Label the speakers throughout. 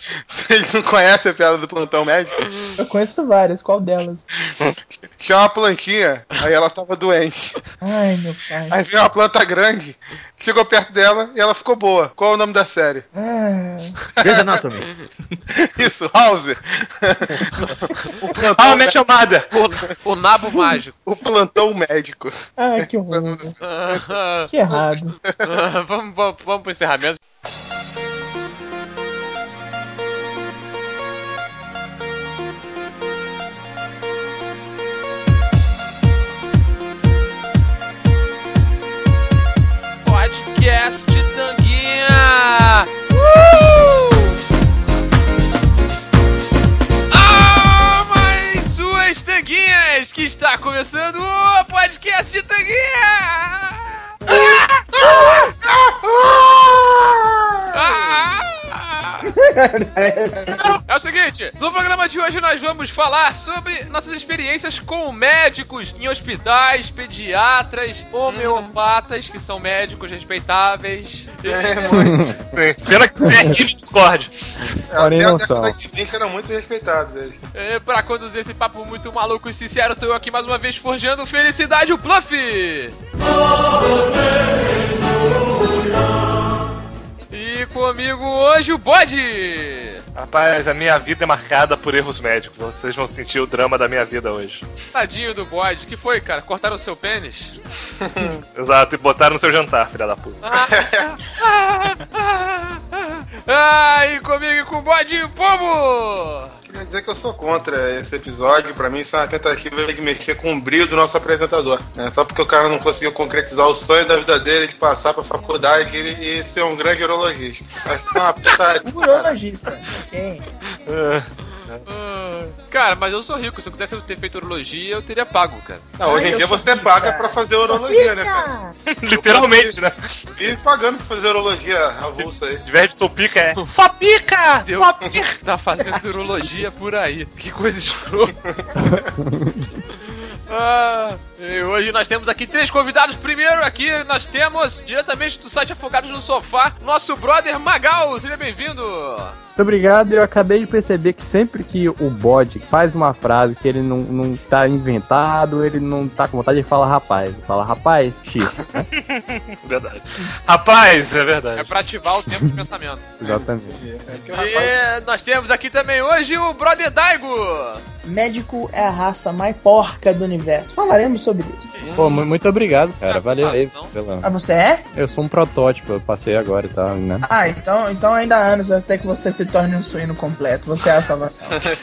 Speaker 1: Vocês não conhecem a piada do plantão médico?
Speaker 2: Eu conheço várias, qual delas?
Speaker 1: Tinha uma plantinha, aí ela tava doente.
Speaker 2: Ai, meu pai.
Speaker 1: Aí veio uma planta grande, chegou perto dela e ela ficou boa. Qual é o nome da série?
Speaker 3: Grey's Anatomy.
Speaker 1: Isso, House. O
Speaker 4: Ah, minha chamada.
Speaker 5: O nabo mágico.
Speaker 1: O plantão médico.
Speaker 2: Ai, que horror. Que errado.
Speaker 5: Vamos pro encerramento. Podcast de Tanguinha! Mais suas Tanguinhas! Que está começando o Podcast de Tanguinha! É o seguinte, no programa de hoje nós vamos falar sobre nossas experiências com médicos em hospitais, pediatras, homeopatas, que são médicos respeitáveis.
Speaker 4: Sim. Pena que tem aqui no Discord.
Speaker 1: Até a década de 20 eram muito respeitados eles.
Speaker 5: Pra conduzir esse papo muito maluco e sincero, tô eu aqui mais uma vez forjando felicidade, o Pluff! E comigo hoje o Bode!
Speaker 4: Rapaz, a minha vida é marcada por erros médicos. Vocês vão sentir o drama da minha vida hoje.
Speaker 5: Tadinho do Bode, que foi, cara? Cortaram o seu pênis?
Speaker 4: Exato, e botaram no seu jantar, filha da puta.
Speaker 5: E comigo e com o Bode, o Pombo!
Speaker 1: Queria dizer que eu sou contra esse episódio. Pra mim isso é uma tentativa de mexer com o brilho do nosso apresentador, né? Só porque o cara não conseguiu concretizar o sonho da vida dele de passar pra faculdade e ser um grande urologista. Acho que isso é uma putaria.
Speaker 2: Urologista. Quem?
Speaker 5: Cara, mas eu sou rico. Se eu quisesse ter feito urologia, eu teria pago, cara.
Speaker 1: Não, hoje em dia você paga pra fazer urologia, né, cara?
Speaker 4: Literalmente, né?
Speaker 1: Vive pagando pra fazer urologia avulsa aí.
Speaker 4: De vez de sou pica, é. Só pica! Só pica!
Speaker 5: Tá fazendo urologia por aí. Que coisa escrota. E hoje nós temos aqui 3 convidados. Primeiro aqui nós temos, diretamente do site Afogados no Sofá, nosso brother Magal. Seja bem-vindo.
Speaker 6: Muito obrigado. Eu acabei de perceber que sempre que o Bode faz uma frase que ele não tá inventado, ele não tá com vontade de falar rapaz. Ele fala rapaz, X, né?
Speaker 4: Verdade. Rapaz, é verdade.
Speaker 5: É pra ativar o tempo de pensamento.
Speaker 6: Exatamente.
Speaker 5: E nós temos aqui também hoje o brother Daigo.
Speaker 2: Médico é a raça mais porca do universo. Falaremos sobre isso.
Speaker 6: Pô, muito obrigado, cara. Valeu aí.
Speaker 2: Ah, você é?
Speaker 6: Eu sou um protótipo, eu passei agora e tal, né?
Speaker 2: Ah, então ainda há anos até que você se torne um suíno completo. Você é a salvação.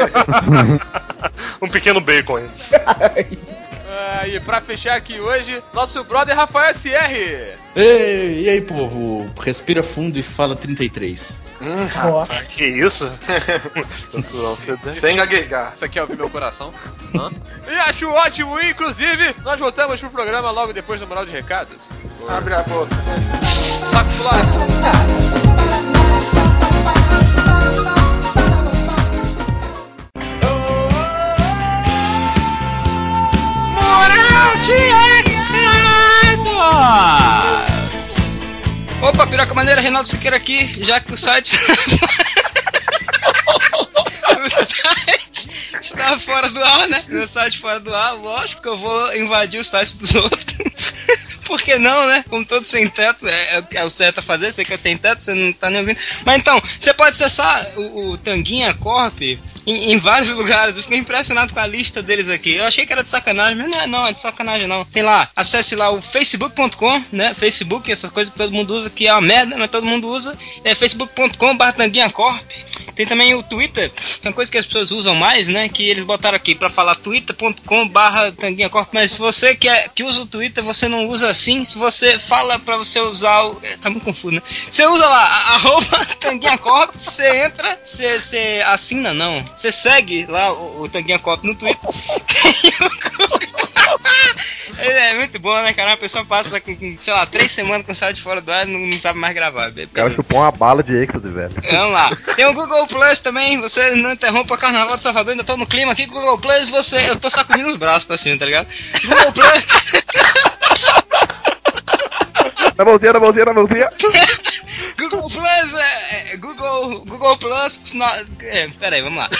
Speaker 4: Um pequeno bacon aí.
Speaker 5: E pra fechar aqui hoje, nosso brother Rafael SR.
Speaker 3: Ei, e aí, povo? Respira fundo e fala 33.
Speaker 4: Que isso?
Speaker 1: Sem gaguejar.
Speaker 5: Isso aqui é ouvir meu coração. E acho ótimo, inclusive, nós voltamos pro programa logo depois do Moral de Recados.
Speaker 1: Abre a boca.
Speaker 5: Saco pro Moral de Recados!
Speaker 7: Opa, Piroca Maneira, Reinaldo Siqueira aqui, já que o site... o site está fora do ar, né? Meu site fora do ar, lógico que eu vou invadir o site dos outros. Por que não, né? Como todo sem teto, é o certo a fazer, você que é sem teto, você não tá nem ouvindo. Mas então, você pode acessar o Tanguinha Corp em vários lugares. Eu fiquei impressionado com a lista deles aqui. Eu achei que era de sacanagem, mas não é de sacanagem não. Tem lá, acesse lá o facebook.com, né? Facebook, essas coisas que todo mundo usa, que é uma merda, mas todo mundo usa. É facebook.com/Tanguinha Corp. Tem também o Twitter, que é uma coisa que as pessoas usam mais, né? Que eles botaram aqui pra falar twitter.com/Tanguinha Corp. Mas se você que usa o Twitter, você não usa assim. Se você fala pra você usar o... Tá muito confuso, né? Você usa lá, @Tanguinha Corp, você entra, você assina, não. Você segue lá o Tanguinha Corp no Twitter. É muito bom, né, cara? A pessoa passa com, sei lá, 3 semanas com o site fora do ar e não sabe mais gravar.
Speaker 6: O cara chupou uma bala de êxtase, velho.
Speaker 7: Vamos lá. Tem o Google Plus também, você não interrompa o Carnaval de Salvador, ainda tô no clima aqui. Google Plus, eu tô sacudindo os braços pra cima, tá ligado? Google Plus... Na mãozinha. Google Plus Google Plus. Peraí, vamos lá.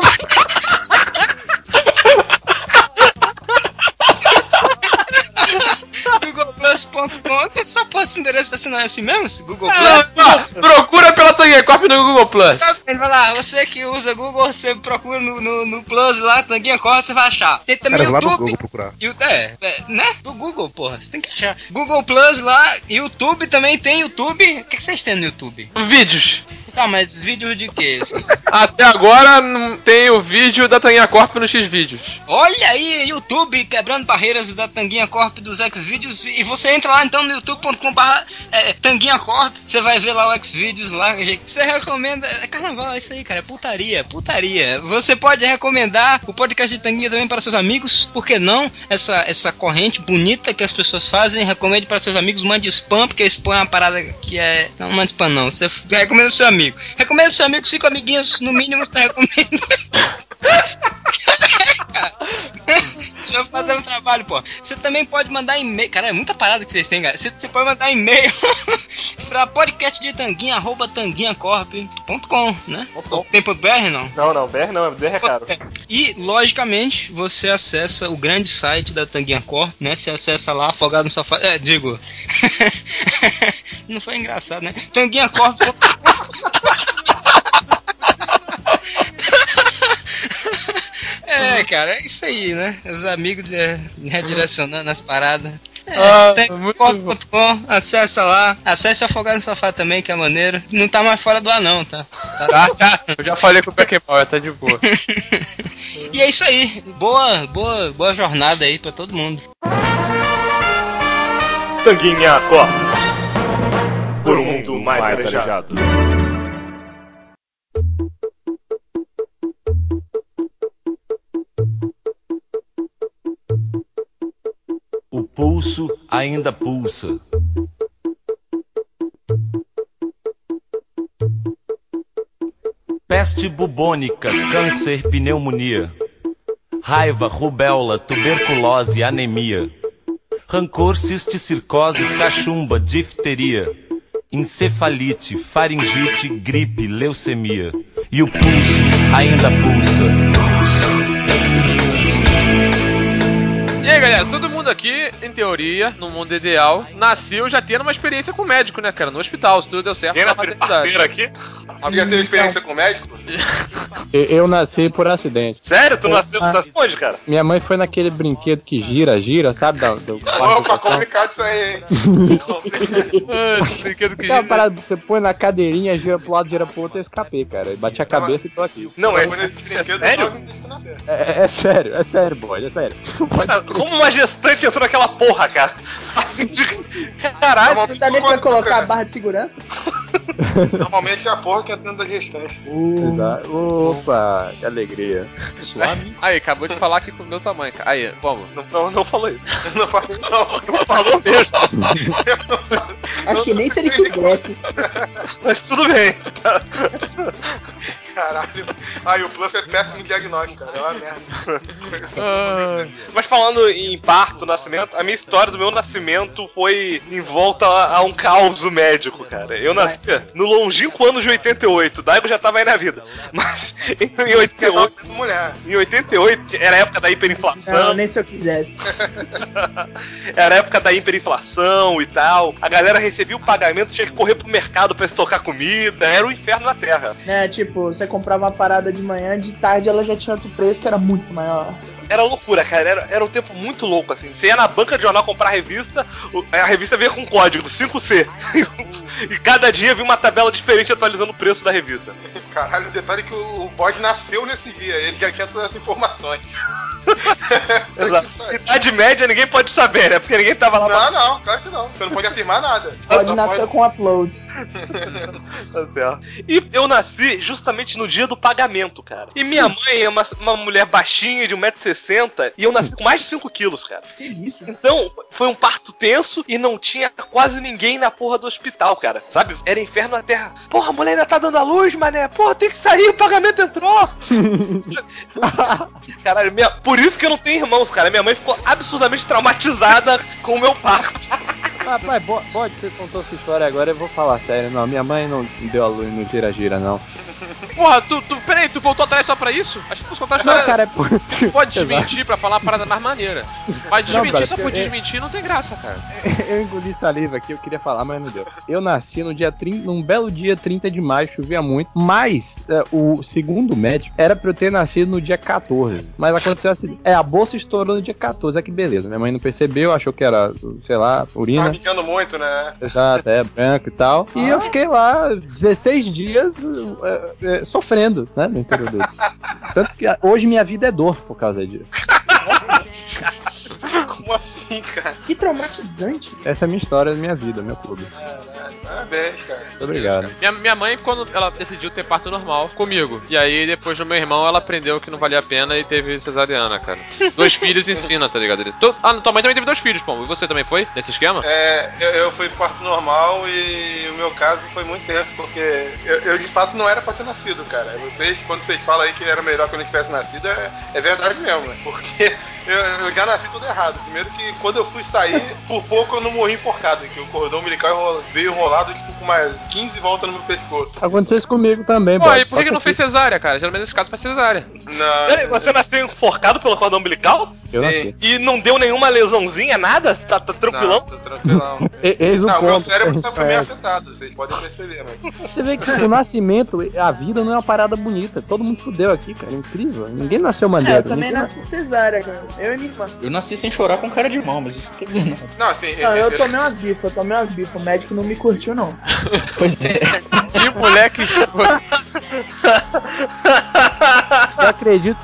Speaker 7: GooglePlus.com, você só pode se endereçar assim, não é assim mesmo? Google Plus?
Speaker 5: Procura pela Tanguinha Corp no Google Plus.
Speaker 7: Ele vai lá, você que usa Google, você procura no Plus lá, Tanguinha Corp, você vai achar. Tem também
Speaker 8: Cara,
Speaker 7: YouTube.
Speaker 8: lá no Google procurar.
Speaker 7: Né? Do Google, porra, você tem que achar. Google Plus lá, YouTube também tem YouTube. O que vocês têm no YouTube?
Speaker 5: Vídeos.
Speaker 7: Tá, mas vídeos de quê?
Speaker 5: Até agora não tem o vídeo da Tanguinha Corp no X-Vídeos.
Speaker 7: Olha aí, YouTube quebrando barreiras da Tanguinha Corp dos Xvideos. E você entra lá então no youtube.com/Tanguinha Corp. Você vai ver lá o Xvideos lá. Você recomenda. É carnaval, é isso aí, cara. É putaria. Você pode recomendar o podcast de Tanguinha também para seus amigos. Por que não? Essa corrente bonita que as pessoas fazem. Recomende para seus amigos. Mande spam, porque spam é uma parada que é. Não mande spam, não. Você recomenda pro seu amigo. Recomenda pro seu amigo 5 amiguinhos, no mínimo, você recomenda. Deixa eu fazer um trabalho, pô. Você também pode mandar e-mail. Cara, é muita parada que vocês têm, cara. Você pode mandar e-mail pra podcastdetanguinha@tanguinhacorp.com, né? Tem ponto .br, não?
Speaker 4: Não, BR não, BR é caro.
Speaker 7: E, logicamente, você acessa o grande site da Tanguinha Corp, né? Você acessa lá, afogado no sofá. Digo... Não foi engraçado, né? tanguinhacorp.com. Cara, é isso aí, né? Os amigos redirecionando as paradas. Tanguinhacorp.com, acessa lá. Acesse o Afogado no Sofá também, que é maneiro. Não tá mais fora do ar, não, tá?
Speaker 5: Tá. Eu já falei com o Packball, essa é de boa.
Speaker 7: E é isso aí. Boa jornada aí pra todo mundo.
Speaker 4: Tanguinha Corp. Por um mundo mais arejado.
Speaker 9: O pulso ainda pulsa. Peste bubônica, câncer, pneumonia. Raiva, rubéola, tuberculose, anemia. Rancor, cisticircose, cachumba, difteria. Encefalite, faringite, gripe, leucemia. E o pulso ainda pulsa.
Speaker 5: E aí, galera, todo mundo aqui, em teoria, no mundo ideal, nasceu já tendo uma experiência com médico, né, cara? No hospital, se tudo deu certo.
Speaker 4: Quem nasceu parteiro aqui?
Speaker 1: Alguém já teve experiência com médico?
Speaker 6: Eu nasci por acidente.
Speaker 4: Sério? Tu nasceu onde, cara?
Speaker 6: Minha mãe foi naquele brinquedo que gira, sabe?
Speaker 1: Opa, complicado isso aí, hein?
Speaker 5: Esse brinquedo que
Speaker 6: gira. Parada, você põe na cadeirinha, gira pro lado, gira pro outro, eu escapei, cara. Eu bati a cabeça e tô aqui.
Speaker 4: Não, isso é sério?
Speaker 6: É sério, boy, é sério.
Speaker 4: Como uma gestante entrou naquela porra, cara? Caralho.
Speaker 2: Não dá nem pra colocar a barra de segurança?
Speaker 1: Normalmente é a porra que é dentro da gestante.
Speaker 6: Exato. Opa, que alegria.
Speaker 5: Aí, acabou de falar aqui com o meu tamanho, cara. Aí, vamos.
Speaker 4: Não falou isso.
Speaker 1: Não falou
Speaker 4: mesmo.
Speaker 2: Acho que nem se ele quisesse.
Speaker 4: Mas tudo bem.
Speaker 1: Caralho. Aí o Plus é péssimo diagnóstico, cara. É uma merda.
Speaker 4: Mas falando em parto, nascimento, a minha história do meu nascimento foi em volta a um caos médico, cara. Eu nasci no longínquo ano de 88. Daigo já tava aí na vida. Mas em 88 era a época da hiperinflação.
Speaker 2: Não, nem se eu quisesse.
Speaker 4: Era a época da hiperinflação e tal. A galera recebia o pagamento, tinha que correr pro mercado pra estocar comida. Era o inferno na terra.
Speaker 2: É, tipo, você comprava uma parada de manhã, de tarde ela já tinha outro preço que era muito maior.
Speaker 4: Era loucura, cara. Era um tempo muito louco, assim. Você ia na banca de jornal comprar a revista vinha com código 5C. E cada dia vinha uma tabela diferente atualizando o preço da revista.
Speaker 1: Caralho, o detalhe é que o bode nasceu nesse dia. Ele já tinha todas as informações.
Speaker 4: Exato. Idade média ninguém pode saber, né? Porque ninguém tava lá.
Speaker 1: Não, claro que não. Você não pode afirmar nada.
Speaker 2: Pode nascer com upload.
Speaker 4: Tá certo. E eu nasci justamente no dia do pagamento, cara. E minha mãe é uma mulher baixinha de 1,60m e eu nasci com mais de 5 quilos, cara.
Speaker 2: Que isso?
Speaker 4: Então, foi um parto tenso e não tinha quase ninguém na porra do hospital, cara. Sabe? Era inferno na terra. Porra, a mulher ainda tá dando a luz, mané. Porra, tem que sair, o pagamento entrou. Caralho, por isso que eu não tenho irmãos, cara. Minha mãe ficou absurdamente traumatizada com o meu parto.
Speaker 6: Rapaz, pode, você contou sua história agora, eu vou falar sério. Não, minha mãe não deu a luz no gira-gira, não.
Speaker 5: Porra, peraí, tu voltou atrás só pra isso? Acho que tu contar a história.
Speaker 6: Não, cara,
Speaker 5: Tu pode desmentir pra falar a parada mais maneira. Mas desmentir
Speaker 6: brother,
Speaker 5: só por desmentir não tem graça, cara.
Speaker 6: Eu engoli saliva aqui, eu queria falar, mas não deu. Eu nasci no dia 30, num belo dia 30 de maio, chovia muito, mas o segundo médico era pra eu ter nascido no dia 14. Mas aconteceu assim, a bolsa estourou no dia 14, que beleza. Minha mãe não percebeu, achou que era, sei lá, urina.
Speaker 1: Tava mijando muito, né?
Speaker 6: Exato, branco e tal. E eu fiquei lá 16 dias sofrendo, né, no interior dele. Tanto que hoje minha vida é dor por causa disso.
Speaker 1: Como assim, cara?
Speaker 2: Que traumatizante.
Speaker 6: Essa é a minha história, minha vida, meu clube.
Speaker 1: Parabéns, cara.
Speaker 6: Muito obrigado.
Speaker 5: Minha mãe, quando ela decidiu ter parto normal comigo. E aí, depois do meu irmão, ela aprendeu que não valia a pena e teve cesariana, cara. 2 filhos ensina, tá ligado? Tua mãe também teve 2 filhos, pô. E você também foi nesse esquema?
Speaker 1: Eu fui parto normal e o meu caso foi muito tenso, porque eu de fato não era pra ter nascido, cara. Quando vocês falam aí que era melhor que eu não tivesse nascido, é verdade mesmo, né? Porque eu já nasci tudo errado. Primeiro que quando eu fui sair, por pouco eu não morri enforcado, que o cordão umbilical veio enrolado tipo, com mais 15 voltas no meu pescoço.
Speaker 6: Aconteceu isso comigo também,
Speaker 5: Pô, e por que não fez cesárea, cara? Geralmente nesse caso faz cesárea.
Speaker 1: Não.
Speaker 4: Peraí, você nasceu enforcado pelo cordão umbilical?
Speaker 6: Eu nasci.
Speaker 4: E não deu nenhuma lesãozinha, nada? Tá tranquilão?
Speaker 1: Não, tô tranquilão.
Speaker 6: Eis o
Speaker 1: Não,
Speaker 6: ponto.
Speaker 1: meu cérebro tá meio afetado, vocês podem perceber, mas...
Speaker 6: Você vê que o nascimento, a vida não é uma parada bonita. Todo mundo se fudeu aqui, cara. É incrível. Ninguém nasceu maneiro.
Speaker 2: Eu também nasci cesárea, cara. Eu e minha irmã.
Speaker 3: Eu nasci sem chorar com cara de mal, mas isso não quer dizer nada.
Speaker 1: Não, assim...
Speaker 2: Não, eu tomei umas bifas, o médico não me curtiu, não.
Speaker 3: Pois é.
Speaker 5: Que moleque.
Speaker 6: Eu acredito.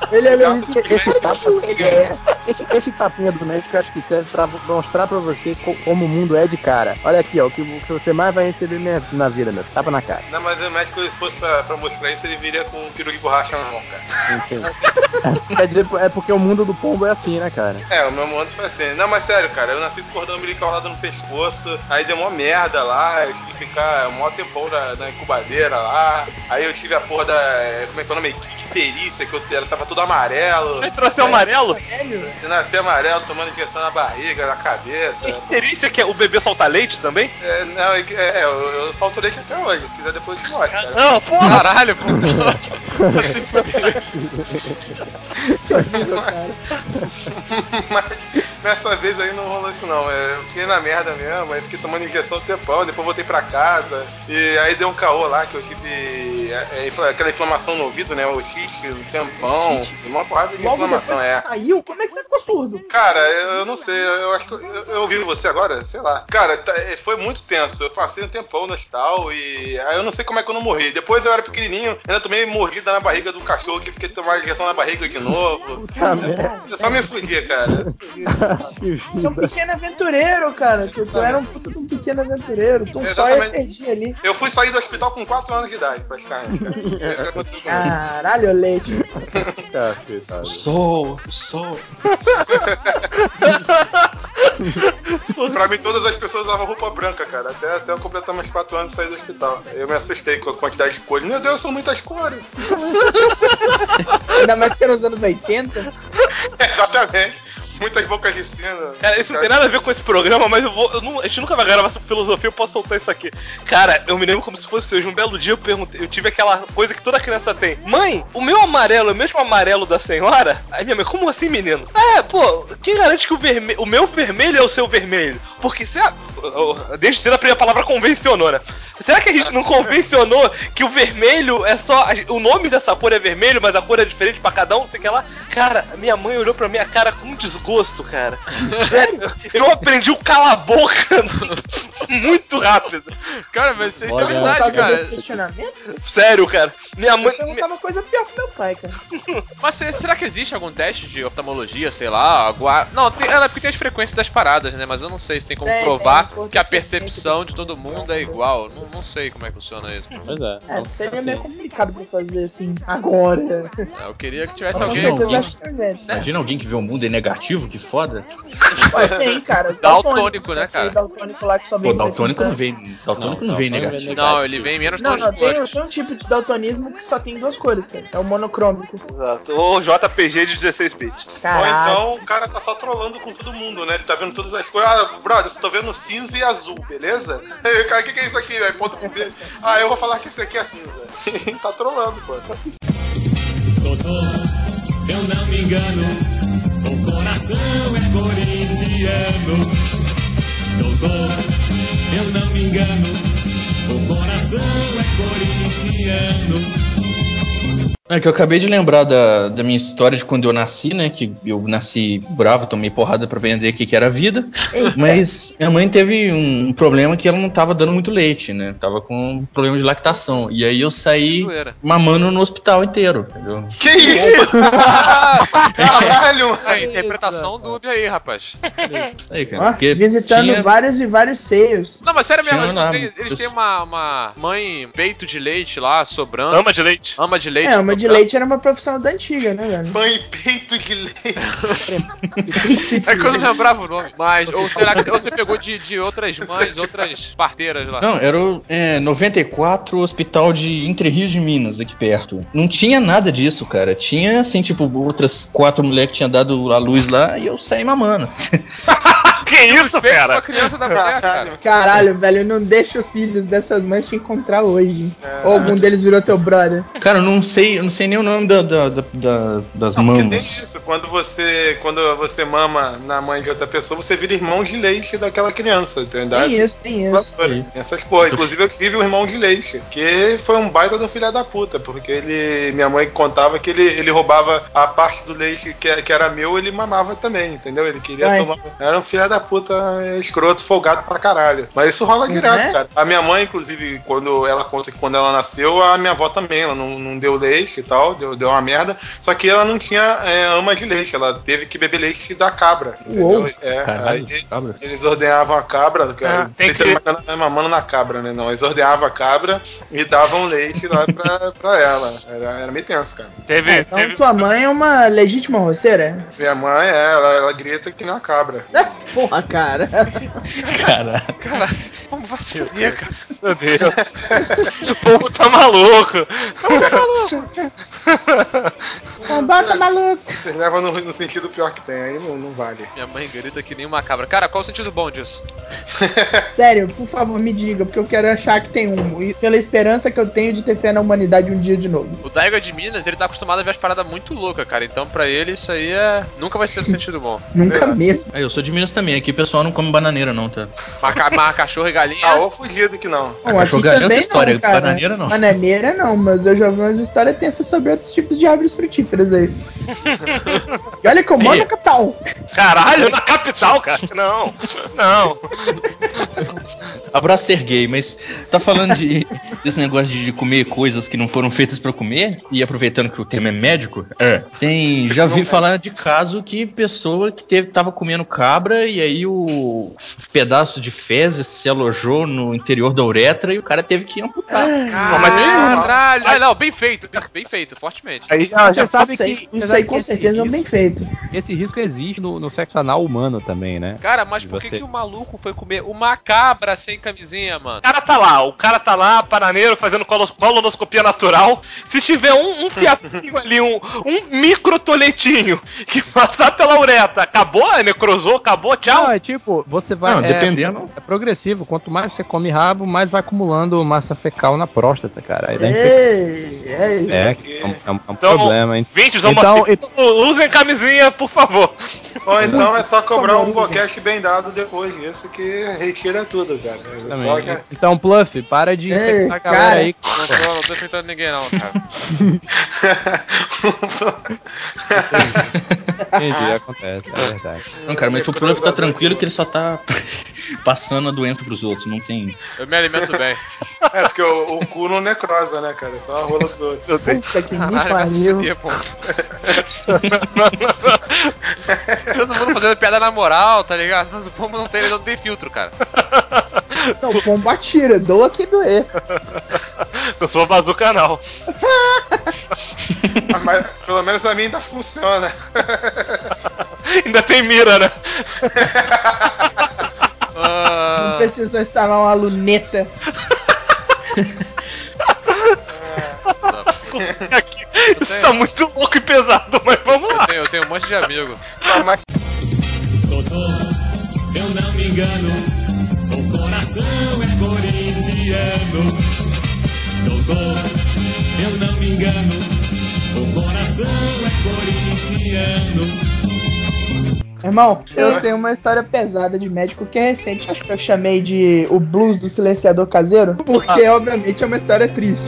Speaker 6: Esse tapinha do médico eu acho que serve pra mostrar pra você como o mundo é de cara. Olha aqui, ó, o que você mais vai receber na vida, meu. Tapa na cara.
Speaker 1: Não, mas o médico, se fosse pra mostrar isso, ele viria com um peru de borracha na mão, cara.
Speaker 6: Entendi. Quer dizer, é porque o mundo do pombo é assim, né, cara?
Speaker 1: O meu mundo foi assim. Não, mas sério, cara, eu nasci com cordão umbilical lá no pescoço, aí deu uma merda lá, eu tive que ficar um maior tempão na incubadeira lá, aí eu tive a porra da... como é que é o nome? Icterícia, que ela tava tudo amarelo.
Speaker 4: Você trouxe amarelo?
Speaker 1: Eu nasci amarelo, tomando injeção na barriga, na cabeça.
Speaker 4: Icterícia que o bebê solta leite também?
Speaker 1: Eu solto leite até hoje, se quiser depois eu te mostro, cara.
Speaker 4: Não, porra!
Speaker 5: Caralho, pô.
Speaker 1: Mas nessa vez aí não rolou isso não. Eu fiquei na merda mesmo, aí fiquei tomando injeção um tempão, depois voltei pra casa. E aí deu um caô lá que eu tive aquela inflamação no ouvido, né? Otite, um tempão. Uma porrada de
Speaker 2: Logo
Speaker 1: inflamação,
Speaker 2: depois que saiu, como é que você ficou surdo?
Speaker 1: Cara, eu não sei, eu acho que eu ouvi você agora, sei lá. Cara, foi muito tenso. Eu passei um tempão no hospital e aí eu não sei como é que eu não morri. Depois eu era pequenininho, ainda tomei mordida na barriga do cachorro, tive que tomar injeção na barriga de novo. Eu só me fudia, cara.
Speaker 2: Você é um pequeno aventureiro, cara. Tu era um puta de um pequeno aventureiro. Tu só ia perder ali.
Speaker 1: Eu fui sair do hospital com 4 anos de idade, praticamente.
Speaker 2: Caralho, leite.
Speaker 3: O sol.
Speaker 1: Pra mim, todas as pessoas usavam roupa branca, cara. Até eu completar meus 4 anos e sair do hospital. Eu me assustei com a quantidade de cores. Meu Deus, são muitas cores.
Speaker 2: Ainda mais que era nos anos 80.
Speaker 1: Exatamente. Muitas bocas de sino.
Speaker 4: Cara, isso não tem nada a ver com esse programa, mas a gente nunca vai gravar sobre filosofia, eu posso soltar isso aqui. Cara, eu me lembro como se fosse hoje. Um belo dia eu tive aquela coisa que toda criança tem. Mãe, o meu amarelo é o mesmo amarelo da senhora? Aí minha mãe, como assim, menino? Pô, quem garante que o meu vermelho é o seu vermelho? Porque desde cedo a palavra convencionou, né? Será que a gente não convencionou que o vermelho é só... O nome dessa cor é vermelho, mas a cor é diferente pra cada um, sei que lá? Cara, minha mãe olhou pra minha cara com desgosto, cara. Sério, eu aprendi o cala a boca muito rápido.
Speaker 5: Cara, mas isso é verdade, cara.
Speaker 4: Sério, cara. Minha mãe...
Speaker 2: Eu perguntava coisa pior pro meu pai, cara.
Speaker 5: Mas será que existe algum teste de oftalmologia, sei lá? Não, porque tem as frequências das paradas, né? Mas eu não sei se tem como provar que a percepção de todo mundo é igual. não sei como é que funciona isso.
Speaker 6: Pois é.
Speaker 2: Seria meio complicado pra fazer assim, agora.
Speaker 5: Eu queria que tivesse
Speaker 2: Com
Speaker 5: alguém.
Speaker 2: certeza acho que é.
Speaker 3: Imagina alguém que vê o mundo é negativo, que foda.
Speaker 2: Tem, cara.
Speaker 5: Daltônico, né, cara?
Speaker 2: Daltônico lá que só vem.
Speaker 3: Pô, daltônico não vem. Daltônico não vem negativo.
Speaker 5: Não, ele vem menos
Speaker 2: Não,
Speaker 5: duas
Speaker 2: tem
Speaker 5: cores.
Speaker 2: um tipo de daltonismo que só tem 2 cores, cara. É o monocrômico.
Speaker 4: Exato. Ou JPG de 16 bits.
Speaker 1: Ou
Speaker 2: Caralho.
Speaker 1: então o cara tá só trolando com todo mundo, né? Ele tá vendo todas as coisas. Ah, brother, eu tô vendo cinza e azul, beleza? Aí o cara, o que é isso aqui, velho? Ponto pro B. Ah, eu vou falar que isso aqui é cinza. Tá trolando, pô.
Speaker 8: Doutor, eu não me engano, o coração é corintiano. Doutor, eu não me engano, o coração é corintiano.
Speaker 3: É que eu acabei de lembrar da minha história de quando eu nasci, né? Que eu nasci bravo, tomei porrada pra aprender o que era a vida. Mas minha mãe teve um problema que ela não tava dando muito leite, né? Tava com um problema de lactação. E aí eu saí
Speaker 5: Zoeira.
Speaker 3: mamando no hospital inteiro, entendeu?
Speaker 1: Que isso? Caralho!
Speaker 5: Aí, interpretação dúbia aí, rapaz.
Speaker 3: Aí, cara,
Speaker 2: Ó,
Speaker 3: porque
Speaker 2: visitando
Speaker 3: tinha-
Speaker 2: vários e vários seios.
Speaker 5: Não, mas sério mesmo,
Speaker 3: Tinha lá,
Speaker 5: eles têm uma mãe peito de leite lá, sobrando.
Speaker 4: Ama de leite.
Speaker 5: Ama de leite.
Speaker 2: Ama de leite era uma profissão da antiga, né, velho?
Speaker 1: Mãe peito de leite.
Speaker 5: É que eu não lembrava o nome. Mas, ou será que você pegou de outras mães, outras parteiras lá?
Speaker 3: Não, era o 94 Hospital de Entre Rios de Minas, aqui perto. Não tinha nada disso, cara. Tinha, assim, tipo, outras 4 mulheres que tinham dado a luz lá e eu saí mamando.
Speaker 4: Que isso,
Speaker 5: Feito
Speaker 4: fera?
Speaker 5: pra criança da mulher, cara.
Speaker 2: Caralho, velho, não deixa os filhos dessas mães te encontrar hoje. Ou algum deles virou teu brother.
Speaker 3: Cara, eu não sei nem o nome das
Speaker 1: Porque tem
Speaker 3: mamas.
Speaker 1: isso, quando você mama na mãe de outra pessoa, você vira irmão de leite daquela criança, entendeu?
Speaker 2: Tem isso.
Speaker 3: Aí.
Speaker 1: Essas porra. Inclusive eu tive um irmão de leite, que foi um baita de um filho da puta, porque minha mãe contava que ele roubava a parte do leite que era meu, ele mamava também, entendeu? Ele queria tomar. Era um filho da puta escroto, folgado pra caralho. Mas isso rola direto, cara. A minha mãe, inclusive, quando ela conta que quando ela nasceu, a minha avó também, ela não deu leite e tal, deu uma merda, só que ela não tinha ama de leite, ela teve que beber leite da cabra, entendeu?
Speaker 3: Caralho,
Speaker 1: aí
Speaker 3: cabra.
Speaker 1: eles ordenhavam a cabra,
Speaker 4: tem que-
Speaker 1: mamando na cabra, né? Não, eles ordenhavam a cabra e davam leite lá pra ela. Era meio tenso, cara.
Speaker 2: Então tua mãe é uma legítima roceira?
Speaker 1: Minha mãe, ela grita que nem a cabra.
Speaker 2: Porra, cara.
Speaker 5: Cara, como vai se fuder, cara?
Speaker 4: Meu Deus. O povo tá maluco.
Speaker 2: Bota maluco.
Speaker 1: Você leva no sentido pior que tem, aí não vale.
Speaker 5: Minha mãe grita que nem uma cabra. Cara, qual o sentido bom disso?
Speaker 2: Sério, por favor, me diga, porque eu quero achar que tem um. E pela esperança que eu tenho de ter fé na humanidade um dia de novo.
Speaker 5: O Daigo é de Minas, ele tá acostumado a ver as paradas muito loucas, cara. Então pra ele isso aí nunca vai ser um sentido bom.
Speaker 2: Nunca mesmo.
Speaker 3: Aí, eu sou de Minas também, aqui o pessoal não come bananeira não, tá?
Speaker 5: Mas cachorro e galinha.
Speaker 1: Ah, ô fugido que não.
Speaker 2: Bom,
Speaker 3: cachorro
Speaker 2: aqui
Speaker 3: é outra
Speaker 2: também
Speaker 3: história,
Speaker 2: não, cara.
Speaker 3: bananeira não.
Speaker 2: Bananeira não, mas eu já ouvi umas histórias tensas sobre outros tipos de árvores frutíferas aí. E olha que eu moro na capital.
Speaker 4: Caralho, na capital, cara. Não.
Speaker 3: Abraço ser gay, mas tá falando desse negócio de comer coisas que não foram feitas pra comer, e aproveitando que o termo é médico, já vi falar de caso que pessoa que tava comendo cabra e aí o pedaço de fezes se alojou no interior da uretra e o cara teve que amputar.
Speaker 5: Caralho! Ah, não, bem feito, fortemente.
Speaker 3: Aí
Speaker 6: Você sabe que
Speaker 2: Isso aí com certeza é um bem feito.
Speaker 6: esse risco existe no sexo anal humano também, né?
Speaker 5: Cara, mas por que o maluco foi comer uma cabra sem camisinha, mano?
Speaker 4: O cara tá lá, pananeiro, fazendo colonoscopia natural. Se tiver um fiapinho ali, um micro toletinho que passar pela uretra, acabou, necrosou, acabou, tchau.
Speaker 6: Não, é tipo, você vai.
Speaker 3: Não, dependendo.
Speaker 6: É progressivo. Quanto mais você come rabo, mais vai acumulando massa fecal na próstata, cara. Aí dá um problema, hein?
Speaker 4: Vintes,
Speaker 6: Então,
Speaker 4: usem camisinha, por favor.
Speaker 1: Ou então é só cobrar um boquete bem dado depois disso que retira tudo, cara. É só que...
Speaker 6: Então, Pluff, para de infectar a galera
Speaker 2: cara.
Speaker 6: aí.
Speaker 5: Não tô enfrentando ninguém não, cara.
Speaker 6: Entendi, acontece, é verdade.
Speaker 3: Não, cara, mas o Pluff tá tranquilo que ele só tá passando a doença pros outros, não tem...
Speaker 5: Eu me alimento bem.
Speaker 1: É, porque o cu não necrosa, né, cara? É só a rola dos outros.
Speaker 2: Puta que me
Speaker 5: Caralho, vai se
Speaker 2: pariu.
Speaker 5: fuder, pô. Todo mundo fazendo piada na moral, tá ligado? Mas o povo não tem filtro, cara.
Speaker 2: Não, pombo atira, doa quem doer.
Speaker 4: Eu sou bazuca não.
Speaker 1: Mas pelo menos a minha ainda funciona.
Speaker 4: Ainda tem mira, né?
Speaker 2: Não precisou instalar uma luneta.
Speaker 4: Isso tá muito louco e pesado, mas vamos lá.
Speaker 5: Eu tenho um monte de amigo.
Speaker 8: Doutor, eu não me engano, o coração é corintiano. Doutor, eu não me engano, o coração é corintiano.
Speaker 2: Irmão, eu tenho uma história pesada de médico que é recente. Acho que eu chamei de o blues do silenciador caseiro, porque obviamente é uma história triste.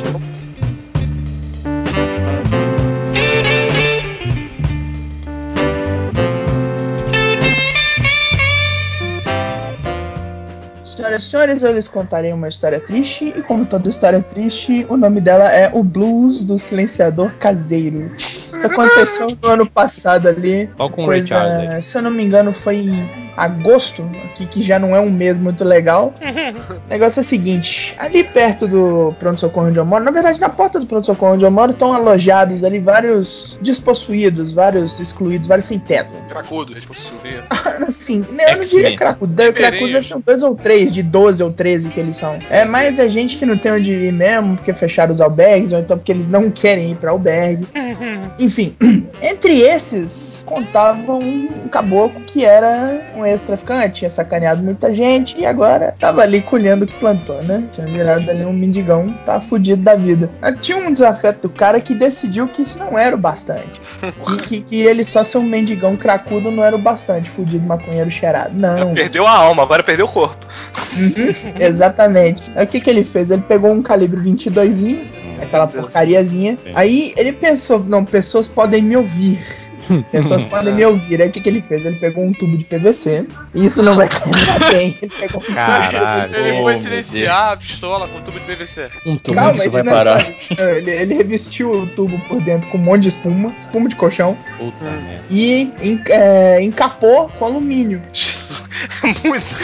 Speaker 2: Senhoras e senhores, eu lhes contarei uma história triste, e como toda história triste, o nome dela é O Blues do Silenciador Caseiro. Isso aconteceu no ano passado ali, se eu não me engano foi em agosto, aqui, que já não é um mês muito legal. O negócio é o seguinte, ali perto do pronto-socorro onde eu moro, na verdade na porta do pronto-socorro onde eu moro, estão alojados ali vários despossuídos, vários excluídos, vários sem teto.
Speaker 1: Cracudos.
Speaker 2: Assim, eu não diria cracudo, cracudos são 2 ou 3, de 12 ou 13 que eles são. É mais a gente que não tem onde ir mesmo, porque fecharam os albergues, ou então porque eles não querem ir pra albergue. Enfim, entre esses contavam um caboclo que era um ex-traficante, tinha sacaneado muita gente e agora tava ali colhendo o que plantou, né? Tinha virado ali um mendigão, tava fudido da vida. Mas tinha um desafeto do cara que decidiu que isso não era o bastante. Que ele só ser um mendigão cracudo não era o bastante, fudido, maconheiro, cheirado. Não.
Speaker 4: Perdeu a alma, agora perdeu o corpo.
Speaker 2: Exatamente. Aí o que ele fez? Ele pegou um calibre 22zinho, aquela porcariazinha. Aí ele pensou, não, pessoas podem me ouvir. Pessoas podem me ouvir. Aí o que ele fez? Ele pegou um tubo de PVC. Isso não vai terminar bem. Ele pegou um
Speaker 6: Caralho.
Speaker 5: Ele foi silenciar a pistola com um tubo de PVC.
Speaker 3: Um tubo
Speaker 2: Calma,
Speaker 3: que
Speaker 2: isso
Speaker 3: vai
Speaker 2: não
Speaker 3: parar.
Speaker 2: é só... ele revestiu o tubo por dentro com um monte de espuma de colchão.
Speaker 6: Puta merda.
Speaker 2: E encapou com alumínio.
Speaker 4: Muito.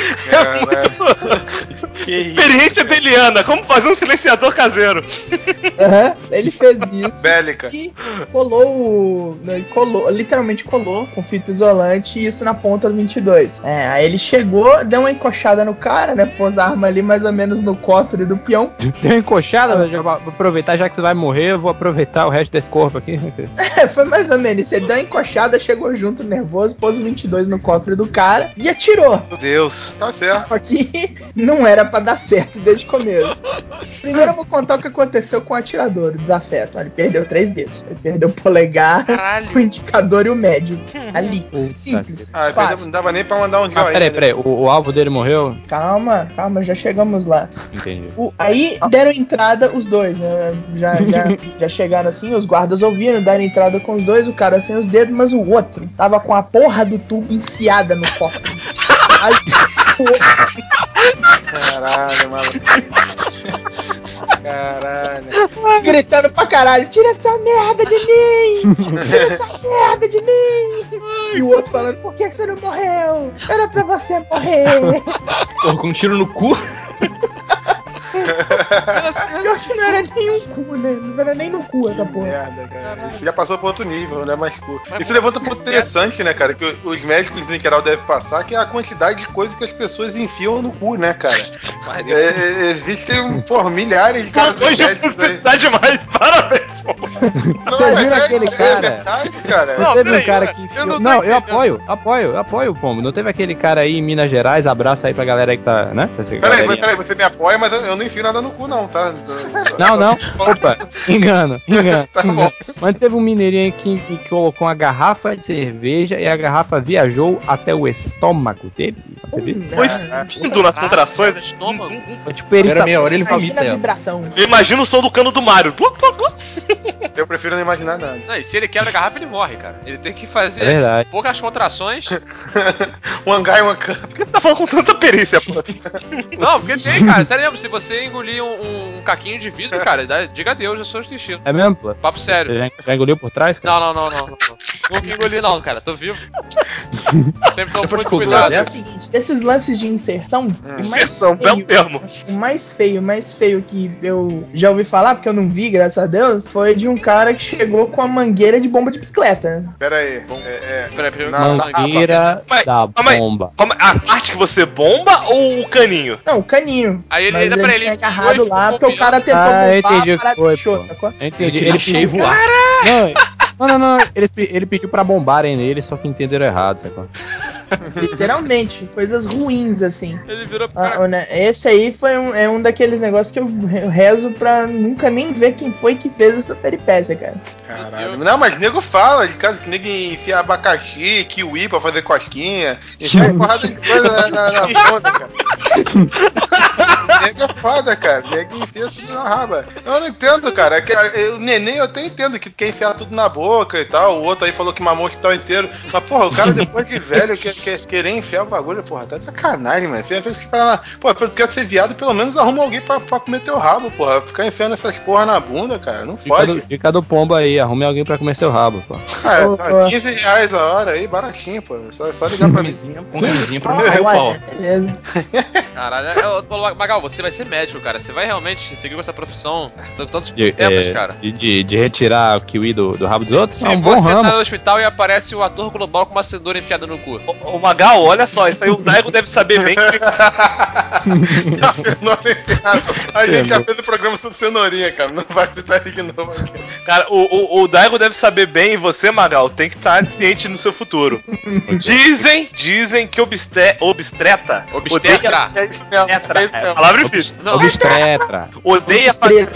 Speaker 4: Experiência deliana, como fazer um silenciador caseiro.
Speaker 2: Ele fez isso.
Speaker 1: Bélica.
Speaker 2: E colou, literalmente colou com fita isolante, e isso na ponta do 22. Aí ele chegou, deu uma encoxada no cara, né? Pôs a arma ali mais ou menos no cofre do peão.
Speaker 6: Deu uma encoxada, já vou aproveitar, já que você vai morrer, eu vou aproveitar o resto desse corpo aqui.
Speaker 2: Foi mais ou menos isso. Ele deu uma encoxada, chegou junto, nervoso, pôs o 22 no cofre do cara e atirou.
Speaker 4: Meu Deus.
Speaker 1: Tá certo.
Speaker 2: Só que não era pra dar certo desde o começo. Primeiro eu vou contar o que aconteceu com o atirador, o desafeto. Ele perdeu 3 dedos. Ele perdeu o polegar, o indicador e o médio. Ali. Simples. Fácil.
Speaker 1: Não dava nem pra mandar um joinha.
Speaker 6: Peraí, o alvo dele morreu?
Speaker 2: Calma, já chegamos lá.
Speaker 6: Entendi.
Speaker 2: Aí deram entrada os dois, né? Já chegaram assim, os guardas ouviram, deram entrada com os dois, o cara sem os dedos, mas o outro tava com a porra do tubo enfiada no copo. Aí,
Speaker 1: Caralho, maluco. Caralho.
Speaker 2: Gritando pra caralho, tira essa merda de mim! Tira essa merda de mim! E o outro falando, por que você não morreu? Era pra você morrer!
Speaker 3: Pô, com um tiro no cu.
Speaker 2: Pior que não era nem um cu, né? Não era nem no cu essa porra.
Speaker 1: Merda, cara. Isso já passou pra outro nível, né? Mais cu. Isso levanta um ponto interessante, né, cara? Que os médicos em geral devem passar, que é a quantidade de coisas que as pessoas enfiam no cu, né, cara? Existem, milhares de casos médicos aí.
Speaker 4: Tá demais, parabéns, pô.
Speaker 6: Vocês viram aquele cara?
Speaker 1: É verdade, cara.
Speaker 6: Não teve um cara que.
Speaker 5: eu
Speaker 6: apoio, Pombo. Não teve aquele cara aí em Minas Gerais? Abraço aí pra galera aí que tá, né?
Speaker 1: Peraí, você me apoia, mas eu não enfio nada no cu, não, tá?
Speaker 6: Não. Opa, engano.
Speaker 1: Tá bom.
Speaker 6: Mas teve um mineirinho que colocou uma garrafa de cerveja e a garrafa viajou até o estômago dele.
Speaker 4: Foi fundo nas contrações.
Speaker 6: Foi tipo
Speaker 3: Era meia hora ele vomita
Speaker 2: Imagina a
Speaker 3: ela.
Speaker 2: vibração.
Speaker 4: Imagina o som do cano do Mario.
Speaker 1: Eu prefiro não imaginar nada.
Speaker 5: Não, e se ele quebra a garrafa, ele morre, cara. Ele tem que fazer poucas contrações.
Speaker 1: Um hangar e uma cama.
Speaker 4: Por que você tá falando com tanta perícia, pô?
Speaker 5: Não, porque tem, cara. Sério mesmo, se você engolir um caquinho de vidro, cara, diga adeus, eu sou o destino.
Speaker 6: É mesmo, pô?
Speaker 5: Papo sério.
Speaker 6: Você já engoliu por trás, cara?
Speaker 5: Não. Nunca engoli não, cara. Tô vivo. Sempre tô muito
Speaker 2: O
Speaker 5: cuidado.
Speaker 2: é o seguinte, desses lances de inserção,
Speaker 4: Belo termo.
Speaker 2: o mais feio que eu já ouvi falar, porque eu não vi, graças a Deus, foi de um cara que chegou com a mangueira de bomba de bicicleta.
Speaker 1: Pera aí.
Speaker 5: Peraí,
Speaker 6: Mangueira da bomba.
Speaker 4: A parte que você bomba ou o caninho?
Speaker 2: Não, o caninho.
Speaker 5: Aí ele
Speaker 2: Mas
Speaker 5: ainda pra
Speaker 2: ele tinha
Speaker 5: ele
Speaker 2: agarrado lá, porque o cara tentou bombar,
Speaker 6: entendi
Speaker 2: a
Speaker 6: o que
Speaker 2: parada
Speaker 6: foi,
Speaker 2: fechou,
Speaker 6: pô.
Speaker 2: sacou?
Speaker 6: Eu entendi.
Speaker 3: Ele achei voar.
Speaker 6: Não. Ele pediu pra bombarem nele, só que entenderam errado, sacou?
Speaker 2: Literalmente, coisas ruins, assim.
Speaker 5: Ele virou pro cara.
Speaker 2: Né, esse aí é um daqueles negócios que eu rezo pra nunca nem ver quem foi que fez essa peripécia, cara.
Speaker 1: Caralho. Não, mas nego fala de casa que nego enfia abacaxi, kiwi pra fazer cosquinha. Enfia uma porrada de coisa na ponta, cara. Nego é foda, cara. Nego enfia tudo na raba. Eu não entendo, cara. O neném eu até entendo que quer enfiar tudo na boca e tal. O outro aí falou que mamou o hospital inteiro. Mas, porra, o cara depois de velho querer enfiar o bagulho, porra, tá de sacanagem, mano. Pô, eu quero ser viado, pelo menos arruma alguém pra comer teu rabo, porra. Ficar enfiando essas porra na bunda, cara. Não fode.
Speaker 6: Dica do pombo aí, arrume alguém pra comer seu rabo, pô.
Speaker 1: Tá 15 reais a hora aí, baratinho, pô. Só ligar pra mim.
Speaker 3: Um rezinho pra morrer o pau.
Speaker 2: Beleza.
Speaker 5: Caralho, Magal, você vai ser médico, cara. Você vai realmente seguir com essa profissão tantos tempos, cara.
Speaker 6: De retirar o kiwi do rabo dos outros?
Speaker 5: Se
Speaker 6: É um bom
Speaker 5: você
Speaker 6: ramo.
Speaker 5: tá no hospital e aparece o ator global com uma cenoura enfiada no cu.
Speaker 4: Ô Magal, olha só, isso aí o Daigo deve saber bem.
Speaker 1: A gente já fez o programa sobre cenourinha, cara. Não vai citar ele de novo aqui.
Speaker 4: Cara, o Daigo deve saber bem, e você, Magal, tem que estar ciente no seu futuro. Dizem que obstetra.
Speaker 5: Obstetra.
Speaker 1: É isso mesmo. É isso mesmo.
Speaker 4: Palavra difícil.
Speaker 6: Obstetra.
Speaker 4: Odeia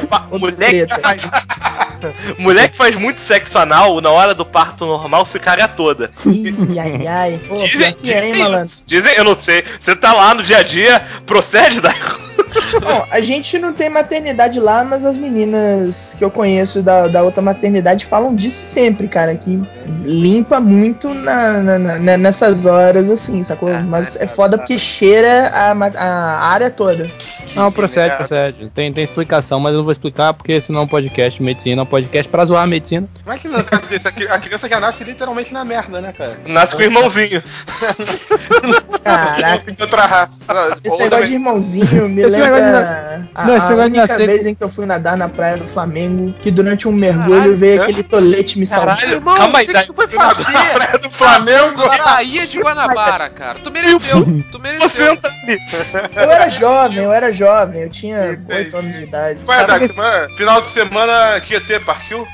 Speaker 4: mulher que faz muito sexo anal, na hora do parto normal, se caga toda.
Speaker 2: Ai. Pô,
Speaker 4: Dizem
Speaker 2: malandro.
Speaker 4: isso. Dizem, eu não sei. Você tá lá no dia a dia, procede, Daigo?
Speaker 2: Bom, a gente não tem maternidade lá, mas as meninas que eu conheço da outra maternidade falam disso sempre, cara, que limpa muito nessas horas, assim, sacou? Mas é foda porque cheira a área toda.
Speaker 6: Não, procede. Tem explicação, mas eu não vou explicar porque senão é um podcast de medicina, é um podcast pra zoar a medicina.
Speaker 1: Imagina no caso desse, a criança já nasce literalmente na merda, né, cara?
Speaker 4: Nasce com o irmãozinho.
Speaker 2: Caraca.
Speaker 1: De outra raça.
Speaker 2: Esse negócio de irmãozinho me lembra a única vez em que eu fui nadar na praia do Flamengo, que durante um mergulho veio aquele tolete me salvar.
Speaker 5: Irmão,
Speaker 4: calma aí,
Speaker 5: o que tu foi fazer?
Speaker 1: Na praia do Flamengo.
Speaker 5: Na Bahia de Guanabara, cara. Tu mereceu.
Speaker 4: Você tá ali.
Speaker 2: Eu era jovem, eu tinha 8 anos de idade.
Speaker 1: Vai, Dax, final de semana Tietê partiu?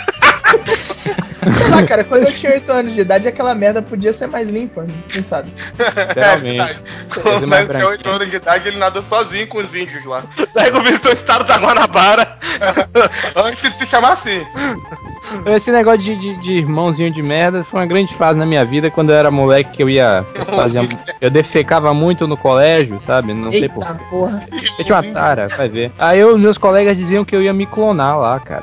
Speaker 2: Sei lá, cara, quando eu tinha 8 anos de idade, aquela merda podia ser mais limpa, quem sabe?
Speaker 6: Literalmente.
Speaker 1: Quando ele tinha 8 anos de idade, ele nadou sozinho com os índios lá.
Speaker 4: Daí visitou o estado da Guanabara.
Speaker 1: Antes de se chamar assim.
Speaker 6: Esse negócio de irmãozinho de merda foi uma grande fase na minha vida quando eu era moleque que eu defecava muito no colégio, sabe? Não sei por quê.
Speaker 2: Porra.
Speaker 6: Eu tinha uma tara, vai ver. Aí meus colegas diziam que eu ia me clonar lá, cara.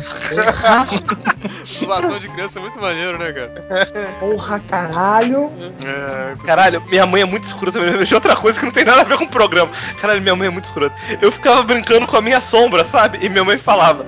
Speaker 5: Situação de criança é muito maneiro, né, cara?
Speaker 2: Porra, caralho.
Speaker 4: Caralho, minha mãe é muito escrota. De outra coisa que não tem nada a ver com o programa. Caralho, minha mãe é muito escrota. Eu ficava brincando com a minha sombra, sabe? E minha mãe falava: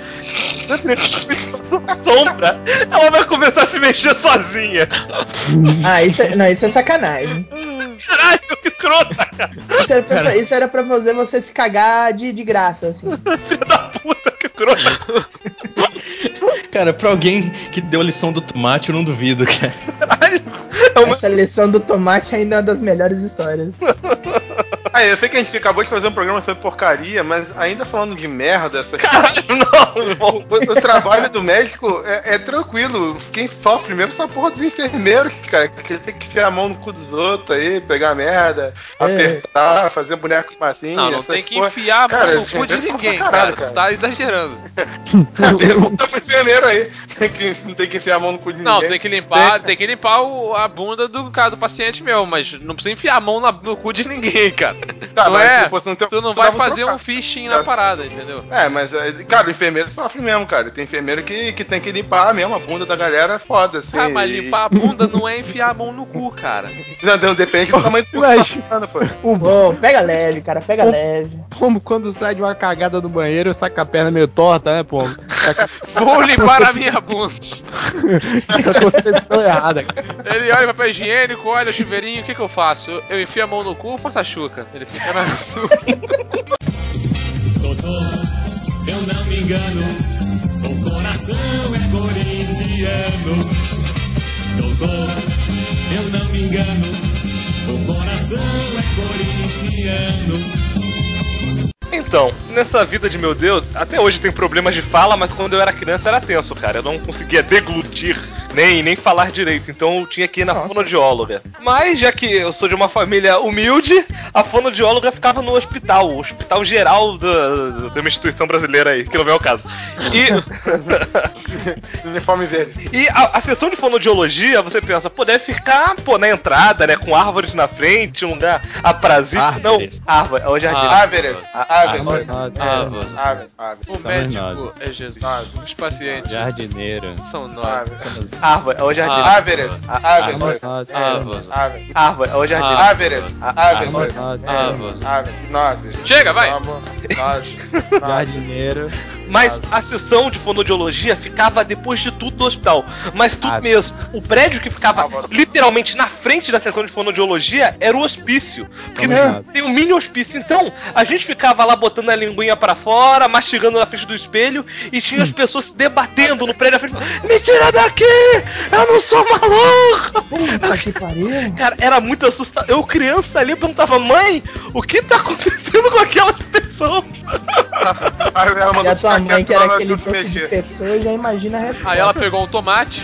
Speaker 4: sombra, ela vai começar a se mexer sozinha.
Speaker 2: Isso é sacanagem.
Speaker 4: Caralho, que escrota, cara.
Speaker 2: Isso era pra fazer você se cagar de graça, assim.
Speaker 4: Filha da puta, que escrota.
Speaker 3: Cara, pra alguém que deu a lição do tomate, eu não duvido, cara.
Speaker 4: Caralho.
Speaker 2: Essa lição do tomate ainda é uma das melhores histórias.
Speaker 1: Eu sei que a gente acabou de fazer um programa sobre porcaria, mas ainda falando de merda,
Speaker 4: Caralho, não.
Speaker 1: O trabalho do médico é tranquilo. Quem sofre mesmo são a porra dos enfermeiros, cara. Que tem que enfiar a mão no cu dos outros aí, pegar merda, apertar, fazer boneco de massinha.
Speaker 5: Não tem que enfiar a mão no cu de ninguém, cara. Tu tá exagerando.
Speaker 1: Pergunta pro enfermeiro aí. Que não tem que enfiar a mão no cu de ninguém.
Speaker 5: Não, tem que limpar a bunda do paciente mesmo, mas não precisa enfiar a mão no cu de ninguém, cara.
Speaker 1: Tá,
Speaker 5: Não
Speaker 1: mas
Speaker 5: é?
Speaker 1: se fosse no teu,
Speaker 5: Tu não
Speaker 1: tu
Speaker 5: vai
Speaker 1: dava um
Speaker 5: fazer um
Speaker 1: trocado.
Speaker 5: phishing na parada, entendeu?
Speaker 1: Mas, cara, o enfermeiro sofre mesmo, cara. Tem enfermeiro que tem que limpar mesmo a bunda da galera, é foda, assim.
Speaker 5: Ah, mas limpar a bunda não é enfiar a mão no cu, cara.
Speaker 1: Não, depende do tamanho do cu que você tá pô.
Speaker 2: Pô, pega leve, cara, pega leve.
Speaker 6: Como quando sai de uma cagada do banheiro, eu saco a perna meio torta, né, pô?
Speaker 5: Vou limpar a minha bunda.
Speaker 6: A concepção errada, cara.
Speaker 5: Ele olha papel higiênico, olha o chuveirinho, o que eu faço? Eu enfio a mão no cu ou faço a chuca? Ele fica na...
Speaker 8: Doutor, eu não me engano, o coração é corintiano. Doutor, eu não me engano, o coração é corintiano.
Speaker 4: Então, nessa vida de meu Deus, até hoje tem problemas de fala, mas quando eu era criança era tenso, cara. Eu não conseguia deglutir, nem falar direito, então eu tinha que ir na fonoaudióloga. Mas, já que eu sou de uma família humilde, a fonoaudióloga ficava no hospital, o hospital geral da uma instituição brasileira aí, que não vem ao caso. E...
Speaker 1: uniforme verde.
Speaker 4: E a sessão de fonoaudiologia, você pensa, deve ficar, na entrada, né, com árvores na frente, um lugar aprazível. Não, árvore, hoje é jardim.
Speaker 1: Árvores.
Speaker 5: O médico é Jesus. Os pacientes
Speaker 6: Jardineiro.
Speaker 5: são nós.
Speaker 4: Árvore, hoje é jardim.
Speaker 1: Árvores.
Speaker 4: Árvore, hoje é jardim.
Speaker 1: Árvores. Nozes.
Speaker 5: Chega, vai!
Speaker 6: Jardineiro.
Speaker 4: Mas a sessão de fonoaudiologia ficava depois de tudo do hospital. Mas tudo mesmo. O prédio que ficava literalmente na frente da sessão de fonoaudiologia era o hospício. Porque tem um mini hospício. Então, a gente ficava lá botando a linguinha pra fora, mastigando na frente do espelho, e tinha as pessoas se debatendo no prédio da frente. Me tira daqui! Eu não sou maluco!
Speaker 2: Puta que pariu.
Speaker 4: Cara, era muito assustador. Eu, criança ali, perguntava, mãe, o que tá acontecendo com aquela pessoa?
Speaker 2: E a tua mãe, que era aquele tipo de pessoa, já imagina a resposta.
Speaker 5: Aí ela pegou um tomate.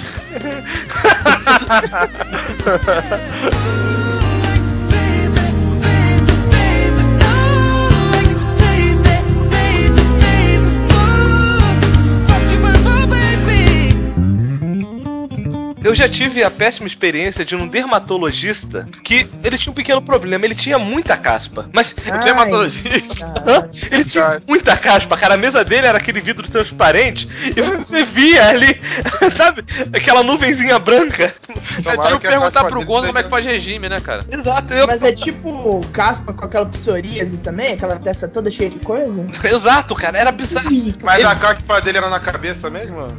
Speaker 4: Eu já tive a péssima experiência de um dermatologista que ele tinha um pequeno problema, ele tinha muita caspa. Mas
Speaker 5: dermatologista?
Speaker 4: Ele tinha muita caspa, cara. A mesa dele era aquele vidro transparente e você via ali, sabe, aquela nuvenzinha branca.
Speaker 5: É tipo perguntar pro Gordo como é que faz regime, né, cara?
Speaker 4: Exato.
Speaker 2: Mas é tipo caspa com aquela psoríase também? Aquela testa toda cheia de coisa?
Speaker 4: Exato, cara, era bizarro.
Speaker 1: Mas a caspa dele era na cabeça mesmo?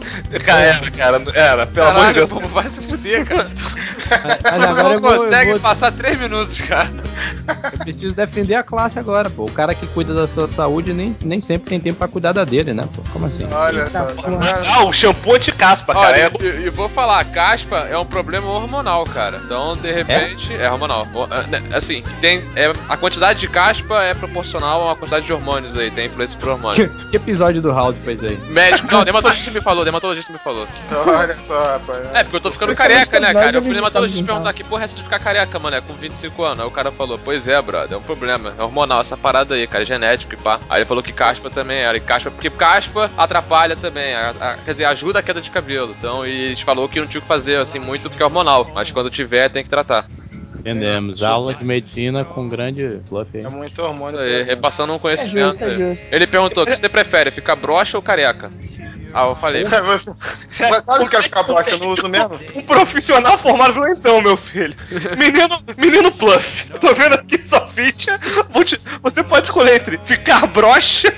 Speaker 4: Era, pelo amor de Deus.
Speaker 5: Vai se fuder, cara.
Speaker 6: Mas agora
Speaker 5: não consegue passar 3 minutos, cara.
Speaker 6: Eu preciso defender a classe agora, pô. O cara que cuida da sua saúde nem sempre tem tempo pra cuidar da dele, né, pô? Como assim?
Speaker 1: Olha só.
Speaker 4: O shampoo anti-caspa, cara.
Speaker 5: Olha, e vou falar, caspa é um problema hormonal, cara. Então, de repente, é hormonal. Assim, a quantidade de caspa é proporcional a uma quantidade de hormônios aí, tem influência por hormônio.
Speaker 6: Que episódio do House fez aí?
Speaker 5: Médico, não, dermatologista me falou.
Speaker 1: Olha só, rapaz.
Speaker 5: É, porque eu tô ficando careca, né, cara? Eu fui dermatologista perguntar que porra é essa de ficar careca, mano, com 25 anos. Aí o cara falou, pois é, brother, é um problema, é hormonal essa parada aí, cara, é genético e pá. Aí ele falou que caspa também era, porque caspa atrapalha também, quer dizer, ajuda a queda de cabelo. Então, e eles falou que não tinha o que fazer, assim, muito porque é hormonal, mas quando tiver tem que tratar.
Speaker 6: Entendemos. Aula de medicina com grande fluff aí.
Speaker 1: É muito hormônio.
Speaker 5: Isso aí, repassando um conhecimento.
Speaker 2: É justo.
Speaker 5: Ele perguntou, o que você prefere, ficar broxa ou careca? Ah, eu falei.
Speaker 1: Mas claro que eu quero ficar broxa, eu não uso mesmo.
Speaker 4: Um profissional formado então, meu filho. Menino Pluff. Tô vendo aqui sua ficha. Você pode escolher entre ficar broxa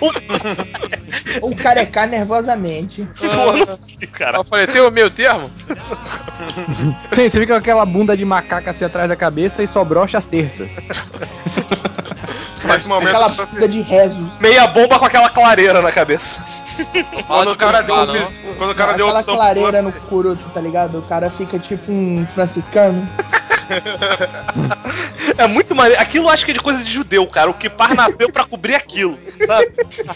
Speaker 2: ou carecar nervosamente.
Speaker 4: Pô, não sei, cara.
Speaker 5: Eu falei, tem o meio termo?
Speaker 6: Você fica com aquela bunda de macaca assim atrás da cabeça e só brocha às terças.
Speaker 2: Aquela bunda de rezos.
Speaker 4: Meia bomba com aquela clareira na cabeça.
Speaker 1: Quando o cara deu
Speaker 2: aquela clareira no curuto, tá ligado? O cara fica tipo um franciscano.
Speaker 4: É muito maneiro. Aquilo eu acho que é de coisa de judeu, cara. O Kipar nasceu pra cobrir aquilo, sabe?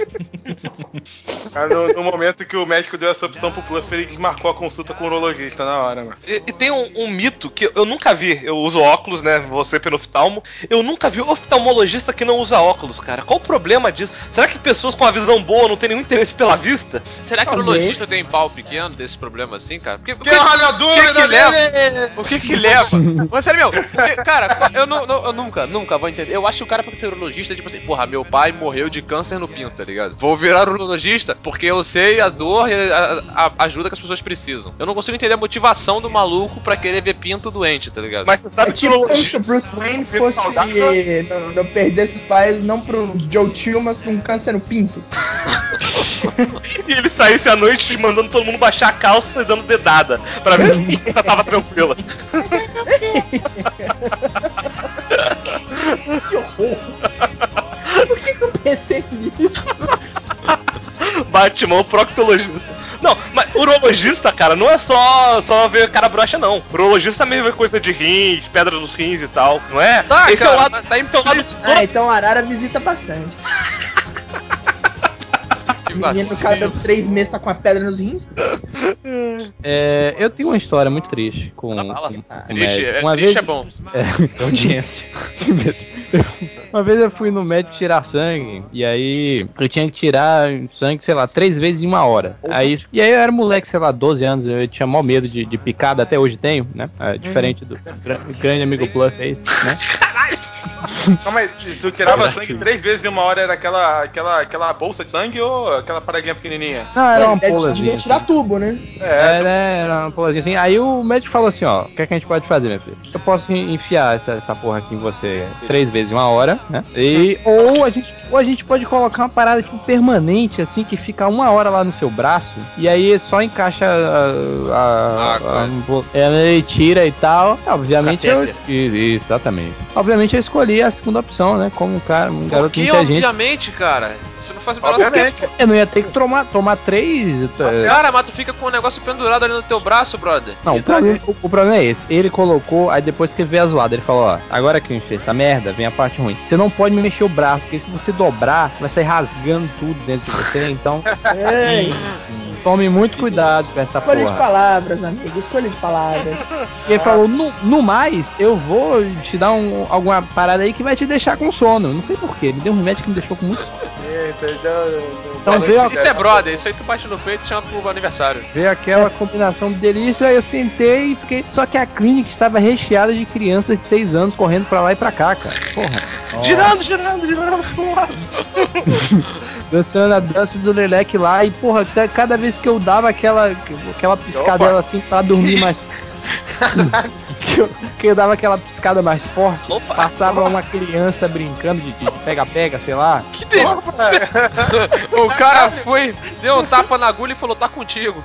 Speaker 1: Cara, no momento que o médico deu essa opção pro Pluff, ele desmarcou a consulta com o urologista na hora, mano.
Speaker 4: E tem um mito que eu nunca vi. Eu uso óculos, né? Você pelo oftalmo. Eu nunca vi oftalmologista que não usa óculos, cara. Qual o problema disso? Será que pessoas com a visão boa não têm nenhum interesse pela vista?
Speaker 5: Será que o urologista tem pau pequeno desse problema assim, cara?
Speaker 1: Que olha a dúvida
Speaker 5: O que leva? mas sério, meu, cara, eu nunca vou entender. Eu acho que o cara pra ser urologista é tipo assim, porra, meu pai morreu de câncer no pinto, tá ligado? Vou virar urologista porque eu sei a dor e a ajuda que as pessoas precisam. Eu não consigo entender a motivação do maluco pra querer ver pinto doente, tá ligado?
Speaker 4: Mas você sabe que
Speaker 2: tipo se o Bruce Wayne fosse não perdesse os pais não pro Joe Chill, mas pra um câncer no pinto.
Speaker 4: E ele saísse à noite mandando todo mundo baixar a calça e dando dedada pra ver se a tava tranquila.
Speaker 2: Que horror! Por que eu pensei nisso?
Speaker 4: Batman, o proctologista. Não, mas urologista, cara, não é só ver cara broxa, não. Urologista também vê coisa de rins, pedra nos rins e tal, não é?
Speaker 5: Tá,
Speaker 4: esse
Speaker 5: cara,
Speaker 4: é o lado,
Speaker 5: tá implícito.
Speaker 2: Então a Arara visita bastante. O menino, cada 3 meses tá com a pedra nos rins.
Speaker 6: Eu tenho uma história muito triste com
Speaker 5: Triste,
Speaker 6: uma
Speaker 5: triste
Speaker 6: vez,
Speaker 5: é bom.
Speaker 3: Audiência.
Speaker 6: Uma vez eu fui no médico tirar sangue, e aí eu tinha que tirar sangue, sei lá, 3 vezes em 1 hora. E aí eu era moleque, sei lá, 12 anos, eu tinha maior medo de picada, até hoje tenho, né? Diferente do grande amigo Plus, é isso, né?
Speaker 1: Calma aí, tu tirava sangue 3 vezes em 1 hora, era aquela bolsa de sangue ou aquela paradinha pequenininha?
Speaker 6: Não, era uma ampulazinha.
Speaker 2: Devia tirar tubo, né?
Speaker 6: Era uma ampulazinha assim. Aí o médico falou assim, ó, o que é que a gente pode fazer, meu filho? Eu posso enfiar essa porra aqui em você 3 vezes em 1 hora, né? Ou a gente pode colocar uma parada tipo permanente, assim, que fica 1 hora lá no seu braço, e aí só encaixa ele tira e tal. Obviamente exatamente. Obviamente eu escolhi a segunda opção, né? Como um garoto inteligente.
Speaker 5: Obviamente, cara. Isso não faz o menor
Speaker 1: Obviamente.
Speaker 6: Eu não ia ter que tomar 3.
Speaker 5: Cara, mas tu fica com um negócio pendurado ali no teu braço, brother.
Speaker 6: Não, o problema é esse. Ele colocou, aí depois que veio a zoada, ele falou, ó, agora que eu enfiei essa merda, vem a parte ruim. Você não pode me mexer o braço, porque se você dobrar, vai sair rasgando tudo dentro de você, então... Tome muito cuidado com essa
Speaker 2: Escolha
Speaker 6: porra.
Speaker 2: de palavras, amigo, escolha de palavras.
Speaker 6: E ele falou, no mais, eu vou te dar alguma parada aí que vai te deixar com sono. Não sei porquê, ele deu um remédio que me deixou com muito sono. Então
Speaker 5: isso é brother, isso aí tu bate no peito e chama pro aniversário.
Speaker 6: Veio aquela combinação de delícia, eu sentei e fiquei. Só que a clínica estava recheada de crianças de 6 anos correndo pra lá e pra cá, cara. Porra.
Speaker 4: Girando.
Speaker 6: Dançando a dança do Leleque lá e, porra, cada vez que eu dava aquela piscadela assim pra dormir mais. que eu dava aquela piscada mais forte, passava uma criança brincando de pega-pega, sei lá.
Speaker 5: Que delícia! O cara foi, deu um tapa na agulha e falou, tá contigo.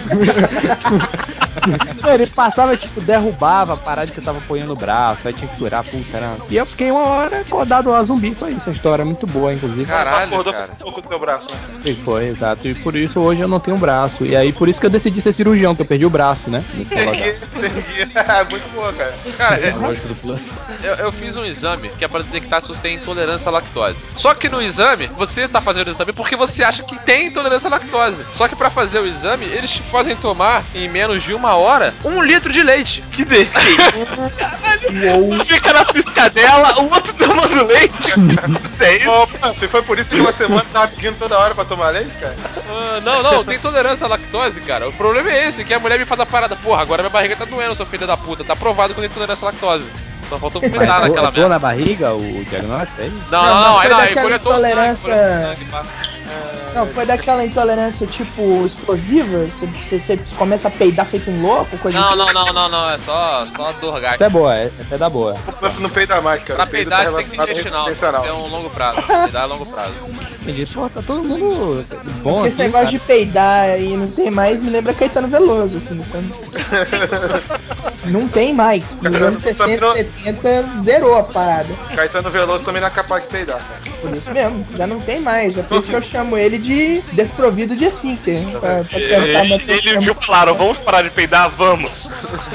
Speaker 6: Ele passava, tipo, derrubava a parada que eu tava apoiando o braço, aí tinha que curar, puta, né? E eu fiquei 1 hora acordado lá zumbi, foi isso, a história é muito boa, inclusive.
Speaker 5: Caralho,
Speaker 1: acordou
Speaker 5: cara.
Speaker 1: um pouco do teu braço, né?
Speaker 6: Foi, exato, e por isso hoje eu não tenho braço, e aí por isso que eu decidi ser cirurgião, que eu perdi o braço, né?
Speaker 1: Muito boa, cara.
Speaker 5: Cara, eu fiz um exame que é pra detectar se você tem intolerância à lactose. Só que no exame, você tá fazendo o exame porque você acha que tem intolerância à lactose. Só que pra fazer o exame, eles te fazem tomar, em menos de 1 hora, 1 litro de leite.
Speaker 4: Que delícia. Um fica na piscadela, o outro tomando leite.
Speaker 1: Opa, foi por isso que uma semana tava pedindo toda hora pra tomar leite, cara?
Speaker 5: Não, tem intolerância à lactose, cara. O problema é esse, que a mulher me faz a parada. Porra, agora minha barriga tá doendo, seu filho da puta. Tá provado que eu tenho intolerância à lactose. Só faltou fritar naquela merda.
Speaker 6: Na barriga, o diagnóstico aí?
Speaker 5: Não, aí
Speaker 2: daquela
Speaker 5: coletou
Speaker 2: intolerância. Não, foi daquela intolerância tipo explosiva? Você começa a peidar feito um louco, coisa assim?
Speaker 5: Não, é só dor gástrica.
Speaker 6: Essa é boa, essa é da boa.
Speaker 1: Não peida mais, cara.
Speaker 5: Pra peidar tem que ser intestinal, tem que ser um longo prazo. Peidar é longo prazo.
Speaker 6: Entendi, pô, tá todo mundo bom
Speaker 2: Porque esse negócio de peidar e não tem mais me lembra Caetano Veloso, assim. Então... não tem mais. Nos anos 60, 70, zerou a parada.
Speaker 1: Caetano Veloso também não é capaz de peidar, cara.
Speaker 2: Por isso mesmo, já não tem mais. É por isso que eu chamo ele de desprovido de esfíncter.
Speaker 4: Ele viu, claro, vamos parar de peidar, vamos.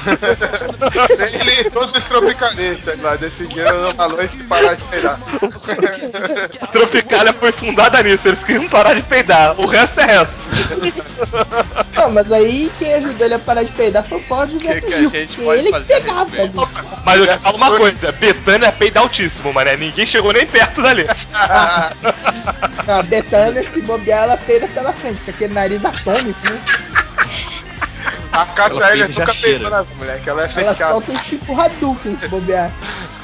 Speaker 1: Ele todos os tropicalistas lá decidiram numa noite de parar de peidar.
Speaker 4: Tropicália foi fundada nisso, eles queriam parar de peidar, o resto é resto.
Speaker 2: Não, mas aí quem ajudou ele a parar de peidar foi o Paulo de
Speaker 5: que a gente pode
Speaker 2: ele
Speaker 5: fazer
Speaker 2: pegava.
Speaker 4: Mas eu te falo uma coisa, Betânia é peida altíssimo, mané, ninguém chegou nem perto dali.
Speaker 2: Não, a Betânia, se bobear, ela peida pela frente, com aquele nariz atômico, né?
Speaker 1: A Cataília nunca
Speaker 3: jacheira.
Speaker 1: pensou na mulher, que ela é
Speaker 2: Ela
Speaker 1: fechada.
Speaker 2: solta um tipo Hadouken se bobear.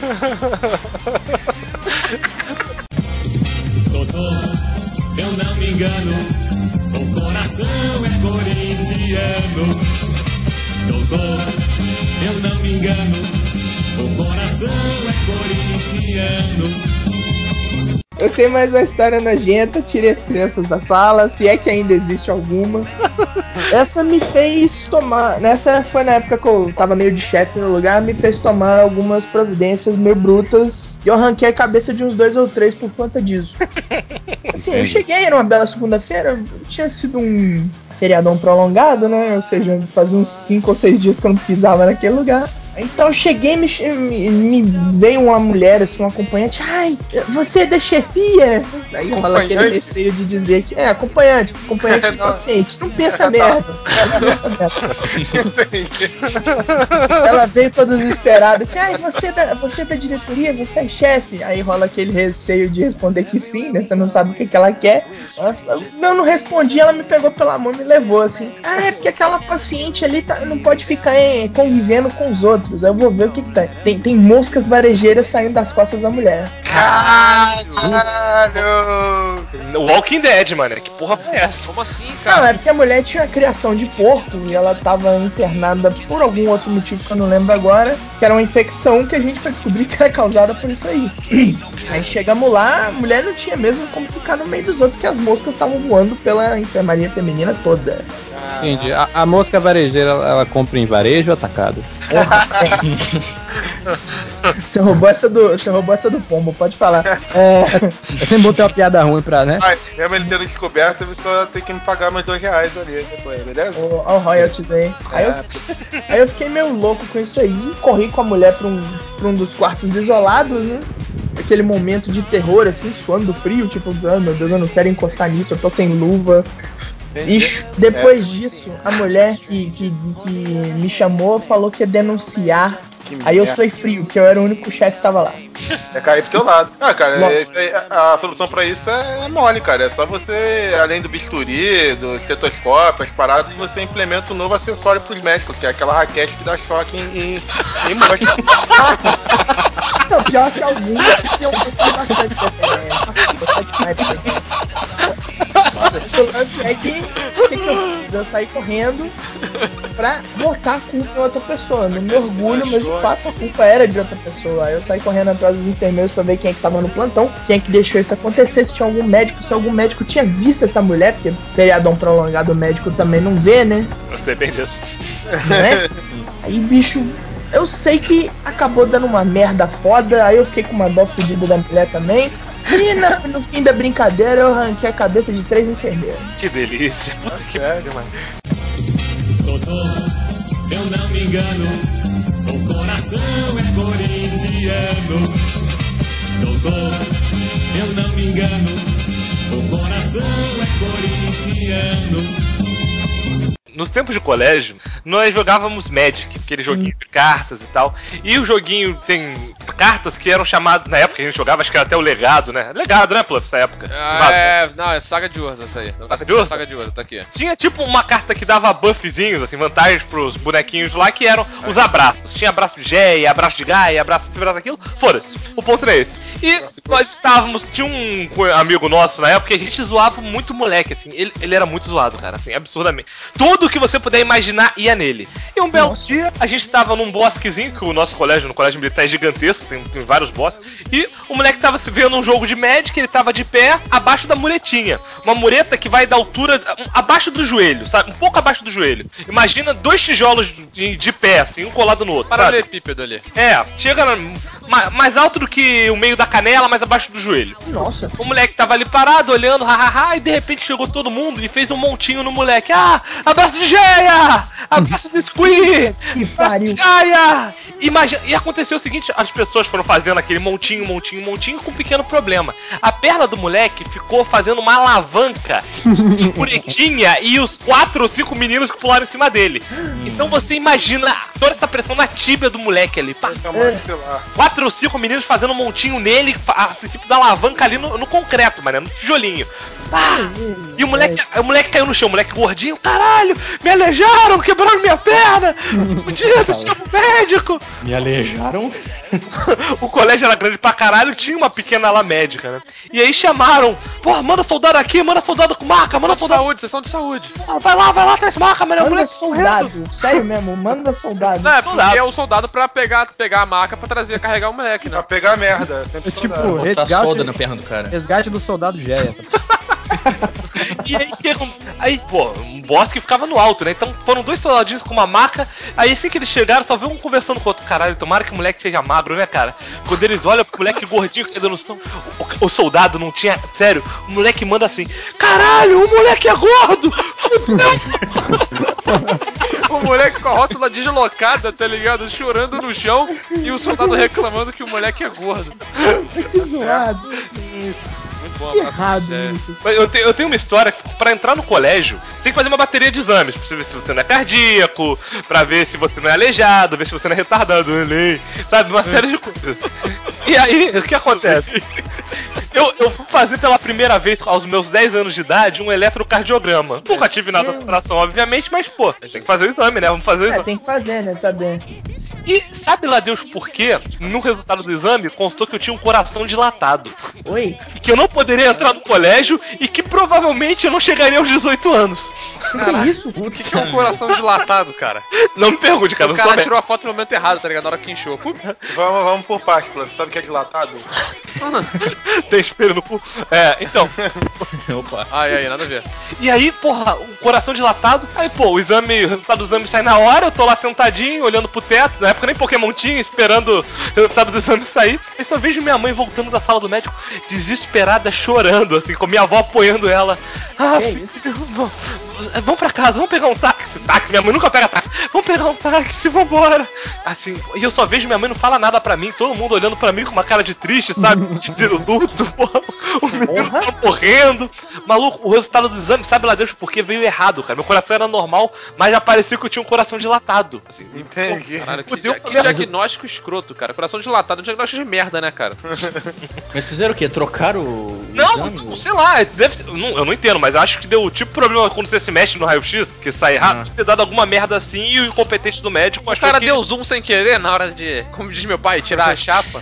Speaker 8: Doutor, eu não me engano, o coração é corintiano. Doutor, eu não me engano, o coração é corintiano.
Speaker 2: Eu tenho mais uma história nojenta, tirei as crianças da sala, se é que ainda existe alguma. Essa me fez tomar. Nessa foi na época que eu tava meio de chefe no lugar, me fez tomar algumas providências meio brutas. E eu arranquei a cabeça de uns 2 ou 3 por conta disso. Assim, eu cheguei numa bela segunda-feira, tinha sido um feriadão prolongado, né? Ou seja, fazia uns 5 ou 6 dias que eu não pisava naquele lugar. Então eu cheguei, me veio uma mulher, assim, uma acompanhante. Ai, você é da chefia? Aí rola aquele receio de dizer que é acompanhante do paciente. Não pensa merda. Não pensa merda.
Speaker 1: Entendi.
Speaker 2: Ela veio toda desesperada, assim, ai, você é da diretoria, você é chefe? Aí rola aquele receio de responder que sim, né? Você não sabe o que ela quer. Eu não respondi, ela me pegou pela mão e me levou, assim. Ah, é porque aquela paciente ali não pode ficar convivendo com os outros. Aí eu vou ver o que tá. Tem moscas varejeiras saindo das costas da mulher.
Speaker 1: Caralho!
Speaker 4: Walking Dead, mano. Que porra foi essa?
Speaker 5: Como assim,
Speaker 2: Não,
Speaker 5: cara?
Speaker 2: é porque a mulher tinha criação de porco e ela tava internada por algum outro motivo que eu não lembro agora, que era uma infecção que a gente foi descobrir que era causada por isso aí. Aí chegamos lá, a mulher não tinha mesmo como ficar no meio dos outros, que as moscas estavam voando pela enfermaria feminina toda.
Speaker 6: Entendi. A mosca varejeira, ela compra em varejo ou atacado?
Speaker 2: Você roubou essa do pombo, pode falar.
Speaker 6: Eu sempre botei uma piada ruim pra, né?
Speaker 1: Ai, mesmo ele tendo descoberto, ele só tem que me pagar mais R$2 ali depois, beleza?
Speaker 2: Ó o royalties aí. Aí eu fiquei meio louco com isso aí, corri com a mulher pra um dos quartos isolados, né? Aquele momento de terror, assim, suando frio, tipo, ah, meu Deus, eu não quero encostar nisso, eu tô sem luva. Ixi, depois disso, a mulher que me chamou falou que ia denunciar. Aí eu suei frio, que eu era o único chefe que tava lá.
Speaker 1: É cair pro teu lado. Ah, cara, a solução pra isso é mole, cara. É só você, além do bisturi, do estetoscópio, as paradas, você implementa um novo acessório pros médicos, que é aquela raquete que dá choque em mosca.
Speaker 2: Não, pior que alguns tinham gostado bastante dessa ideia. Gostei demais dessa ideia. O lance é que o que eu fiz? Eu saí correndo pra botar a culpa em outra pessoa. Não me orgulho, mas de fato a culpa era de outra pessoa. Aí eu saí correndo atrás dos enfermeiros pra ver quem é que tava no plantão, quem é que deixou isso acontecer, se tinha algum médico, se algum médico tinha visto essa mulher, porque feriadão prolongado o médico também não vê, né?
Speaker 4: Eu sei bem disso.
Speaker 2: Não é? Aí, bicho, eu sei que acabou dando uma merda foda, aí eu fiquei com uma dó fodida da mulher também. E no fim da brincadeira eu arranquei a cabeça de 3 enfermeiros.
Speaker 4: Que delícia. Puta que pariu, mano.
Speaker 8: Doutor, eu não me engano, o coração é corintiano. Doutor, eu não me engano, o coração é corintiano.
Speaker 4: Nos tempos de colégio, nós jogávamos Magic, aquele joguinho de cartas e tal. E o joguinho tem cartas que eram chamadas. Na época que a gente jogava, acho que era até o Legado, né? Legado, né, Pluff, essa época?
Speaker 5: Não, é Saga de Urza essa aí. Saga de Urza, tá aqui.
Speaker 4: Tinha tipo uma carta que dava buffzinhos, assim, vantagens pros bonequinhos lá, que eram os abraços. Tinha abraço de Geia, abraço de Gaia, abraço de aquilo. Foda-se, o ponto não é esse. E nós estávamos. Tinha um amigo nosso na época que a gente zoava muito moleque, assim. Ele era muito zoado, cara, assim, absurdamente. Tudo que você puder imaginar ia nele. E um belo dia, a gente tava num bosquezinho, que o nosso colégio, no colégio militar, é gigantesco, tem vários bosques. E o moleque tava se vendo um jogo de Magic, ele tava de pé abaixo da muretinha. Uma mureta que vai da altura abaixo do joelho, sabe? Um pouco abaixo do joelho. Imagina 2 tijolos de pé, assim, um colado no outro.
Speaker 5: Paralelepípedo ali.
Speaker 4: É, chega mais alto do que o meio da canela, mais abaixo do joelho.
Speaker 2: Nossa.
Speaker 4: O moleque tava ali parado, olhando, hahaha, e de repente chegou todo mundo e fez um montinho no moleque. Ah, abraço de Geia! Abraço do Squee! Abraço de Gaia! E aconteceu o seguinte, as pessoas foram fazendo aquele montinho com um pequeno problema. A perna do moleque ficou fazendo uma alavanca de muretinha e os 4 ou 5 meninos que pularam em cima dele. Então você imagina toda essa pressão na tíbia do moleque ali. 4 ou 5 meninos fazendo um montinho nele, a princípio da alavanca ali no concreto, mano, no tijolinho. E o moleque caiu no chão, o moleque gordinho, caralho, me aleijaram, quebraram minha perna, fudido, chama o médico.
Speaker 3: Me aleijaram?
Speaker 4: O colégio era grande pra caralho, tinha uma pequena ala médica, né? E aí chamaram, porra, manda soldado aqui, manda soldado com maca, manda soldado.
Speaker 5: Sessão de saúde.
Speaker 4: Vai lá, traz maca, mano.
Speaker 2: Manda soldado, sério mesmo, manda soldado.
Speaker 5: Não, é porque é o soldado pra pegar a maca pra trazer, carregar o moleque, né?
Speaker 1: Pra pegar merda, sempre
Speaker 6: Tipo,
Speaker 1: soldado.
Speaker 3: Botar solda na perna do cara.
Speaker 6: Resgate do soldado Géia.
Speaker 4: E aí, pô, um boss que ficava no alto, né? Então foram 2 soldadinhos com uma maca. Aí assim que eles chegaram, só viu um conversando com o outro. Caralho, tomara que o moleque seja magro, né, cara? Quando eles olham pro moleque gordinho que tá dando som, o soldado não tinha. Sério, o moleque manda assim: caralho, o moleque é gordo! Fudeu!
Speaker 5: O moleque com a rótula deslocada, tá ligado? Chorando no chão e o soldado reclamando que o moleque é gordo.
Speaker 2: Que zoado.
Speaker 5: Muito bom,
Speaker 2: Que errado isso.
Speaker 4: Mas eu tenho uma história que pra entrar no colégio, você tem que fazer uma bateria de exames pra ver se você não é cardíaco, pra ver se você não é aleijado, ver se você não é retardado, sabe? Uma série de coisas. E aí, o que acontece? Eu fui fazer pela primeira vez, aos meus 10 anos de idade, um eletrocardiograma. Nunca tive nada no coração, obviamente, mas, pô, a gente tem que fazer o exame, né? Vamos fazer o exame.
Speaker 2: Tem que fazer, né? Saber.
Speaker 4: E sabe lá Deus por quê? No resultado do exame, constou que eu tinha um coração dilatado.
Speaker 2: Oi?
Speaker 4: E que eu não poderia entrar no colégio e que provavelmente eu não chegaria aos 18 anos.
Speaker 2: Que isso?
Speaker 5: O que é um coração dilatado, cara?
Speaker 4: Não me pergunte, cara.
Speaker 5: O cara tirou a foto no momento errado, tá ligado? Na hora que inchou.
Speaker 1: Vamos por partes, Plano. Sabe o que é dilatado?
Speaker 4: Tem espelho no cu. Então.
Speaker 3: Opa.
Speaker 5: Aí, nada a ver.
Speaker 4: E aí, porra, o coração dilatado. Aí, pô, o resultado do exame sai na hora, eu tô lá sentadinho, olhando pro teto. Na época nem Pokémon tinha, esperando o resultado do exame sair. Aí só vejo minha mãe voltando da sala do médico, desesperada, chorando, assim, com minha avó apoiando ela. Filho, vamos pra casa, vamos pegar um táxi. Minha mãe nunca pega táxi. Vamos pegar um táxi, vambora. Assim, e eu só vejo minha mãe não fala nada pra mim, todo mundo olhando pra mim com uma cara de triste, sabe? De luto, porra. O menino tá morrendo. Maluco, o resultado do exame, sabe lá Deus por quê? Veio errado, cara. Meu coração era normal, mas já parecia que eu tinha um coração dilatado. Assim,
Speaker 1: entendi.
Speaker 5: Caralho, que diagnóstico escroto, cara. Coração dilatado é um diagnóstico de merda, né, cara?
Speaker 3: Mas fizeram o quê? Trocaram o
Speaker 4: não,
Speaker 3: exame?
Speaker 4: Sei lá, deve ser, eu não entendo, mas acho que deu o tipo de problema quando você se mexe no raio-x, que sai errado, ter dado alguma merda assim e o incompetente do médico achou
Speaker 5: o cara
Speaker 4: que...
Speaker 5: deu zoom sem querer na hora de, como diz meu pai, tirar a chapa.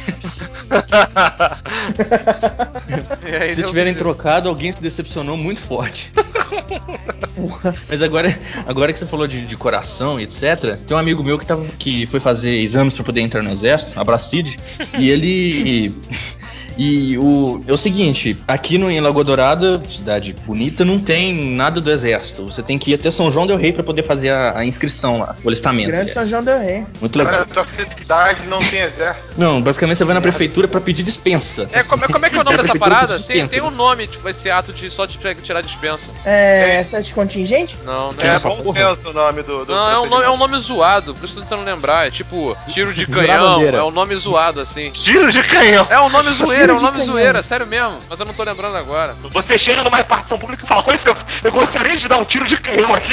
Speaker 3: Se tiverem trocado, alguém se decepcionou muito forte. Mas agora que você falou de coração e etc, tem um amigo meu que foi fazer exames pra poder entrar no exército, abraço Cid, e ele... E é o seguinte, aqui em Lagoa Dourada, cidade bonita, não tem nada do exército. Você tem que ir até São João del Rei pra poder fazer a inscrição lá, o alistamento.
Speaker 2: Grande São João del Rei.
Speaker 3: Muito legal.
Speaker 1: A tua cidade não tem exército?
Speaker 3: Não, basicamente você vai na prefeitura pra pedir dispensa.
Speaker 5: Como é que é o nome dessa parada? Tem um nome, tipo, esse ato de só de tirar dispensa.
Speaker 2: Excesso de contingente?
Speaker 5: Não
Speaker 1: É bom senso o nome do
Speaker 5: não, é um nome zoado, por isso eu tô tentando lembrar. É tipo, tiro de canhão, é um nome zoado, assim.
Speaker 4: Tiro de canhão!
Speaker 5: É um nome zoeiro, sério mesmo, mas eu não tô lembrando agora.
Speaker 4: Você chega numa repartição pública e fala, com licença, eu gostaria de dar um tiro de canhão aqui.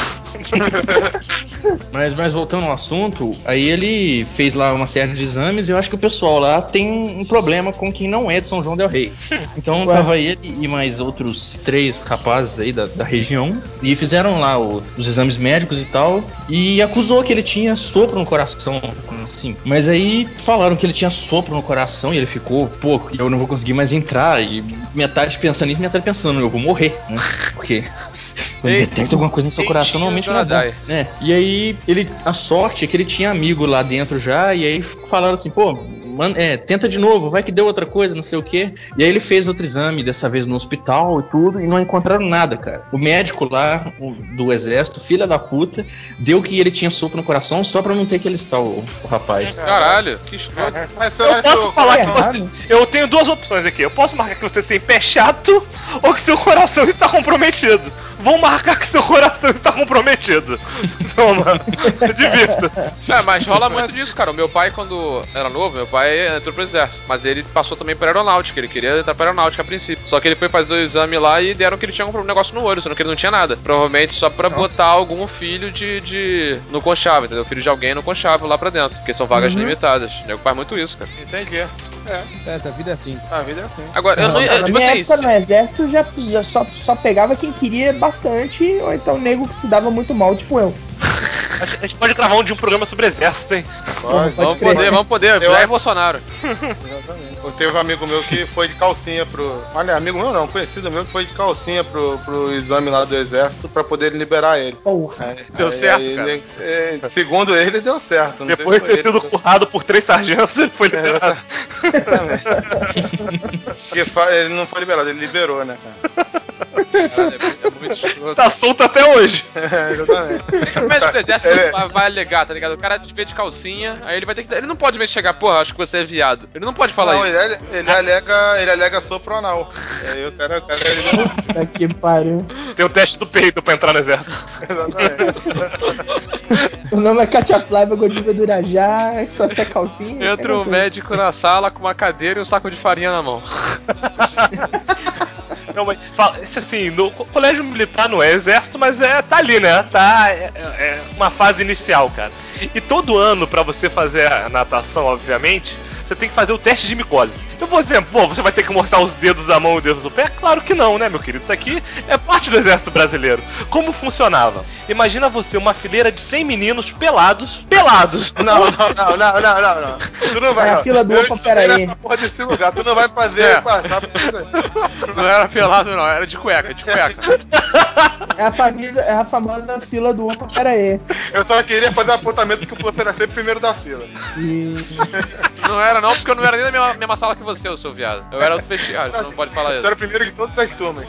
Speaker 3: Mas voltando ao assunto, aí ele fez lá uma série de exames e eu acho que o pessoal lá tem um problema com quem não é de São João del Rei. Então tava ele e mais outros 3 rapazes aí da região e fizeram lá os exames médicos e tal e acusou que ele tinha sopro no coração, assim. Mas aí falaram que ele tinha sopro no coração e ele ficou, pô, eu não vou conseguir mais entrar, e metade pensando nisso, metade pensando, eu vou morrer, né? Porque quando detecta alguma coisa no seu coração, normalmente não dá, né? E aí, a sorte é que ele tinha amigo lá dentro já, e aí falaram assim, pô, tenta de novo, vai que deu outra coisa, não sei o quê. E aí ele fez outro exame, dessa vez no hospital e tudo, e não encontraram nada, cara. O médico lá, do exército, filha da puta, deu que ele tinha sopro no coração só pra não ter que alistar o rapaz.
Speaker 5: Caralho, que escroto.
Speaker 1: Mas você
Speaker 4: Eu posso falar que você... Eu tenho 2 opções aqui. Eu posso marcar que você tem pé chato ou que seu coração está comprometido. Vou marcar que seu coração está comprometido. Toma, divirta-se.
Speaker 5: Mas rola muito disso, cara. O meu pai, quando era novo, meu pai entrou pro exército. Mas ele passou também pra aeronáutica. Ele queria entrar pra aeronáutica a princípio. Só que ele foi fazer o exame lá e deram que ele tinha um negócio no olho, sendo que ele não tinha nada. Provavelmente só pra botar algum filho no conchavo, entendeu? Filho de alguém no conchavo lá pra dentro. Porque são vagas limitadas. O nego faz muito isso, cara.
Speaker 1: Entendi.
Speaker 6: A vida é assim.
Speaker 1: A vida é assim.
Speaker 5: Agora, eu não.
Speaker 2: Na
Speaker 5: Tipo
Speaker 2: minha
Speaker 5: assim,
Speaker 2: época no exército já só pegava quem queria bastante, ou então nego que se dava muito mal, tipo eu.
Speaker 4: A gente pode gravar um programa sobre exército, hein?
Speaker 5: Vamos poder.
Speaker 1: Eu
Speaker 5: Já é
Speaker 1: acho-
Speaker 5: Bolsonaro.
Speaker 1: Exatamente. Eu teve um amigo meu que foi de calcinha pro. Olha, amigo meu não, conhecido meu que foi de calcinha pro exame lá do exército pra poder liberar ele.
Speaker 2: Porra.
Speaker 5: Deu certo, cara.
Speaker 1: Segundo ele, deu certo. Não
Speaker 4: Depois de
Speaker 1: sei
Speaker 4: ter
Speaker 1: se foi
Speaker 4: sido currado por 3 sargentos, ele foi liberado.
Speaker 1: Exatamente. Ele não foi liberado, ele liberou, né, cara?
Speaker 5: Caralho, é muito escroto.
Speaker 4: Tá solto até hoje.
Speaker 1: Exatamente.
Speaker 5: O médico do exército vai alegar, tá ligado? O cara te vê de calcinha, aí ele vai ter que. Ele não pode mesmo chegar, porra, acho que você é viado. Ele não pode falar
Speaker 1: Não,
Speaker 5: isso.
Speaker 1: ele alega sopro anal. E aí o cara
Speaker 2: Puta que pariu.
Speaker 4: Tem o teste do peito pra entrar no exército.
Speaker 1: Exatamente.
Speaker 2: O nome é Katia Flávia Godiva do Irajá, só se é calcinha.
Speaker 5: Entra um médico na sala com uma cadeira e um saco de farinha na mão.
Speaker 4: Não, mas fala, isso assim, no colégio militar não é exército, mas tá ali, né? É uma fase inicial, cara. E todo ano, pra você fazer a natação, obviamente, você tem que fazer o teste de micose. Eu vou dizer, pô, você vai ter que mostrar os dedos da mão e os dedos do pé? Claro que não, né, meu querido? Isso aqui é parte do exército brasileiro. Como funcionava? Imagina você, uma fileira de 100 meninos pelados.
Speaker 1: Não. Tu não vai.
Speaker 2: É a fila do opa, pera aí.
Speaker 1: Nessa porra desse lugar, tu não vai fazer passar por isso aí.
Speaker 5: Não era pelado, não, era de cueca.
Speaker 2: É a famosa fila do opa, pera aí.
Speaker 1: Eu só queria fazer o apontamento que você era sempre primeiro da fila.
Speaker 5: Não era não, porque eu não era nem na mesma sala que você, ô seu viado. Eu era outro vestiário, você não pode falar
Speaker 1: Você
Speaker 5: isso.
Speaker 1: era o primeiro de todas as turmas.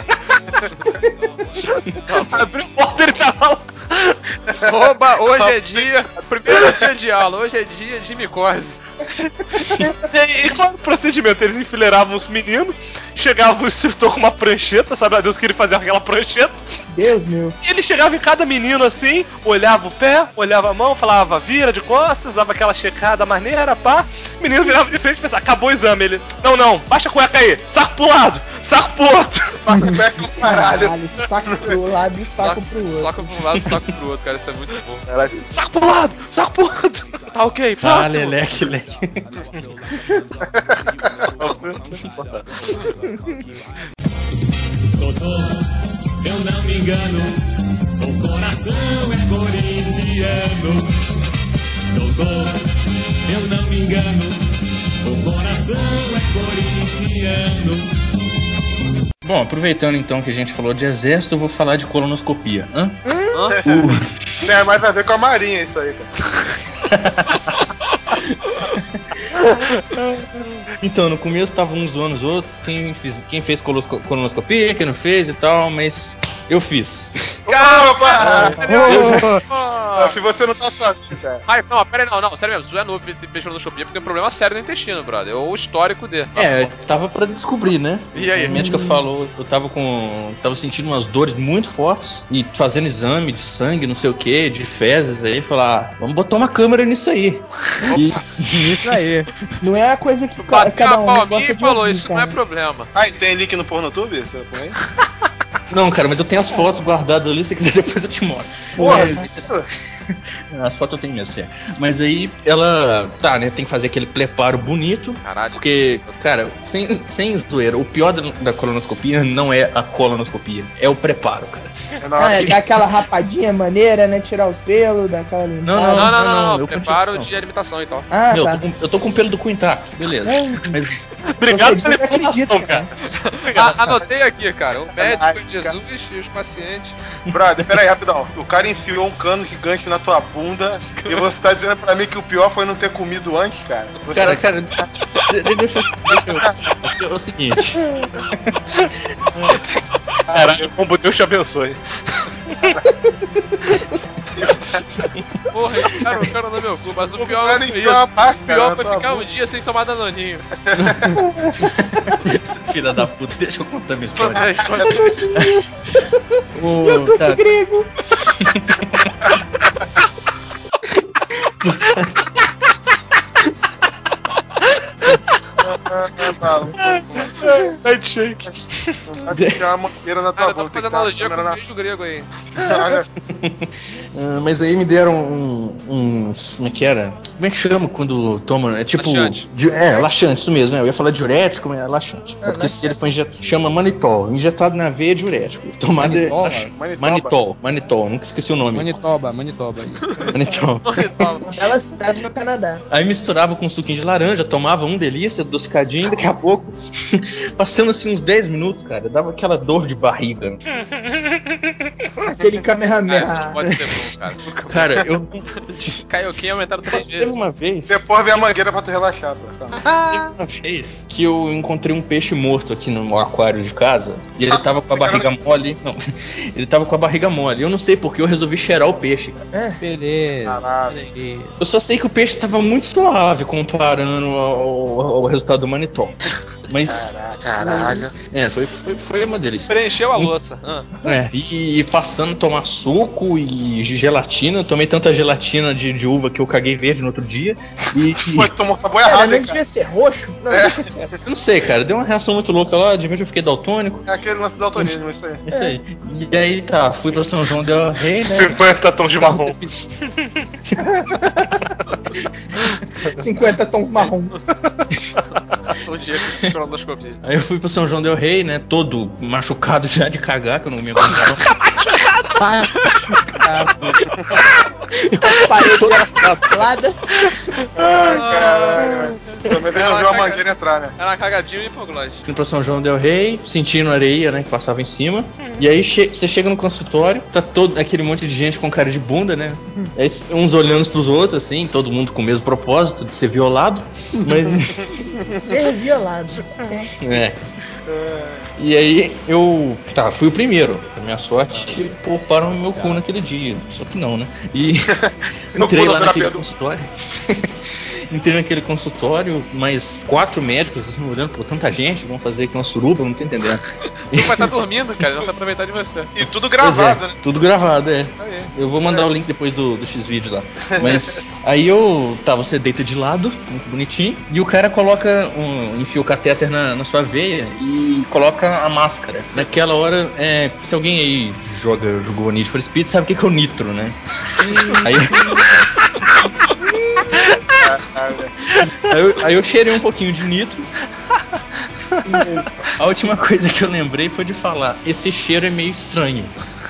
Speaker 4: Abriu a porta e ele tava lá.
Speaker 5: Oba, hoje é dia. Primeiro dia de aula, hoje é dia de micose.
Speaker 4: E qual era o procedimento? Eles enfileiravam os meninos, chegava o instrutor com uma prancheta, sabe a Deus que ele fazia aquela prancheta.
Speaker 2: Deus meu.
Speaker 4: E ele chegava em cada menino assim, olhava o pé, olhava a mão, falava vira de costas, dava aquela checada maneira, pá. O menino virava de frente e pensava, acabou o exame. Ele, não, baixa a cueca aí, saco pro lado, saco pro outro.
Speaker 1: Passa o pé com caralho.
Speaker 2: Saco pro lado e saco pro outro.
Speaker 5: Saco pra um lado, saco pro outro, cara, isso é muito bom.
Speaker 4: Saco pro lado, saco pro outro. Tá ok,
Speaker 3: Ah,
Speaker 4: próximo.
Speaker 3: leque.
Speaker 8: Doutor, eu não me engano, o coração é corintiano. Doutor, eu não me engano, o coração é corintiano.
Speaker 3: Bom, aproveitando então que a gente falou de exército, eu vou falar de colonoscopia.
Speaker 1: Tem mais a ver com a Marinha isso aí, cara.
Speaker 3: Então, no começo estavam uns zoando os outros, quem fez colonoscopia, quem não fez e tal, mas eu fiz.
Speaker 1: Opa! Se você não tá sozinho, cara.
Speaker 5: Ai, não, pera aí, não, sério mesmo, isso é novo mexendo no Shopee, porque tem um problema sério no intestino, brother, ou o histórico dele.
Speaker 3: Tava pra descobrir, né?
Speaker 5: E aí?
Speaker 3: A médica falou, eu tava sentindo umas dores muito fortes e fazendo exame de sangue, não sei o que, de fezes aí, falar, vamos botar uma câmera nisso aí.
Speaker 6: Isso aí.
Speaker 2: Não é a coisa que
Speaker 5: Bateu
Speaker 2: cada
Speaker 5: a
Speaker 2: um
Speaker 5: palminha
Speaker 2: gosta
Speaker 5: e
Speaker 2: de
Speaker 5: falou,
Speaker 2: ouvir,
Speaker 5: isso
Speaker 2: cara.
Speaker 5: não é problema.
Speaker 1: Ah, e tem link no Pornotube? Você põe?
Speaker 3: Não, cara, mas eu tenho as fotos guardadas ali, se quiser depois eu te mostro.
Speaker 1: Porra,
Speaker 3: As fotos eu tenho mesmo, é. Mas aí ela, né, tem que fazer aquele preparo bonito.
Speaker 5: Caralho.
Speaker 3: Porque, cara, sem zoeira, o pior da colonoscopia não é a colonoscopia, é o preparo, cara.
Speaker 1: é na hora que...
Speaker 2: Dá aquela rapadinha maneira, né? Tirar os pelos, dar aquela limpada.
Speaker 3: Não, eu
Speaker 5: preparo
Speaker 3: continuo.
Speaker 5: de alimentação e tal.
Speaker 2: Ah,
Speaker 3: Meu,
Speaker 2: tá.
Speaker 3: eu tô com o pelo do cu intacto, beleza. Mas
Speaker 4: Obrigado
Speaker 2: Você
Speaker 4: pela
Speaker 2: acredita,
Speaker 4: informação, cara.
Speaker 5: Anotei aqui, cara, o médico de Jesus e os pacientes.
Speaker 1: Brother, pera aí, rapidão. O cara enfiou um cano gigante na tua bunda e você tá dizendo pra mim que o pior foi não ter comido antes, cara? Você
Speaker 3: cara, deixa eu... É o seguinte.
Speaker 4: Caralho, como Deus te abençoe.
Speaker 5: Porra, enfiaram o cara no meu cu, mas o pior
Speaker 1: cara
Speaker 5: não foi
Speaker 1: enfiou uma
Speaker 5: isso.
Speaker 1: pasta,
Speaker 5: O pior
Speaker 1: na
Speaker 5: foi
Speaker 1: tua
Speaker 5: ficar
Speaker 1: bunda.
Speaker 5: um dia sem tomar danoninho.
Speaker 3: Filha da puta, deixa eu contar minha história.
Speaker 2: Eu
Speaker 3: Cara,
Speaker 2: grego.
Speaker 4: Night shake.
Speaker 1: vai ficar uma mangueira na tua
Speaker 5: Cara, dá
Speaker 1: bunda.
Speaker 5: pra fazer
Speaker 1: tem que
Speaker 5: analogia
Speaker 1: tá
Speaker 5: com o
Speaker 1: na...
Speaker 5: beijo grego aí.
Speaker 1: Olha,
Speaker 3: Mas aí me deram uns. Como é que era? Como é que chama quando toma? É tipo.
Speaker 5: Laxante.
Speaker 3: Laxante, isso mesmo. Eu ia falar diurético, mas é laxante. É porque se ele for chama manitol. Injetado na veia é diurético. Tomada Manitol. Nunca esqueci o nome.
Speaker 6: Manitoba.
Speaker 3: Manitoba.
Speaker 2: Bela cidade no Canadá.
Speaker 3: Aí misturava com suquinho de laranja, tomava delícia, adocicadinho, daqui a pouco, passando assim uns 10 minutos, cara, dava aquela dor de barriga.
Speaker 2: Aquele Kamehameha.
Speaker 5: Isso não pode ser bom, cara.
Speaker 3: Cara, eu.
Speaker 5: Kaioken aumentaram 3
Speaker 3: Teve
Speaker 5: vezes.
Speaker 3: uma vez.
Speaker 1: Depois vem a mangueira pra tu relaxar, pô.
Speaker 3: Teve uma vez que eu encontrei um peixe morto aqui no aquário de casa e ele tava com a barriga mole. Não, ele tava com a barriga mole. Eu não sei porque eu resolvi cheirar o peixe, cara.
Speaker 6: Beleza.
Speaker 1: Caralho.
Speaker 3: Eu só sei que o peixe tava muito suave comparando ao resultado do manitol. Mas.
Speaker 4: Caralho.
Speaker 3: Foi uma delícia.
Speaker 5: Preencheu a louça.
Speaker 3: E passando a tomar suco e gelatina. Eu tomei tanta gelatina de uva que eu caguei verde no outro dia.
Speaker 1: Tomou sabor
Speaker 2: Cara,
Speaker 1: errado,
Speaker 2: não
Speaker 1: hein, cara.
Speaker 2: devia ser roxo? Não,
Speaker 3: Eu não sei, cara. Deu uma reação muito louca lá. De repente eu fiquei daltônico.
Speaker 1: É aquele lance do daltonismo, isso aí.
Speaker 3: Isso aí. E aí tá, fui pra São João del Rei, né?
Speaker 4: 50 tons de marrom.
Speaker 2: 50 tons marrons.
Speaker 5: Um dia que colonoscopia.
Speaker 3: Aí eu fui pro São João del Rei, né? Todo machucado já de cagar, que eu não me aguentava.
Speaker 2: As paredes eram calculadas.
Speaker 1: Ai, caralho. Pelo menos ele não viu a mangueira entrar, né?
Speaker 5: Era uma cagadinha e hipoglose.
Speaker 3: Fui pra São João del Rei, sentindo areia, né? Que passava em cima. E aí você chega no consultório, tá todo aquele monte de gente com cara de bunda, né? Aí, uns olhando pros outros, assim, todo mundo com o mesmo propósito de ser violado. Mas.
Speaker 2: Ser violado.
Speaker 3: E aí eu. Tá, fui o primeiro. Pra minha sorte, pouparam o meu cu naquele dia. Só que não, né? E entrei lá naquele consultório. Entrei naquele consultório, mais 4 médicos assim, olhando por tanta gente, vão fazer aqui uma suruba, eu não tô entendendo.
Speaker 5: Tu vai estar dormindo, cara, não se aproveitar de você.
Speaker 1: E tudo gravado, né?
Speaker 3: Tudo gravado, Eu vou mandar o link depois do X-Vídeo lá. Mas aí você deita de lado, muito bonitinho, e o cara coloca enfia o catéter na sua veia e coloca a máscara. Naquela hora, se alguém aí jogou Need for Speed, sabe o que é o nitro, né? Aí eu cheirei um pouquinho de nitro. A última coisa que eu lembrei foi de falar: esse cheiro é meio estranho.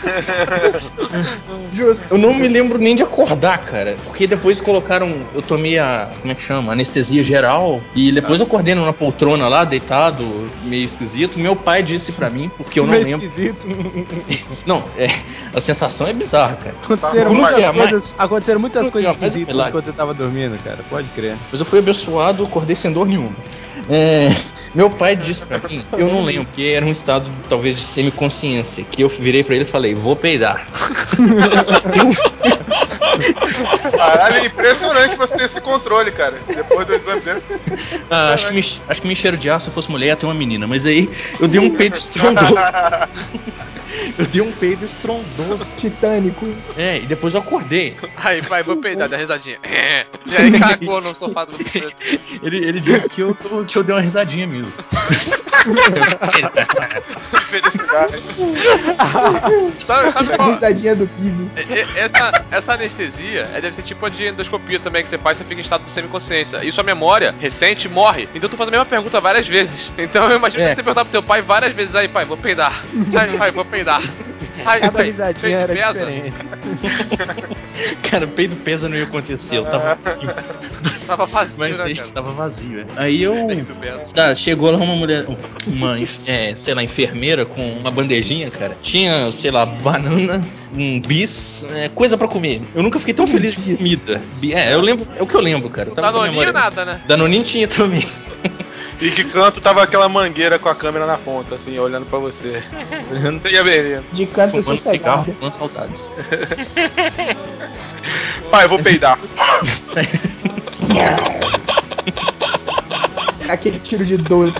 Speaker 2: Justo.
Speaker 3: Eu não me lembro nem de acordar, cara. Porque depois colocaram. Eu tomei como é que chama? Anestesia geral. E depois eu acordei numa poltrona lá, deitado, meio esquisito. Meu pai disse pra mim, porque eu não lembro.
Speaker 6: Esquisito.
Speaker 3: Não, a sensação é bizarra, cara.
Speaker 6: Aconteceram muitas coisas
Speaker 3: mas
Speaker 6: esquisitas enquanto eu tava dormindo, cara. Pode crer.
Speaker 3: Mas eu fui abençoado, acordei sem dor nenhuma. Meu pai disse pra mim, eu não lembro, que era um estado talvez de semiconsciência, que eu virei pra ele e falei: vou peidar.
Speaker 1: Caralho, é impressionante você ter esse controle, cara. Depois do exame desse.
Speaker 3: Acho que me encheram de ar. Se eu fosse mulher ia ter uma menina. Mas aí eu dei um peido estrondoso.
Speaker 2: Titânico.
Speaker 3: E depois eu acordei.
Speaker 5: Aí, pai, vou peidar, dá risadinha. E aí cagou no sofá do
Speaker 3: ele disse que eu dei uma risadinha mesmo.
Speaker 1: Felicidade.
Speaker 5: Sabe
Speaker 2: A
Speaker 5: qual?
Speaker 2: risadinha do Pibes.
Speaker 5: Essa anestesia deve ser tipo a de endoscopia também, que você faz, você fica em estado de semiconsciência. E sua memória recente morre. Então tu faz a mesma pergunta várias vezes. Então eu imagino que você perguntar pro teu pai várias vezes: aí, pai, vou peidar. Aí, pai, vou peidar. Aí,
Speaker 6: Cada
Speaker 5: pai,
Speaker 6: risadinha era
Speaker 5: pesa.
Speaker 6: diferente.
Speaker 3: Cara, peido pesa não ia acontecer. Eu tava
Speaker 5: Tava vazio,
Speaker 3: mas
Speaker 5: né, cara?
Speaker 3: tava vazio. Aí eu. Chegou lá uma mulher, sei lá, enfermeira com uma bandejinha, cara. Tinha, sei lá, banana, um bis, coisa pra comer. Eu nunca fiquei tão feliz de comida. Eu lembro, é o que eu lembro, cara.
Speaker 5: Danoninho nada, né?
Speaker 3: Danoninho tinha também.
Speaker 1: E de canto tava aquela mangueira com a câmera na ponta, assim, olhando pra você.
Speaker 3: Olhando
Speaker 1: Você ia ver.
Speaker 2: De canto
Speaker 3: fumando
Speaker 2: sossegado.
Speaker 3: cigarro, fumando saudades.
Speaker 1: Pai, eu vou peidar.
Speaker 2: Aquele tiro de 12.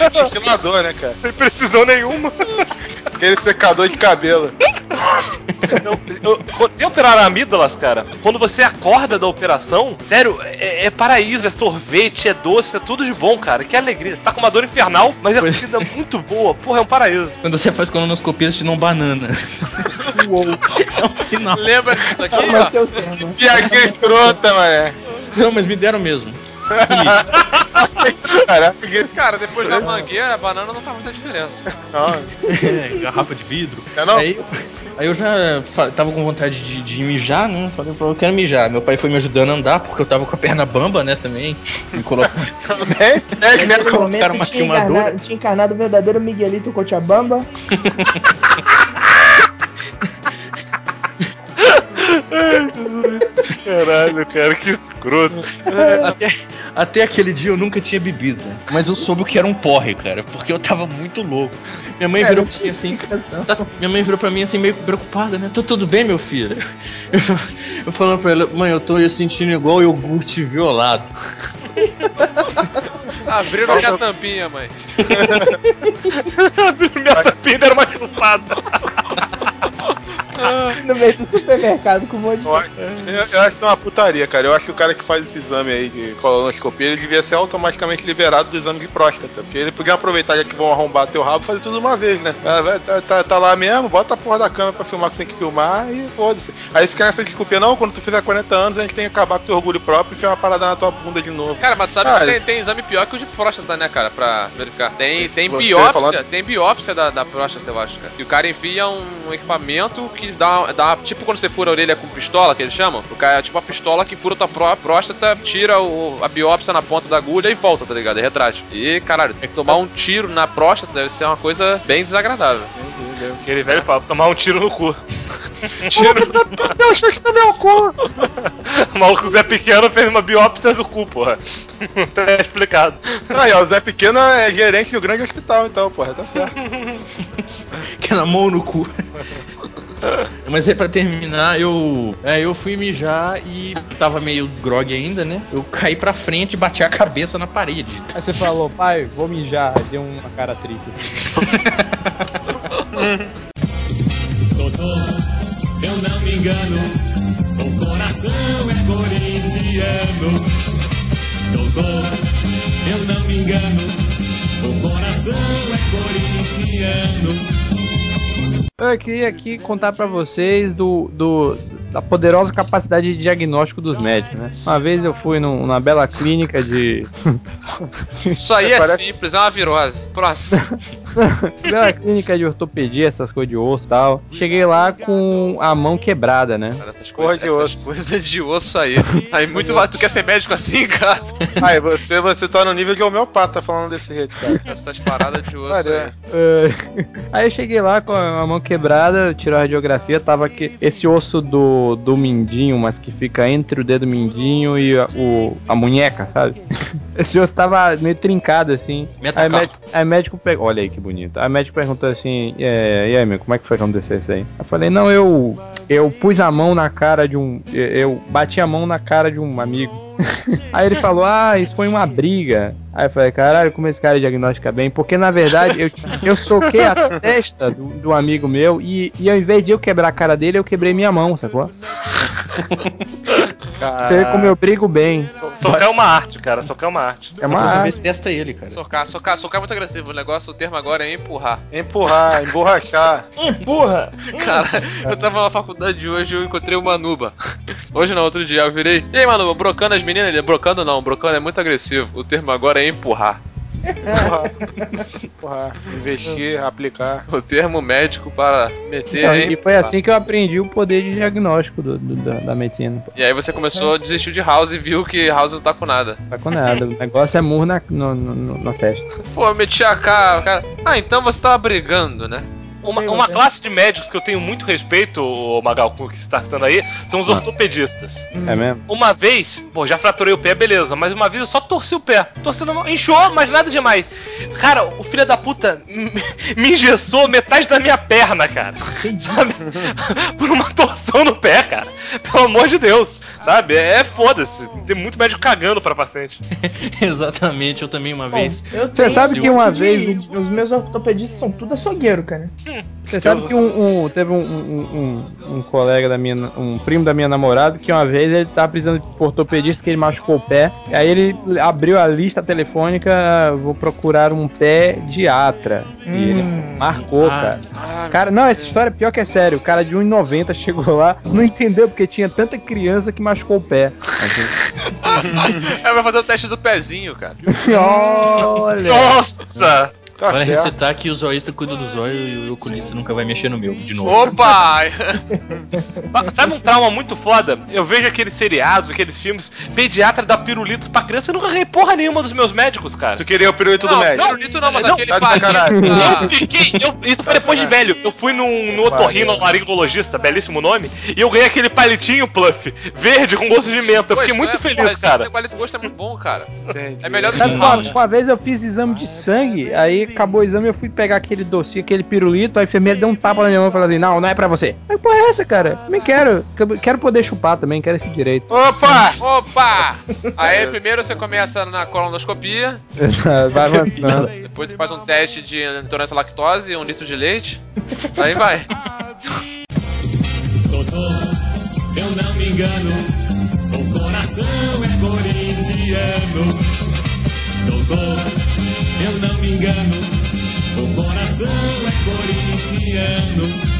Speaker 1: Ventilador, né, cara?
Speaker 4: Sem precisão nenhuma.
Speaker 1: Aquele secador de cabelo.
Speaker 4: Se operaram amígdalas, cara, quando você acorda da operação, sério, é paraíso, é sorvete, é doce, é tudo de bom, cara. Que alegria. Tá com uma dor infernal, mas é comida muito boa. Porra, é um paraíso.
Speaker 3: Quando você faz colonoscopia, eles te dão banana. É um sinal.
Speaker 5: Lembra disso aqui, ó?
Speaker 1: Piadinha escrota, mané.
Speaker 3: Não, mas me deram mesmo.
Speaker 5: Cara, depois da mangueira, a banana não faz muita diferença.
Speaker 3: Garrafa de vidro.
Speaker 1: Não?
Speaker 3: Aí eu já tava com vontade de mijar, né? Falei, eu quero mijar. Meu pai foi me ajudando a andar, porque eu tava com a perna bamba, né, também. Me colocou.
Speaker 2: Naquele momento tinha encarnado o verdadeiro Miguelito Cochabamba.
Speaker 4: Caralho, cara, que escroto.
Speaker 3: Até aquele dia eu nunca tinha bebido, né? Mas eu soube o que era um porre, cara, porque eu tava muito louco. Minha mãe virou pra mim assim. Minha mãe virou pra mim assim, meio preocupada, né? Tá tudo bem, meu filho? Eu falando pra ela, mãe, eu tô sentindo igual iogurte violado.
Speaker 5: Abriram minha tampinha, mãe.
Speaker 4: Abriram minha tampinha, deram uma chupada.
Speaker 2: No meio do supermercado com um monte de...
Speaker 1: Eu acho que é uma putaria, cara. Eu acho que o cara que faz esse exame aí de colonoscopia, ele devia ser automaticamente liberado do exame de próstata. Porque ele podia aproveitar, já que vão arrombar teu rabo, e fazer tudo de uma vez, né? Tá lá mesmo, bota a porra da câmera pra filmar o que tem que filmar e foda-se. Aí fica nessa desculpinha, não, quando tu fizer 40 anos, a gente tem que acabar com teu orgulho próprio e enfiar uma parada na tua bunda de novo.
Speaker 5: Cara, mas sabe que tem exame pior que o de próstata, né, cara? Pra verificar. Tem biópsia da próstata, eu acho, cara. Que o cara enfia um equipamento que dá tipo quando você fura a orelha com pistola, que eles chamam. O cara é tipo uma pistola que fura tua próstata, tira a biópsia na ponta da agulha e volta, tá ligado? É retrátil. E, caralho, tem que tomar um tiro na próstata, deve ser uma coisa bem desagradável.
Speaker 4: Aquele velho papo, tomar um tiro no cu.
Speaker 1: Meu chute no meu cu!
Speaker 4: O maluco Zé Pequeno fez uma biópsia do cu, porra. Tá explicado.
Speaker 1: Aí, ó, o Zé Pequeno é gerente do grande hospital, então, porra, tá certo.
Speaker 3: Que na mão no cu. Mas aí pra terminar, eu fui mijar e tava meio grog ainda, né? Eu caí pra frente e bati a cabeça na parede.
Speaker 6: Aí você falou, pai, vou mijar. Deu uma cara triste.
Speaker 8: Doutor, eu não me engano, o coração é corintiano. Doutor, eu não me engano, o coração é corintiano.
Speaker 6: Eu queria aqui contar pra vocês da poderosa capacidade de diagnóstico dos médicos, né? Uma vez eu fui numa bela clínica de...
Speaker 5: Isso aí simples, é uma virose. Próximo.
Speaker 6: Bela clínica de ortopedia, essas coisas de osso e tal. Cheguei lá com a mão quebrada, né?
Speaker 5: Cara, essas coisas de osso aí. Aí muito tu quer ser médico assim, cara?
Speaker 1: Aí você tá no nível de homeopata falando desse jeito, cara.
Speaker 5: Essas paradas de osso aí.
Speaker 6: Aí eu cheguei lá com a mão quebrada, tirou a radiografia, tava aqui esse osso do mindinho, mas que fica entre o dedo mindinho e a munheca, sabe? Esse osso tava meio trincado assim. Aí o médico pegou, olha aí que bonito. Aí o médico perguntou assim: e aí, amigo, como é que foi que aconteceu isso aí? Eu falei: não, eu pus a mão na cara de um. Eu bati a mão na cara de um amigo. Aí ele falou: isso foi uma briga. Aí eu falei: caralho, como esse cara diagnostica bem? Porque na verdade eu soquei a testa do amigo meu e ao invés de eu quebrar a cara dele, eu quebrei minha mão, sacou? Você vê como eu brigo bem.
Speaker 4: Socar é uma arte, cara. Socar é uma arte.
Speaker 6: É uma arte.
Speaker 3: Testa ele, cara.
Speaker 5: Socar é muito agressivo. O termo agora é empurrar.
Speaker 1: Empurrar, emborrachar.
Speaker 2: Empurra!
Speaker 5: Cara, eu tava na faculdade hoje e eu encontrei o Manuba. Hoje não, outro dia eu virei. E aí, Manuba, brocando as meninas? Ele, brocando não, brocando é muito agressivo. O termo agora é empurrar.
Speaker 1: Empurrar, investir, aplicar.
Speaker 5: O termo médico para meter.
Speaker 6: E foi assim que eu aprendi o poder de diagnóstico da medicina.
Speaker 5: E aí você começou a desistir de House e viu que House não tá com nada.
Speaker 6: Tá com nada, o negócio é murro na testa.
Speaker 5: Pô, eu meti a cara. Então você tava brigando, né?
Speaker 4: Uma classe de médicos que eu tenho muito respeito, o Magal, que você tá citando aí, são os ortopedistas.
Speaker 6: É mesmo?
Speaker 4: Uma vez, já fraturei o pé, beleza, mas uma vez eu só torci o pé. Inchou, mas nada demais. Cara, o filho da puta me engessou metade da minha perna, cara. Sabe? Por uma torção no pé, cara. Pelo amor de Deus. sabe? Foda-se. Tem muito médico cagando pra paciente.
Speaker 3: Exatamente, eu também uma vez.
Speaker 2: Você sabe que uma vez os meus ortopedistas são tudo açougueiro, cara.
Speaker 6: Você sabe que teve um colega da minha, um primo da minha namorada, que uma vez ele tava precisando de ortopedista, que ele machucou o pé. E aí ele abriu a lista telefônica, vou procurar um pediatra. E ele marcou, cara. Cara, não, essa história é pior que é sério. O cara de 1,90 chegou lá, não entendeu porque tinha tanta criança que machucou o pé.
Speaker 5: Vai fazer o teste do pezinho, cara.
Speaker 6: Olha!
Speaker 4: Nossa!
Speaker 1: Tá
Speaker 3: Vale
Speaker 1: certo.
Speaker 3: recitar que o zoísta cuida do zóio e o oculista nunca vai mexer no meu, de novo.
Speaker 5: Opa!
Speaker 4: Sabe um trauma muito foda? Eu vejo aqueles seriados, aqueles filmes, pediatra dá pirulito pra criança, eu nunca ganhei porra nenhuma dos meus médicos, cara.
Speaker 1: Tu queria o pirulito do médico?
Speaker 5: Pirulito não, mas
Speaker 4: Não,
Speaker 5: aquele
Speaker 1: tá de sacanagem.
Speaker 5: palito.
Speaker 4: Isso foi depois de velho. Eu fui no otorrinolaringologista, belíssimo nome, e eu ganhei aquele palitinho, Pluff, verde com gosto de menta. Eu fiquei muito feliz, cara.
Speaker 5: O palito gosto é muito bom, cara.
Speaker 1: Entendi.
Speaker 5: É melhor do
Speaker 6: Sabe,
Speaker 5: que
Speaker 6: uma vez eu fiz exame de sangue, aí acabou o exame, eu fui pegar aquele docinho, aquele pirulito, a enfermeira deu um tapa na minha mão e falou assim, não é pra você. Mas porra é essa, cara? Também quero poder chupar também, quero esse direito.
Speaker 5: Opa! Aí primeiro você começa na colonoscopia,
Speaker 6: Vai avançando.
Speaker 5: depois você faz um teste de intolerância à lactose, 1 litro de leite, aí vai.
Speaker 8: Doutor, eu não me engano, o coração é corintiano. Doutor, eu não me engano, o coração é corintiano.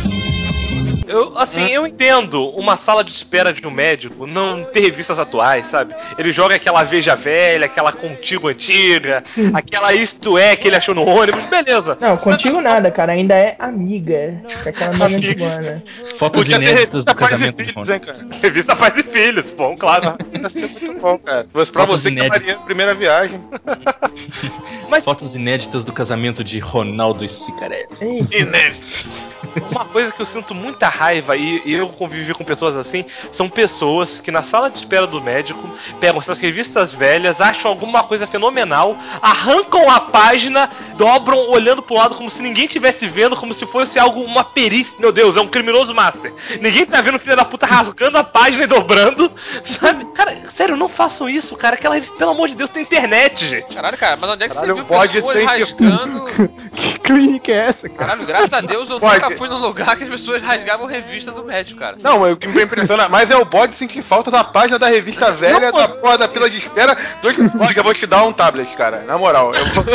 Speaker 4: Eu entendo uma sala de espera de um médico não ter revistas atuais, sabe? Ele joga aquela Veja Velha, aquela Contigo antiga, aquela Isto É que ele achou no ônibus, beleza.
Speaker 2: Não, contigo nada, cara. Ainda é amiga. Que é aquela amiga antigona.
Speaker 3: Fotos
Speaker 4: Podia ter
Speaker 3: inéditas
Speaker 4: revista
Speaker 3: do
Speaker 4: Pais e
Speaker 3: casamento de
Speaker 4: Filhos,
Speaker 3: Rony.
Speaker 4: hein, cara? Revista Pais e Filhos, bom, claro.
Speaker 1: Ia ser muito bom, cara. Mas pra
Speaker 3: Fotos
Speaker 1: você que
Speaker 3: inéditas.
Speaker 1: faria a primeira viagem.
Speaker 4: Mas
Speaker 3: Fotos inéditas do casamento de Ronaldo e Cicarelli.
Speaker 4: inéditas. Uma coisa que eu sinto muita raiva, e eu convivi com pessoas assim, são pessoas que na sala de espera do médico pegam suas revistas velhas, acham alguma coisa fenomenal, arrancam a página, dobram olhando pro lado como se ninguém estivesse vendo, como se fosse algo, uma perícia. Meu Deus, é um criminoso master. Ninguém tá vendo o filho da puta rasgando a página e dobrando, sabe? Cara, sério, não façam isso, cara. Aquela revista, pelo amor de Deus, tem internet, gente.
Speaker 5: Caralho, cara, mas onde é que
Speaker 1: Caralho,
Speaker 5: você viu
Speaker 1: pode
Speaker 5: pessoas
Speaker 1: ser
Speaker 5: rasgando...
Speaker 6: Que clínica é essa, cara?
Speaker 5: Caralho, graças a Deus eu
Speaker 1: Pode.
Speaker 5: nunca fui num lugar que as pessoas rasgavam revista do médico, cara.
Speaker 1: Não, o que me impressiona mais é o bode sentir falta da página da revista velha, da porra da fila de espera. Bode, eu vou te dar um tablet, cara. Na moral,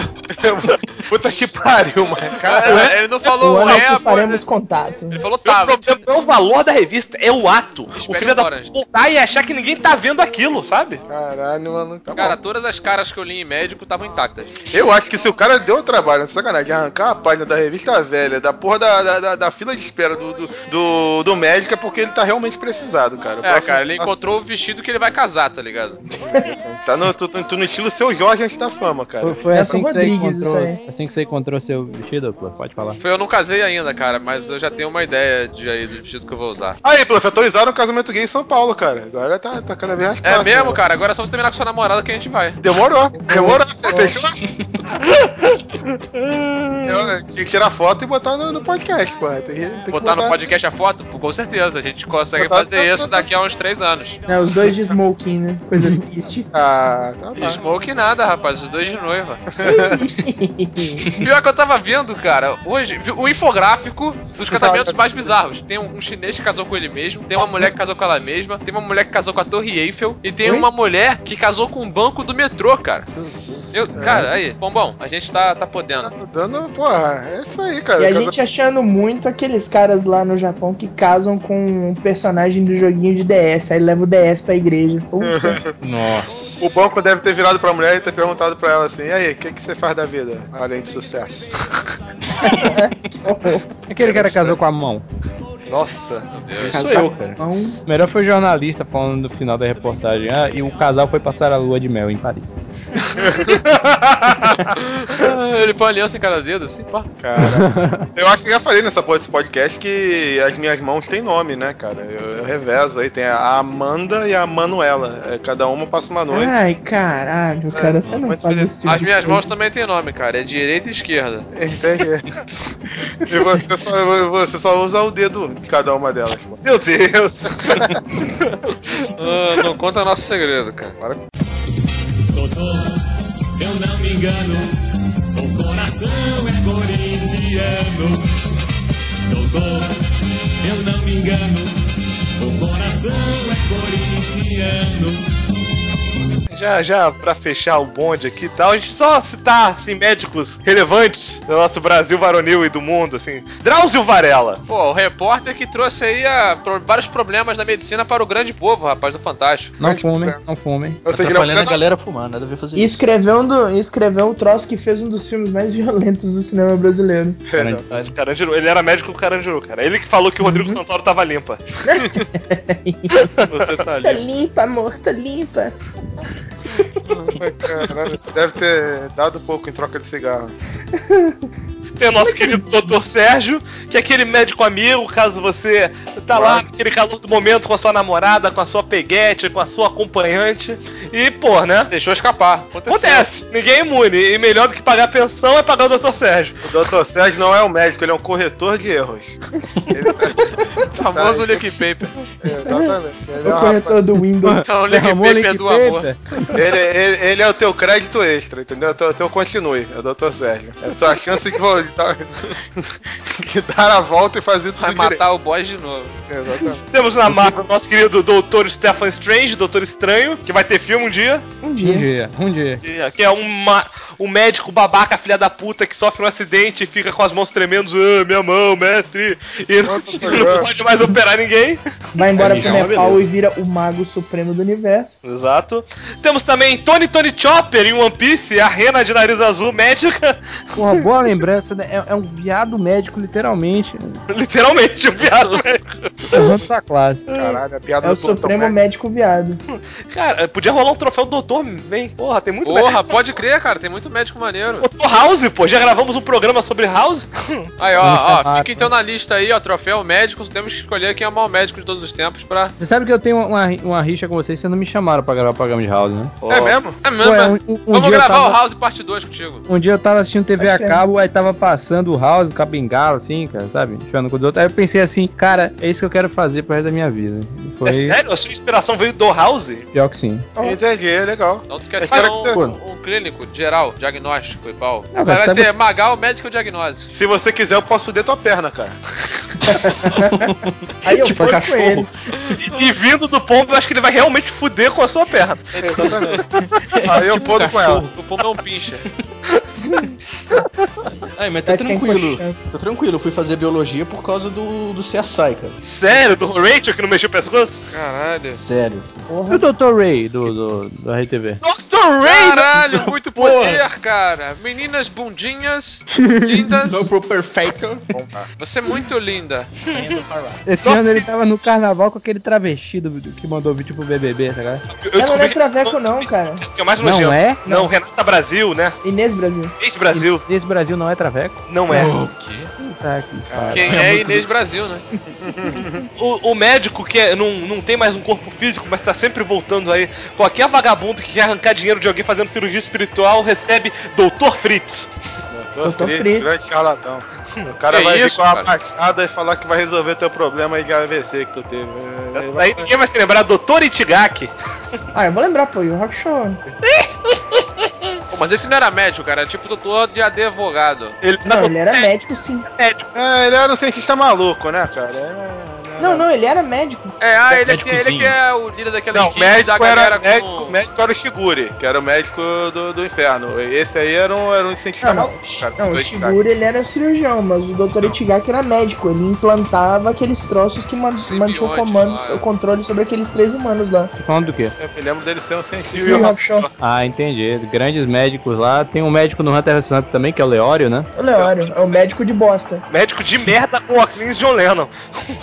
Speaker 1: puta que pariu, mano. Cara,
Speaker 5: Ele não falou
Speaker 2: O ano é que
Speaker 5: pô,
Speaker 2: faremos contato.
Speaker 5: ele falou
Speaker 4: O
Speaker 5: tablet.
Speaker 4: problema não é o valor da revista, é o ato. O
Speaker 5: Espere
Speaker 4: filho da
Speaker 5: horas.
Speaker 4: puta voltar e achar que ninguém tá vendo aquilo, sabe?
Speaker 1: caralho, mano. Tá
Speaker 5: Cara,
Speaker 1: bom.
Speaker 5: todas as caras que eu li em médico estavam intactas.
Speaker 1: Eu acho que se o cara deu o trabalho, não é sacanagem, de arrancar a página da revista velha, da porra da fila de espera do médico, é porque ele tá realmente precisado, cara.
Speaker 5: Cara, ele encontrou o vestido que ele vai casar, tá ligado?
Speaker 1: Tá no estilo Seu Jorge antes da fama, cara.
Speaker 6: Foi
Speaker 2: Nelson
Speaker 6: assim que você
Speaker 2: Rodrigues,
Speaker 6: encontrou,
Speaker 2: isso aí.
Speaker 6: assim que você encontrou seu vestido, Pô? Pode falar.
Speaker 5: Eu não casei ainda, cara, mas eu já tenho uma ideia do vestido que eu vou usar.
Speaker 1: Aí, prof, autorizaram o casamento gay em São Paulo, cara. Agora tá cada vez mais
Speaker 5: É
Speaker 1: fácil.
Speaker 5: mesmo,
Speaker 1: né?
Speaker 5: cara? Agora é só você terminar com sua namorada que a gente vai.
Speaker 1: Demorou. Fechou? Eu tinha que tirar foto e botar no podcast, pô. Tem que
Speaker 5: Botar no podcast a foto? Pô, com certeza, a gente consegue
Speaker 1: Botar-
Speaker 5: fazer isso daqui a uns 3 anos.
Speaker 2: É, os dois de smoking, né? Coisa triste.
Speaker 1: Ah, tá bom.
Speaker 5: Smoke nada, rapaz, os dois de noiva. Pior que eu tava vendo, cara, hoje, o infográfico dos casamentos mais bizarros. Tem um chinês que casou com ele mesmo, tem uma mulher que casou com ela mesma, tem uma mulher que casou com a Torre Eiffel e tem
Speaker 2: Oi?
Speaker 5: uma mulher que casou com um banco do metrô, cara. Cara, aí, bom, a gente tá podendo.
Speaker 1: Tá dando, porra, é isso aí, cara.
Speaker 2: E a gente achando muito aqueles caras lá no Japão que casam com um personagem do joguinho de DS, aí leva o DS pra igreja. Puta.
Speaker 3: Nossa.
Speaker 1: O banco deve ter virado pra mulher e ter perguntado pra ela assim: e aí, o que você faz da vida, além de sucesso?
Speaker 6: Aquele cara casou com a mão.
Speaker 4: Nossa.
Speaker 3: Isso sou eu, cara.
Speaker 2: Então,
Speaker 6: O melhor foi o jornalista falando no final da reportagem. Ah, e o casal foi passar a lua de mel em Paris.
Speaker 5: Ele põe a aliança em cada dedo, assim, pá.
Speaker 1: Cara, eu acho que eu já falei nessa porra desse podcast que as minhas mãos têm nome, né, cara? revezo aí. Tem a Amanda e a Manuela. Cada uma passa uma noite.
Speaker 2: Ai, caralho, cara, você não faz esse tipo
Speaker 5: As
Speaker 2: de
Speaker 5: minhas
Speaker 2: coisa.
Speaker 5: mãos também tem nome, cara. É direita e esquerda.
Speaker 1: Entendi. E você só usa o dedo de cada uma delas. Pô.
Speaker 4: Meu Deus!
Speaker 5: Não conta nosso segredo, cara.
Speaker 8: Doutor, eu não me engano, o coração é corintiano. Doutor, eu não me engano, o coração é corintiano.
Speaker 4: Já pra fechar o bonde aqui e tal, a gente só citar, assim, médicos relevantes do nosso Brasil varonil e do mundo, assim. Drauzio Varela.
Speaker 5: Pô, o repórter que trouxe aí vários problemas da medicina para o grande povo, rapaz, do Fantástico.
Speaker 6: Não fumem, não fumem.
Speaker 1: Eu sei que
Speaker 3: Atrapalhando a galera a fumar, nada a ver fazer
Speaker 2: E
Speaker 3: isso.
Speaker 2: escreveu o troço que fez um dos filmes mais violentos do cinema brasileiro.
Speaker 4: Carandiru. Ele era médico do Carandiru, cara. Ele que falou que o Rodrigo Santoro tava limpa. Você tá
Speaker 2: Tá
Speaker 4: limpo.
Speaker 2: limpa, amor, tá limpa.
Speaker 1: Caralho, deve ter dado pouco em troca de cigarro.
Speaker 4: Tem o nosso querido Dr. Sérgio, que é aquele médico amigo, caso você tá lá naquele calor do momento com a sua namorada, com a sua peguete, com a sua acompanhante. E, pô, né?
Speaker 5: Deixou escapar.
Speaker 4: Acontece. Ninguém é imune. E melhor do que pagar a pensão é pagar o Dr. Sérgio.
Speaker 1: O Dr. Sérgio não é um médico, ele é um corretor de erros.
Speaker 5: O famoso Lick Paper.
Speaker 1: Exatamente. Ele
Speaker 2: O corretor do Windows.
Speaker 5: É o Lick
Speaker 6: Derramou
Speaker 5: Paper
Speaker 6: link
Speaker 5: do amor.
Speaker 6: paper.
Speaker 1: Ele é o teu crédito extra, entendeu? O teu continue, é o Dr. Sérgio. É a tua chance de dar a volta e fazer tudo
Speaker 5: Vai
Speaker 1: direito.
Speaker 5: matar o boss de novo.
Speaker 1: Exatamente.
Speaker 4: Temos na Marvel o nosso querido Doutor Stephen Strange, Doutor Estranho, que vai ter filme um dia.
Speaker 2: Um dia.
Speaker 6: Um dia.
Speaker 4: Que é um médico babaca, filha da puta, que sofre um acidente e fica com as mãos tremendo. Minha mão, mestre. E não pode mais operar ninguém.
Speaker 2: Vai embora
Speaker 3: Aí
Speaker 2: pro
Speaker 3: já é uma
Speaker 2: Nepal
Speaker 3: beleza.
Speaker 2: e vira o mago supremo do universo.
Speaker 4: Exato. Temos também Tony Chopper em One Piece, a rena de nariz azul médica.
Speaker 6: Porra, boa lembrança, né? É um viado médico, literalmente.
Speaker 4: Literalmente, um viado médico.
Speaker 6: Errando da classe.
Speaker 1: Caralho, a piada
Speaker 2: É o
Speaker 1: do Plantão
Speaker 2: supremo
Speaker 1: Médico.
Speaker 2: médico viado.
Speaker 4: Cara, podia rolar um troféu doutor, bem. Porra, tem muito
Speaker 5: Porra, pode crer, cara. Tem muito médico maneiro.
Speaker 4: Doutor House, pô. Já gravamos um programa sobre House?
Speaker 5: Aí, ó, fica então na lista aí, ó, troféu médicos. Temos que escolher quem é o maior médico de todos os tempos pra...
Speaker 6: Você sabe que eu tenho uma rixa com vocês, vocês não me chamaram pra gravar o programa de House, né?
Speaker 1: É mesmo?
Speaker 5: É mesmo,
Speaker 6: Ué,
Speaker 5: né?
Speaker 6: um
Speaker 5: Vamos
Speaker 6: dia eu
Speaker 5: gravar
Speaker 6: tava-
Speaker 5: o House parte 2 contigo.
Speaker 6: Um dia eu tava assistindo TV a
Speaker 2: Acho que é.
Speaker 6: cabo, aí tava passando o House com a bengala, assim, cara, sabe? Chorando com os outros. Aí eu pensei assim, cara, é isso que eu quero fazer pro resto da minha vida. E
Speaker 4: É
Speaker 6: foi
Speaker 4: sério? A sua inspiração veio do House?
Speaker 6: pior que sim.
Speaker 1: Entendi, é legal.
Speaker 5: Então tu quer
Speaker 1: Eu
Speaker 5: ser
Speaker 1: espero que
Speaker 5: um clínico, geral, diagnóstico e pau.
Speaker 6: Não,
Speaker 5: Vai
Speaker 6: mas sabe-
Speaker 5: ser Magal, médico diagnóstico.
Speaker 1: Se você quiser, eu posso fuder tua perna, cara.
Speaker 2: Aí eu
Speaker 3: Tipo
Speaker 2: fui com
Speaker 3: cachorro.
Speaker 2: ele.
Speaker 4: E vindo do pombo, eu acho que ele vai realmente fuder com a sua perna.
Speaker 1: Exatamente. Aí eu fodo com ela.
Speaker 5: O pombo é um pincher.
Speaker 3: Ai, mas tá
Speaker 2: Vai ficar
Speaker 3: tranquilo.
Speaker 2: encoxando.
Speaker 3: Tá tranquilo, eu fui fazer biologia por causa do CSI, cara.
Speaker 4: Sério? Do Rachel que não mexeu o pescoço?
Speaker 5: Caralho.
Speaker 3: Sério.
Speaker 6: E o Dr. Ray do RTV?
Speaker 4: Dr. Ray!
Speaker 5: Caralho, muito poder, cara. Meninas bundinhas, lindas.
Speaker 3: No pro perfeito.
Speaker 5: Você é muito linda.
Speaker 6: Esse ano ele tava no carnaval com aquele travesti que mandou vídeo pro BBB, tá ligado?
Speaker 2: Ela não é traveco não, cara.
Speaker 4: Que é mais
Speaker 6: Não
Speaker 4: nojento.
Speaker 6: é?
Speaker 4: Não, Renata Brasil, né?
Speaker 2: Inês Brasil.
Speaker 4: Ex-Brasil.
Speaker 6: Esse Brasil não é traveco?
Speaker 4: Não é.
Speaker 3: O quê?
Speaker 6: Tá aqui, cara.
Speaker 5: Quem é Inês Brasil, né?
Speaker 4: O médico que não tem mais um corpo físico, mas tá sempre voltando aí. Qualquer vagabundo que quer arrancar dinheiro de alguém fazendo cirurgia espiritual recebe Dr. Fritz.
Speaker 2: Dr. Fritz.
Speaker 1: Grande charlatão. O cara
Speaker 5: Que
Speaker 1: vai vir
Speaker 5: isso,
Speaker 1: com uma
Speaker 5: cara?
Speaker 1: passada e falar que vai resolver teu problema aí de AVC que tu teve.
Speaker 4: Essa daí ninguém vai se lembrar. Dr. Itigaki.
Speaker 2: Ah, eu vou lembrar, pô, e o Rock Show.
Speaker 5: Pô, mas esse não era médico, cara. Era tipo doutor de advogado.
Speaker 4: Ele
Speaker 2: Não, ele era médico sim.
Speaker 1: É, ele era um cientista maluco, né, cara?
Speaker 2: Não, ele era médico.
Speaker 5: Ele
Speaker 3: Médicozinho.
Speaker 5: que é o líder daquela
Speaker 1: Não,
Speaker 5: equipe
Speaker 1: médico
Speaker 5: da galera
Speaker 1: era,
Speaker 5: com...
Speaker 1: médico era o Shiguri, que era o médico do inferno. Esse aí era um cientista
Speaker 2: Não,
Speaker 1: maluco, cara.
Speaker 2: Não, o
Speaker 1: do
Speaker 2: Shiguri ele era cirurgião, mas o Dr. Itigaki era médico. Ele implantava aqueles troços que mantinham o controle sobre aqueles 3 humanos lá.
Speaker 6: Tá falando do quê?
Speaker 1: Eu lembro dele ser um cientista.
Speaker 2: E o Rock Show.
Speaker 6: Ah, entendi. Grandes médicos lá. Tem um médico no Hunter x Hunter também, que é o Leório, né?
Speaker 2: O Leório é o médico de bosta.
Speaker 4: Médico de merda com óculos John Lennon.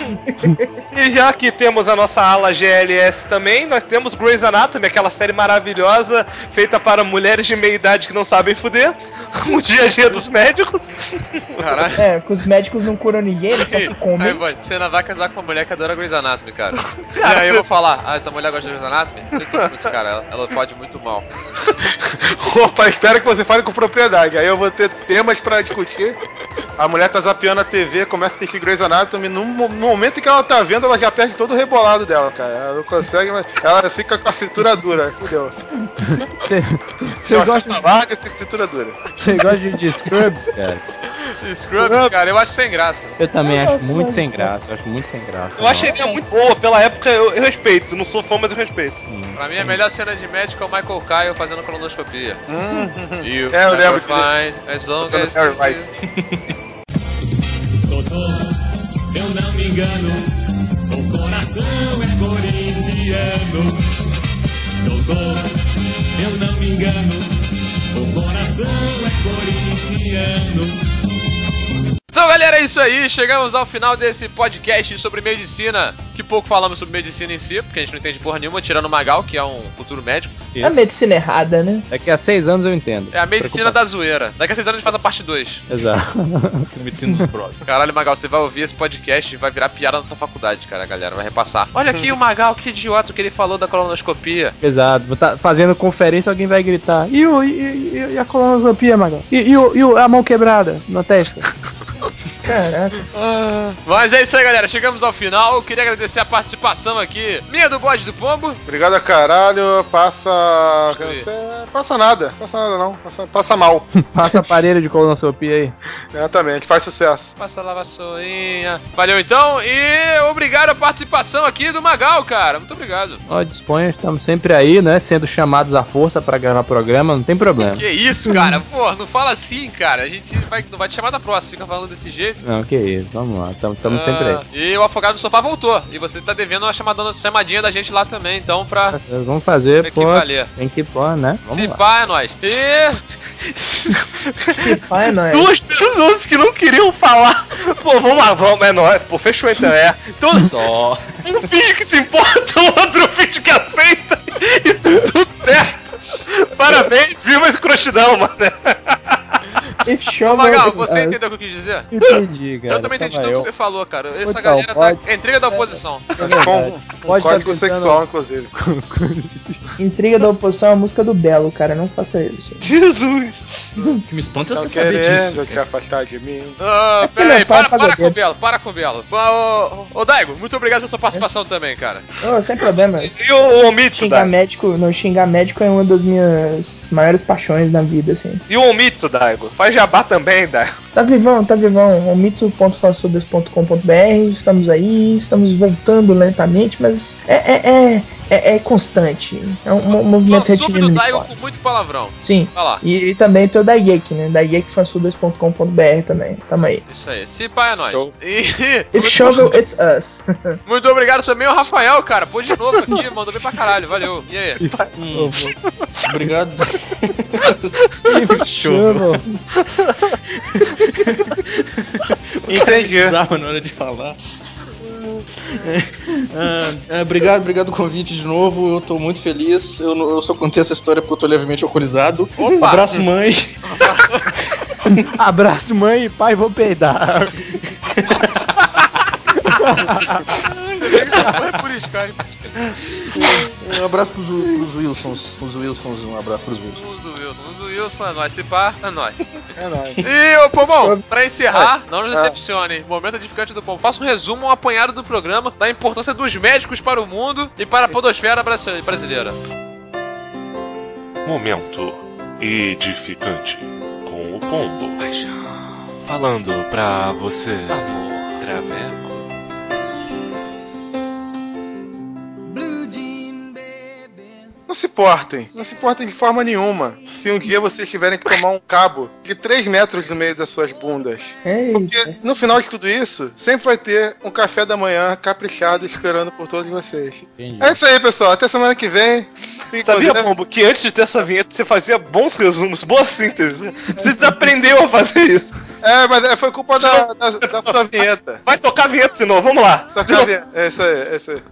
Speaker 4: E já que temos a nossa ala GLS também, nós temos Grey's Anatomy, aquela série maravilhosa feita para mulheres de meia idade que não sabem fuder. O dia a dia dos médicos.
Speaker 5: Caralho.
Speaker 2: É, que os médicos não curam ninguém, eles só se comem.
Speaker 5: Aí, você não vai casar com uma mulher que adora Grey's Anatomy, cara. E aí eu vou falar, tua mulher gosta de Grey's Anatomy? Você tem com esse cara, ela pode muito mal.
Speaker 1: Opa, espero que você fale com propriedade. Aí eu vou ter temas pra discutir. A mulher tá zapeando a TV, começa a assistir Grey's Anatomy. No momento em que ela tá vendo, ela já perde todo o rebolado dela, cara. Ela não consegue, mas ela fica com a cintura dura. Fudeu.
Speaker 6: Você gosta
Speaker 1: de larga, cintura dura.
Speaker 6: Você gosta de Scrubs, cara?
Speaker 5: Scrubs, cara, eu acho sem graça.
Speaker 6: Eu também acho muito sem graça. Eu acho muito sem graça.
Speaker 4: Eu achei a ideia muito boa, pela época eu respeito. Não sou fã, mas eu respeito.
Speaker 5: Pra mim, a melhor cena de médico é o Michael Kyle fazendo colonoscopia.
Speaker 1: Eu lembro disso.
Speaker 5: As long as
Speaker 8: Doutor, eu não me engano, o coração é corintiano. Doutor, eu não me engano, o coração é corintiano.
Speaker 5: Então, galera, é isso aí. Chegamos ao final desse podcast sobre medicina. Que pouco falamos sobre medicina em si, porque a gente não entende porra nenhuma, tirando o Magal, que é um futuro médico.
Speaker 2: É a medicina errada, né?
Speaker 6: Daqui a 6 anos eu entendo.
Speaker 5: É a medicina da zoeira. Daqui a 6 anos a gente faz a parte 2.
Speaker 6: Exato.
Speaker 3: Medicina dos próximos.
Speaker 5: Caralho, Magal, você vai ouvir esse podcast e vai virar piada na tua faculdade, cara. A galera vai repassar. Olha aqui o Magal, que idiota que ele falou da colonoscopia.
Speaker 6: Exato. Vou tá fazendo conferência, alguém vai gritar. E a colonoscopia, Magal? E a mão quebrada na testa?
Speaker 2: Caraca.
Speaker 5: Mas é isso aí, galera. Chegamos ao final. Eu queria agradecer a participação aqui. Minha do Bode do Pombo.
Speaker 1: Obrigado a caralho. Passa nada. Passa nada não. Passa mal.
Speaker 6: Passa aparelho de colonoscopia aí.
Speaker 1: Exatamente. Faz sucesso.
Speaker 5: Passa a lavassoinha. Valeu então. E obrigado a participação aqui do Magal, cara. Muito obrigado.
Speaker 6: Ó, disponha. Estamos sempre aí, né? Sendo chamados à força pra gravar programa. Não tem problema.
Speaker 5: Que isso, cara. Pô, não fala assim, cara. A gente não vai te chamar da próxima. Fica falando desse jeito.
Speaker 6: Não, que isso. Vamos lá. Estamos sempre aí.
Speaker 5: E o Afogado no Sofá voltou. E você tá devendo uma chamadinha da gente lá também, então, pra...
Speaker 6: Vamos fazer, pô.
Speaker 5: Tem
Speaker 6: que pôr, né?
Speaker 5: Se pá, é nóis.
Speaker 2: Se pá, é nóis.
Speaker 4: Duas pessoas que não queriam falar. Pô, vamos lá, é nóis. Pô, fechou então, Então,
Speaker 3: só.
Speaker 4: Um finge que se importa, o outro finge que aceita. E tudo certo. Parabéns, viva a escrotidão, mano.
Speaker 5: Ô, Magal, você entendeu o que eu quis dizer?
Speaker 6: Entendi, cara.
Speaker 5: Eu também entendi tudo que você falou, cara. Essa
Speaker 6: Pessoal,
Speaker 5: galera tá intriga da oposição.
Speaker 1: Com código sexual, inclusive.
Speaker 2: Intriga da oposição é a música do Belo, cara. Não faça isso.
Speaker 4: Jesus!
Speaker 3: O que me espanta é
Speaker 1: Estão
Speaker 3: você saber
Speaker 1: querendo
Speaker 3: disso.
Speaker 1: te afastar de mim.
Speaker 5: Peraí, para com o Belo. Ô, Daigo, muito obrigado pela sua participação também, cara.
Speaker 2: Sem problemas.
Speaker 4: E o Omitsu,
Speaker 2: Daigo? Xingar médico é uma das minhas maiores paixões na vida, assim.
Speaker 4: E o Omitsu, Daigo? Faz jabá também, Daigo.
Speaker 2: Tá vivão. Omitsu.fansudas.com.br. Estamos aí, estamos voltando lentamente, mas é constante. É um movimento retilíneo muito
Speaker 5: Daigo
Speaker 2: forte.
Speaker 5: com muito palavrão.
Speaker 2: Sim.
Speaker 5: Vai lá.
Speaker 2: E também tem o Daigeki, né? Daigekfansudas.com.br também. Tamo aí.
Speaker 5: Isso aí. Se pá, é nóis.
Speaker 2: If Shovel, it's us.
Speaker 5: Muito obrigado também ao Rafael, cara. Pô, de novo aqui, mandou bem pra caralho. Valeu. E aí?
Speaker 3: Obrigado.
Speaker 6: Shovel.
Speaker 1: Entendi.
Speaker 3: Na hora de falar. Obrigado pelo convite de novo. Eu tô muito feliz. Eu só contei essa história porque eu tô levemente alcoolizado.
Speaker 5: Opa.
Speaker 3: Abraço, mãe.
Speaker 6: Abraço, mãe e pai, vou peidar.
Speaker 5: Foi por Skype.
Speaker 3: Um abraço pros Wilsons. Os Wilsons, um abraço pros Wilsons.
Speaker 5: Os Wilson é nóis. Se pá, é nóis.
Speaker 1: É nóis.
Speaker 5: E, ô Pomão, pra encerrar, não nos decepcione. Momento edificante do Pomão. Faça um resumo, um apanhado do programa, da importância dos médicos para o mundo e para a podosfera brasileira.
Speaker 4: Momento edificante com o Pombo. Falando pra você, amor, traveco.
Speaker 1: Não se portem de forma nenhuma. Se um dia vocês tiverem que tomar um cabo de 3 metros no meio das suas bundas.
Speaker 2: Eita.
Speaker 1: Porque no final de tudo isso, sempre vai ter um café da manhã caprichado esperando por todos vocês.
Speaker 6: Entendi.
Speaker 1: É isso aí, pessoal. Até semana que vem.
Speaker 4: Sabia, Pombo, que antes de ter essa vinheta você fazia bons resumos, boas sínteses. Você aprendeu a fazer isso.
Speaker 1: Mas foi culpa da sua vinheta.
Speaker 4: Vai tocar a vinheta de novo, vamos lá.
Speaker 1: Tocar a vinheta. É isso aí.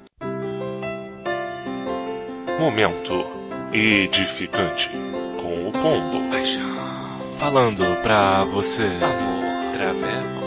Speaker 4: Momento edificante com o Pombo. Falando pra você, amor traveco.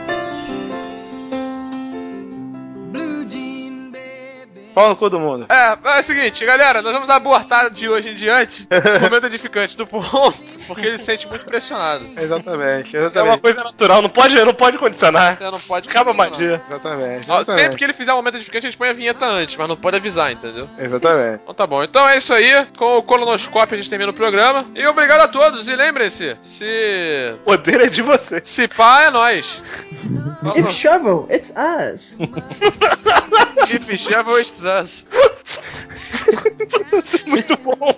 Speaker 1: Pau no cu do mundo.
Speaker 5: É o seguinte, galera, nós vamos abortar de hoje em diante o momento edificante do Pombo, porque ele se sente muito pressionado.
Speaker 1: Exatamente.
Speaker 4: É uma coisa natural, não pode condicionar.
Speaker 5: Você não pode
Speaker 4: Acaba a
Speaker 5: condicionar.
Speaker 4: magia.
Speaker 1: Exatamente.
Speaker 5: Sempre que ele fizer o momento edificante, a gente põe a vinheta antes, mas não pode avisar, entendeu?
Speaker 1: Exatamente.
Speaker 5: Então tá bom. Então é isso aí. Com o colonoscópio a gente termina o programa. E obrigado a todos. E lembrem-se,
Speaker 4: o poder é de você.
Speaker 5: Se pá, é nóis.
Speaker 2: If shovel, it's us.
Speaker 5: If shovel, it's us.
Speaker 4: Muito bom.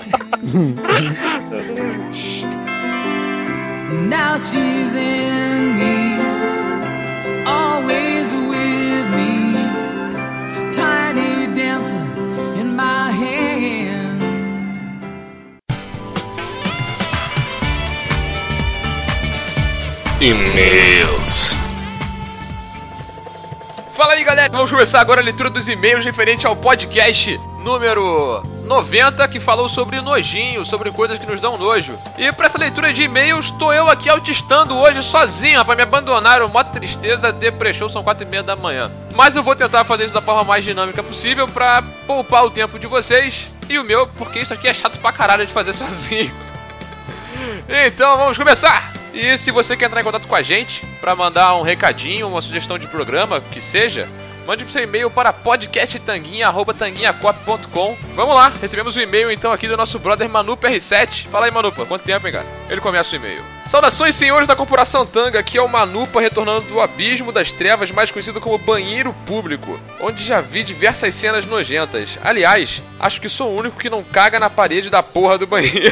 Speaker 8: Now she's in me, always with me, tiny dancer in my hand.
Speaker 4: E-mails.
Speaker 5: Fala aí, galera. Vamos começar agora a leitura dos e-mails referente ao podcast número 90, que falou sobre nojinho, sobre coisas que nos dão nojo. E pra essa leitura de e-mails, tô eu aqui autistando hoje sozinho, rapaz. Me abandonaram, mó tristeza, depressão, são 4h30 da manhã. Mas eu vou tentar fazer isso da forma mais dinâmica possível pra poupar o tempo de vocês e o meu, porque isso aqui é chato pra caralho de fazer sozinho. Então, vamos começar! E se você quer entrar em contato com a gente para mandar um recadinho, uma sugestão de programa, que seja, mande seu e-mail para podcasttanguinha@tanguinhacop.com. Vamos lá, recebemos um e-mail então aqui do nosso brother Manupa R7. Fala aí, Manupa, quanto tempo, hein, cara? Ele começa o e-mail. Saudações, senhores da Corporação Tanga, aqui é o Manupa retornando do abismo das trevas, mais conhecido como banheiro público, onde já vi diversas cenas nojentas. Aliás, acho que sou o único que não caga na parede da porra do banheiro.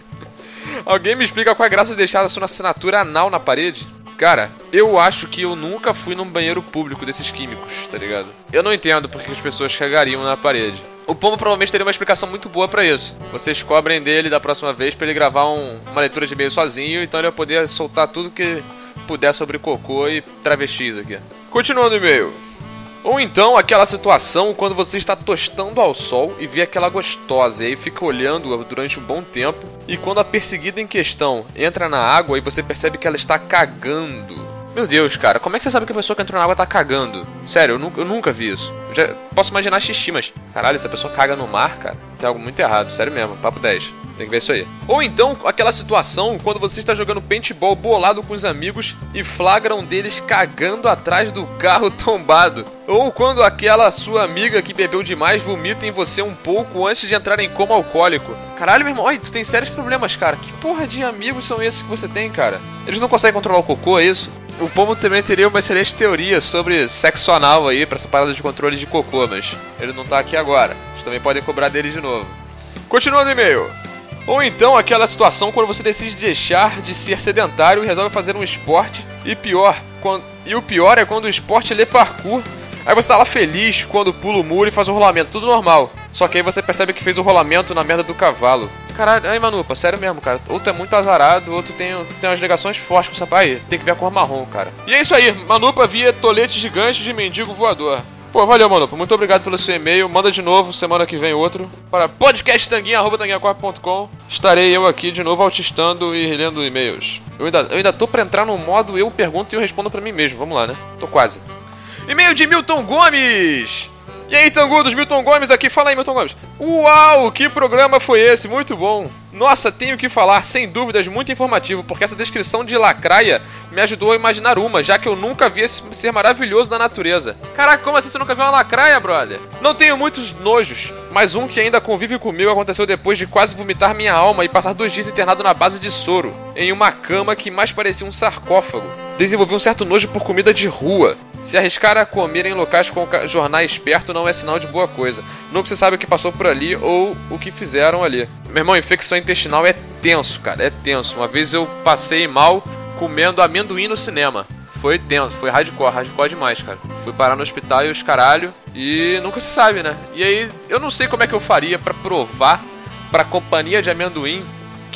Speaker 5: Alguém me explica qual é a graça de deixar a sua assinatura anal na parede? Cara, eu acho que eu nunca fui num banheiro público desses químicos, tá ligado? Eu não entendo porque as pessoas cagariam na parede. O Pombo provavelmente teria uma explicação muito boa pra isso. Vocês cobrem dele da próxima vez pra ele gravar uma leitura de e-mail sozinho, então ele vai poder soltar tudo que puder sobre cocô e travestis aqui. Continuando o e-mail. Ou então aquela situação quando você está tostando ao sol e vê aquela gostosa e aí fica olhando durante um bom tempo, e quando a perseguida em questão entra na água e você percebe que ela está cagando. Meu Deus, cara, como é que você sabe que a pessoa que entrou na água tá cagando? Sério, eu nunca vi isso. Eu já posso imaginar xixi, mas caralho, se a pessoa caga no mar, cara, tem algo muito errado, sério mesmo, papo 10. Tem que ver isso aí. Ou então, aquela situação quando você está jogando paintball bolado com os amigos e flagram deles cagando atrás do carro tombado. Ou quando aquela sua amiga que bebeu demais vomita em você um pouco antes de entrar em coma alcoólico. Caralho, meu irmão, olha, tu tem sérios problemas, cara. Que porra de amigos são esses que você tem, cara? Eles não conseguem controlar o cocô, é isso? O Pombo também teria uma excelente teoria sobre sexo anal aí, pra essa parada de controle de cocô, mas ele não tá aqui agora. Vocês também podem cobrar dele de novo. Continuando o e-mail. Ou então aquela situação quando você decide deixar de ser sedentário e resolve fazer um esporte. E o pior é quando o esporte é parkour. Aí você tá lá feliz quando pula o muro e faz um rolamento, tudo normal. Só que aí você percebe que fez o rolamento na merda do cavalo. Caralho, aí Manupa, sério mesmo, cara. Ou tu é muito azarado, ou tu tem umas ligações fortes com essa pai. Tem que ver a cor marrom, cara. E é isso aí, Manupa via tolete gigante de mendigo voador. Pô, valeu, Manupa. Muito obrigado pelo seu e-mail. Manda de novo, semana que vem outro. Para podcasttanguinha@tanguinhacop.com. Estarei eu aqui de novo autistando e lendo e-mails. Eu ainda tô pra entrar no modo eu pergunto e eu respondo pra mim mesmo. Vamos lá, né? Tô quase. E-mail de Milton Gomes. E aí, Tangudos, Milton Gomes aqui. Fala aí, Milton Gomes. Uau, que programa foi esse? Muito bom. Nossa, tenho que falar, sem dúvidas, muito informativo, porque essa descrição de lacraia me ajudou a imaginar uma, já que eu nunca vi esse ser maravilhoso da natureza. Caraca, como assim você nunca viu uma lacraia, brother? Não tenho muitos nojos, mas um que ainda convive comigo aconteceu depois de quase vomitar minha alma e passar 2 dias internado na base de soro, em uma cama que mais parecia um sarcófago. Desenvolvi um certo nojo por comida de rua. Se arriscar a comer em locais com jornais perto não é sinal de boa coisa. Nunca se sabe o que passou por ali ou o que fizeram ali. Meu irmão, infecção intestinal é tenso, cara, é tenso. Uma vez eu passei mal comendo amendoim no cinema. Foi tenso, foi hardcore demais, cara. Fui parar no hospital e os caralho. E nunca se sabe, né? E aí, eu não sei como é que eu faria pra provar pra companhia de amendoim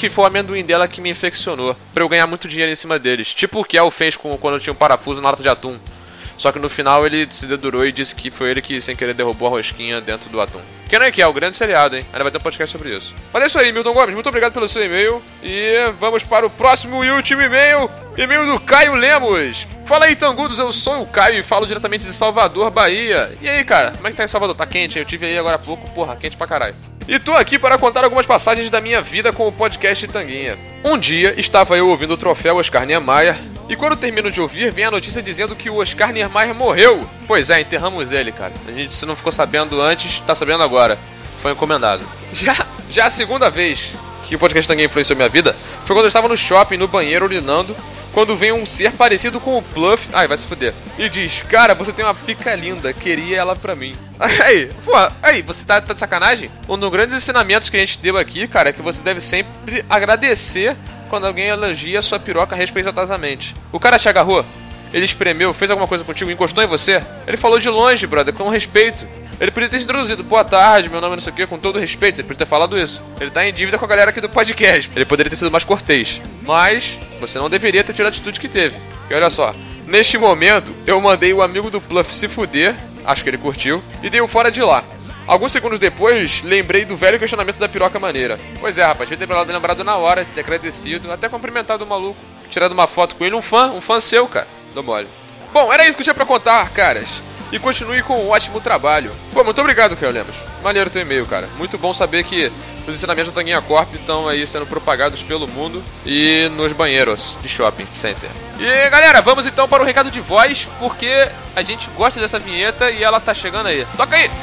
Speaker 5: que foi o amendoim dela que me infeccionou, pra eu ganhar muito dinheiro em cima deles. Tipo o Kel fez quando tinha um parafuso na lata de atum. Só que no final ele se dedurou e disse que foi ele que sem querer derrubou a rosquinha dentro do atum. Kenan e Kel, grande seriado, hein? Ainda vai ter um podcast sobre isso. Mas é isso aí, Milton Gomes, muito obrigado pelo seu e-mail. E vamos para o próximo e último e-mail. E-mail do Caio Lemos. Fala aí, Tangudos, eu sou o Caio e falo diretamente de Salvador, Bahia. E aí, cara, como é que tá em Salvador? Tá quente? Eu tive aí agora há pouco, porra, quente pra caralho. E tô aqui para contar algumas passagens da minha vida com o podcast Tanguinha. Um dia, estava eu ouvindo o troféu Oscar Niemeyer, e quando termino de ouvir, vem a notícia dizendo que o Oscar Niemeyer morreu. Pois é, enterramos ele, cara. A gente, se não ficou sabendo antes, tá sabendo agora. Foi encomendado. Já a segunda vez que o podcast Tanguinha influenciou minha vida foi quando eu estava no shopping, no banheiro, urinando, quando vem um ser parecido com o Pluff, ai, vai se fuder, e diz, cara, você tem uma pica linda, queria ela pra mim. Aí, você tá de sacanagem? Um dos grandes ensinamentos que a gente deu aqui, cara, é que você deve sempre agradecer quando alguém elogia sua piroca respeitosamente. O cara te agarrou? Ele espremeu, fez alguma coisa contigo, encostou em você? Ele falou de longe, brother, com respeito. Ele podia ter introduzido, boa tarde, meu nome é não sei o que, com todo respeito, ele podia ter falado isso. Ele tá em dívida com a galera aqui do podcast, ele poderia ter sido mais cortês. Mas, você não deveria ter tido a atitude que teve. E olha só, neste momento, eu mandei o amigo do Pluff se fuder, acho que ele curtiu, e dei o fora de lá. Alguns segundos depois, lembrei do velho questionamento da piroca maneira. Pois é, rapaz, devia ter lembrado na hora, ter agradecido, até cumprimentado o maluco, tirado uma foto com ele, um fã seu, cara. Dou mole. Bom, era isso que eu tinha pra contar, caras. E continue com um ótimo trabalho. Pô, muito obrigado, Caio Lemos. Maneiro teu e-mail, cara. Muito bom saber que os ensinamentos da Tanguinha Corp estão aí sendo propagados pelo mundo e nos banheiros de shopping center. E, galera, vamos então para o recado de voz, porque a gente gosta dessa vinheta e ela tá chegando aí. Toca aí!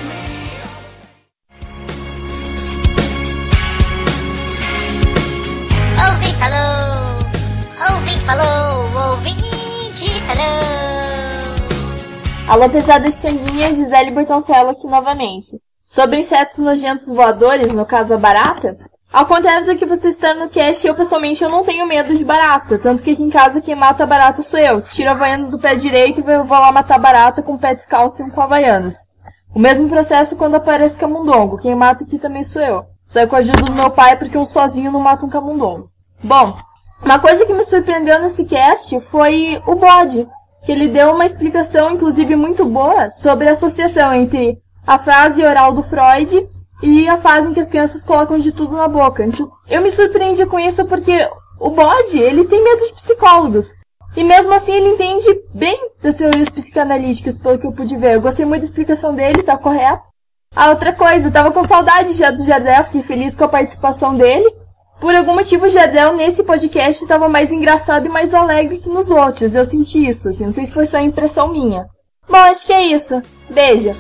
Speaker 10: Ouvinte falou, ouvinte falou, ouvinte falou.
Speaker 11: Alô, pesadas Tanguinhas, Gisele Bertoncello aqui novamente. Sobre insetos nojentos voadores, no caso a barata, ao contrário do que vocês estão no cast, eu pessoalmente eu não tenho medo de barata, tanto que aqui em casa quem mata a barata sou eu. Tiro a Havaianas do pé direito e vou lá matar a barata com pé descalço e com Havaianas. O mesmo processo quando aparece camundongo, quem mata aqui também sou eu. Só com a ajuda do meu pai porque eu sozinho não mato um camundongo. Bom, uma coisa que me surpreendeu nesse cast foi o bode, que ele deu uma explicação, inclusive muito boa, sobre a associação entre a fase oral do Freud e a fase em que as crianças colocam de tudo na boca. Então, eu me surpreendi com isso porque o bode, ele tem medo de psicólogos. E mesmo assim ele entende bem das teorias psicanalíticas, pelo que eu pude ver. Eu gostei muito da explicação dele, tá correto. A outra coisa, eu tava com saudade já do Jardel, fiquei feliz com a participação dele. Por algum motivo, o Jardel, nesse podcast, estava mais engraçado e mais alegre que nos outros. Eu senti isso, assim. Não sei se foi só impressão minha. Bom, acho que é isso. Beijo.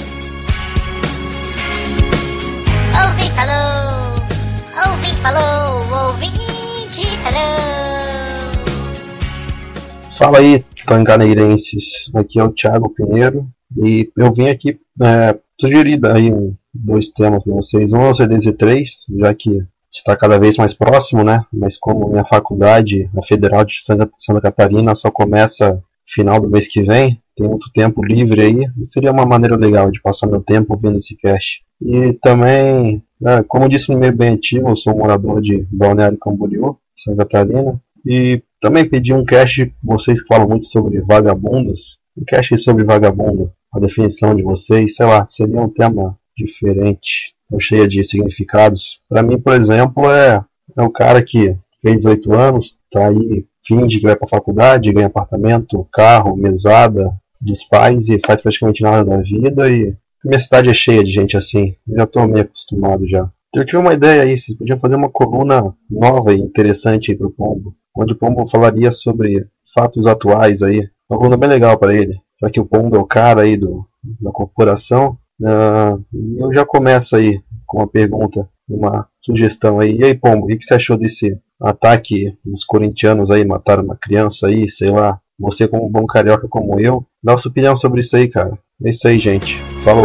Speaker 10: Ouvinte falou, ouvinte falou, ouvinte falou.
Speaker 12: Fala aí, tanganeirenses. Aqui é o Thiago Pinheiro. E eu vim aqui sugerir aí dois temas para vocês. Um é o CDZ3, já que está cada vez mais próximo, né? Mas como minha faculdade, a Federal de Santa Catarina, só começa final do mês que vem, tem muito tempo livre aí, e seria uma maneira legal de passar meu tempo vendo esse cast. E também, como eu disse no meio bem ativo, eu sou morador de Balneário Camboriú, Santa Catarina, e também pedi um cast, vocês que falam muito sobre vagabundos, um cast sobre vagabundo, a definição de vocês, sei lá, seria um tema diferente, cheia de significados. Para mim, por exemplo, é o cara que fez 18 anos, tá aí, finge que vai pra faculdade, ganha apartamento, carro, mesada dos pais e faz praticamente nada da vida. E minha cidade é cheia de gente assim, eu já tô meio acostumado já. Eu tive uma ideia aí, vocês podiam fazer uma coluna nova e interessante aí pro Pombo, onde o Pombo falaria sobre fatos atuais aí, uma coluna bem legal para ele, já que o Pombo é o cara aí da corporação. Eu já começo aí com uma pergunta, uma sugestão aí. E aí, Pombo, o que você achou desse ataque dos corintianos aí, mataram uma criança aí, sei lá, você como um bom carioca como eu, dá sua opinião sobre isso aí, cara. É isso aí, gente. Falou!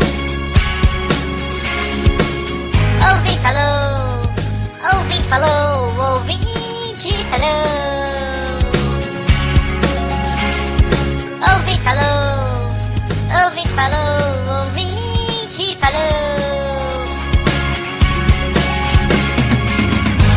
Speaker 10: Ouvinte falou, ouvinte falou, ouvinte falou. Ouvinte falou, ouvinte falou, ouvinte falou.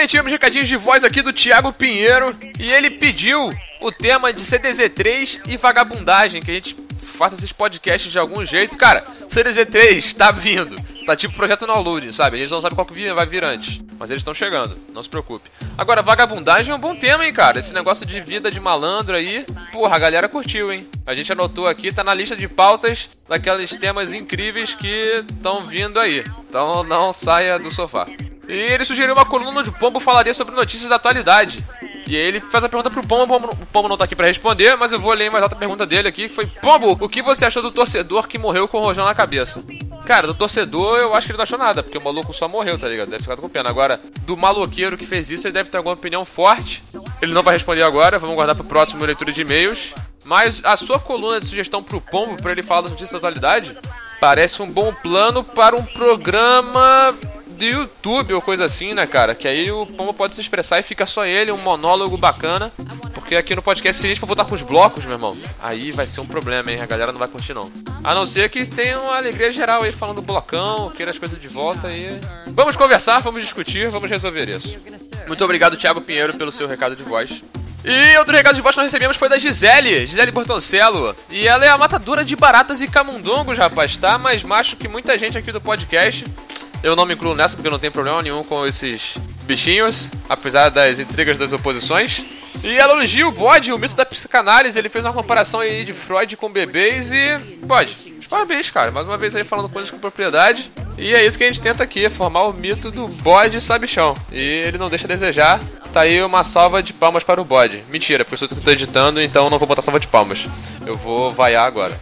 Speaker 5: também tivemos recadinhos de voz aqui do Thiago Pinheiro. E ele pediu o tema de CDZ3 e vagabundagem, que a gente faça esses podcasts de algum jeito. Cara, CDZ3 tá vindo. Tá tipo projeto download, sabe? A gente não sabe qual que vai vir antes. Mas eles estão chegando, não se preocupe. Agora, vagabundagem é um bom tema, hein, cara? Esse negócio de vida de malandro aí, porra, a galera curtiu, hein? A gente anotou aqui, tá na lista de pautas daqueles temas incríveis que estão vindo aí. Então não saia do sofá. E ele sugeriu uma coluna onde o Pombo falaria sobre notícias da atualidade. E aí ele faz a pergunta pro Pombo, o Pombo não tá aqui pra responder, mas eu vou ler em mais alta a pergunta dele aqui, que foi: Pombo, o que você achou do torcedor que morreu com o rojão na cabeça? Cara, do torcedor eu acho que ele não achou nada, porque o maluco só morreu, tá ligado? Deve ficar com pena. Agora, do maloqueiro que fez isso, ele deve ter alguma opinião forte. Ele não vai responder agora, vamos guardar pro próximo leitura de e-mails. Mas a sua coluna de sugestão pro Pombo, pra ele falar das notícias da atualidade, parece um bom plano para um programa do YouTube ou coisa assim, né, cara? Que aí o Pombo pode se expressar e fica só ele, um monólogo bacana. Porque aqui no podcast, se a gente for voltar com os blocos, meu irmão, aí vai ser um problema, hein? A galera não vai curtir, não. A não ser que tenha uma alegria geral aí falando do blocão, queira as coisas de volta e... Vamos conversar, vamos discutir, vamos resolver isso. Muito obrigado, Thiago Pinheiro, pelo seu recado de voz. E outro recado de voz que nós recebemos foi da Gisele Bortoncello. E ela é a matadora de baratas e camundongos, rapaz. Tá mais macho que muita gente aqui do podcast. Eu não me incluo nessa porque eu não tenho problema nenhum com esses bichinhos, apesar das intrigas das oposições. E ela elogia o Bode, o mito da psicanálise. Ele fez uma comparação aí de Freud com bebês e... Bode, parabéns, cara. Mais uma vez aí falando coisas com propriedade. E é isso que a gente tenta aqui, formar o mito do Bode sabichão. E ele não deixa a desejar. Tá aí uma salva de palmas para o Bode. Mentira, porque eu sou eu que tô editando, então não vou botar salva de palmas. Eu vou vaiar agora.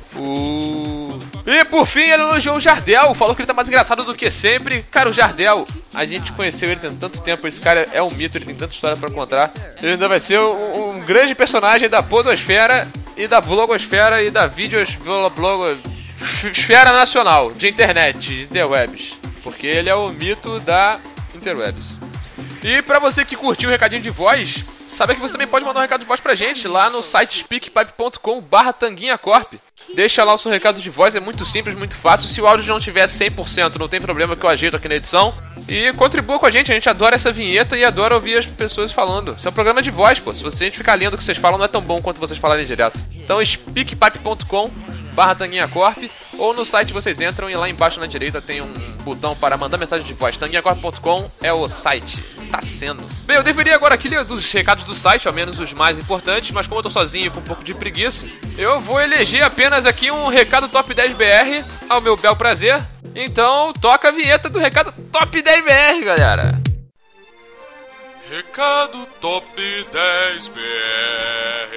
Speaker 5: E por fim ele elogiou o Jardel, falou que ele tá mais engraçado do que sempre. Cara, o Jardel, a gente conheceu ele tem tanto tempo, esse cara é um mito, ele tem tanta história pra contar. Ele ainda vai ser um grande personagem da podosfera e da blogosfera e da esfera nacional, de internet, de interwebs. Porque ele é o mito da interwebs. E pra você que curtiu o recadinho de voz, sabe que você também pode mandar um recado de voz pra gente lá no site speakpipe.com/tanguinhacorp. Deixa lá o seu recado de voz, é muito simples, muito fácil. Se o áudio não tiver 100%, não tem problema que eu ajeito aqui na edição. E contribua com a gente adora essa vinheta e adora ouvir as pessoas falando. Isso é um programa de voz, pô. Se você ficar lendo o que vocês falam, não é tão bom quanto vocês falarem direto. Então, speakpipe.com/tanguinhacorp, ou no site vocês entram e lá embaixo na direita tem um botão para mandar mensagem de voz. Tanguinhacorp.com é o site. Tá sendo. Bem, eu deveria agora aqui ler os recados do site, ao menos os mais importantes, mas como eu tô sozinho e com um pouco de preguiça, eu vou eleger apenas aqui um recado Top 10 BR, ao meu bel prazer. Então, toca a vinheta do recado Top 10 BR, galera. Recado Top 10 BR.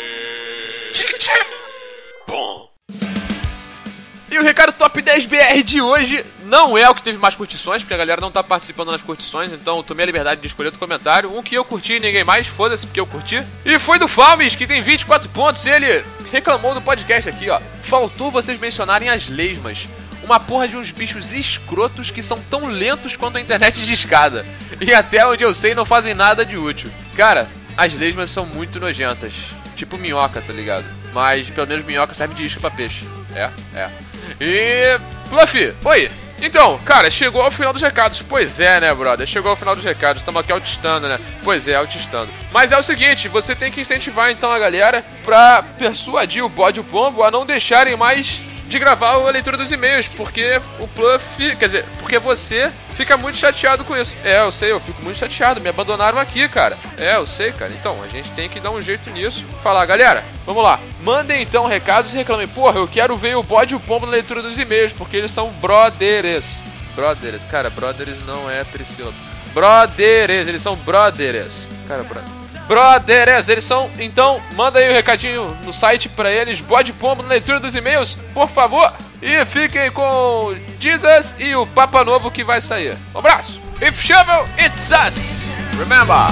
Speaker 5: Bom. E o recado Top 10 BR de hoje não é o que teve mais curtições, porque a galera não tá participando nas curtições, então eu tomei a liberdade de escolher do comentário. Um que eu curti e ninguém mais, foda-se porque eu curti. E foi do Falmes, que tem 24 pontos, e ele reclamou do podcast aqui, ó. Faltou vocês mencionarem as lesmas. Uma porra de uns bichos escrotos que são tão lentos quanto a internet de escada. E até onde eu sei não fazem nada de útil. Cara, as lesmas são muito nojentas. Tipo minhoca, tá ligado? Mas pelo menos minhoca serve de isca pra peixe. É. E... Fluffy, oi! Então, cara, chegou ao final dos recados. Pois é, né, brother? Chegou ao final dos recados. Estamos aqui autistando, né? Pois é, autistando. Mas é o seguinte, você tem que incentivar então a galera pra persuadir o Bode e o Pombo a não deixarem mais de gravar a leitura dos e-mails, porque o Fluffy, quer dizer, porque você fica muito chateado com isso. É, eu sei, eu fico muito chateado, me abandonaram aqui, cara. É, eu sei, cara. Então, a gente tem que dar um jeito nisso. Falar, galera, vamos lá. Mandem então recados e reclamem. Porra, eu quero ver o Bode e o Pombo na leitura dos e-mails, porque eles são brothers. Brothers, cara, brothers não é tríssílabo. Brothers, eles são brothers. Cara, brothers, eles são... Então, manda aí o recadinho no site pra eles. Bode e Pombo na leitura dos e-mails, por favor. E fiquem com Jesus e o Papa Novo que vai sair. Um abraço. If shovel, it's us. Remember.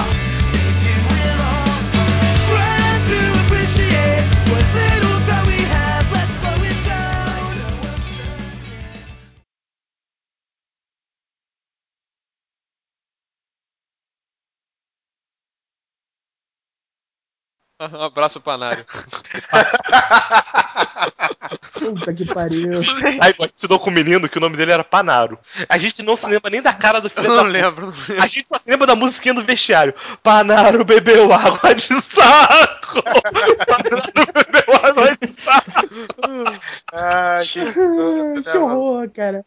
Speaker 5: Um abraço, Panário.
Speaker 2: Puta que pariu.
Speaker 4: Aí a gente estudou com um menino que o nome dele era Panaro. A gente não se lembra nem da cara do filho
Speaker 5: Eu
Speaker 4: da
Speaker 5: não
Speaker 4: puta.
Speaker 5: lembro.
Speaker 4: A gente só se lembra da musiquinha do vestiário. Panaro bebeu água de saco! Panaro bebeu água de saco!
Speaker 1: Ah, que
Speaker 2: Que horror, cara.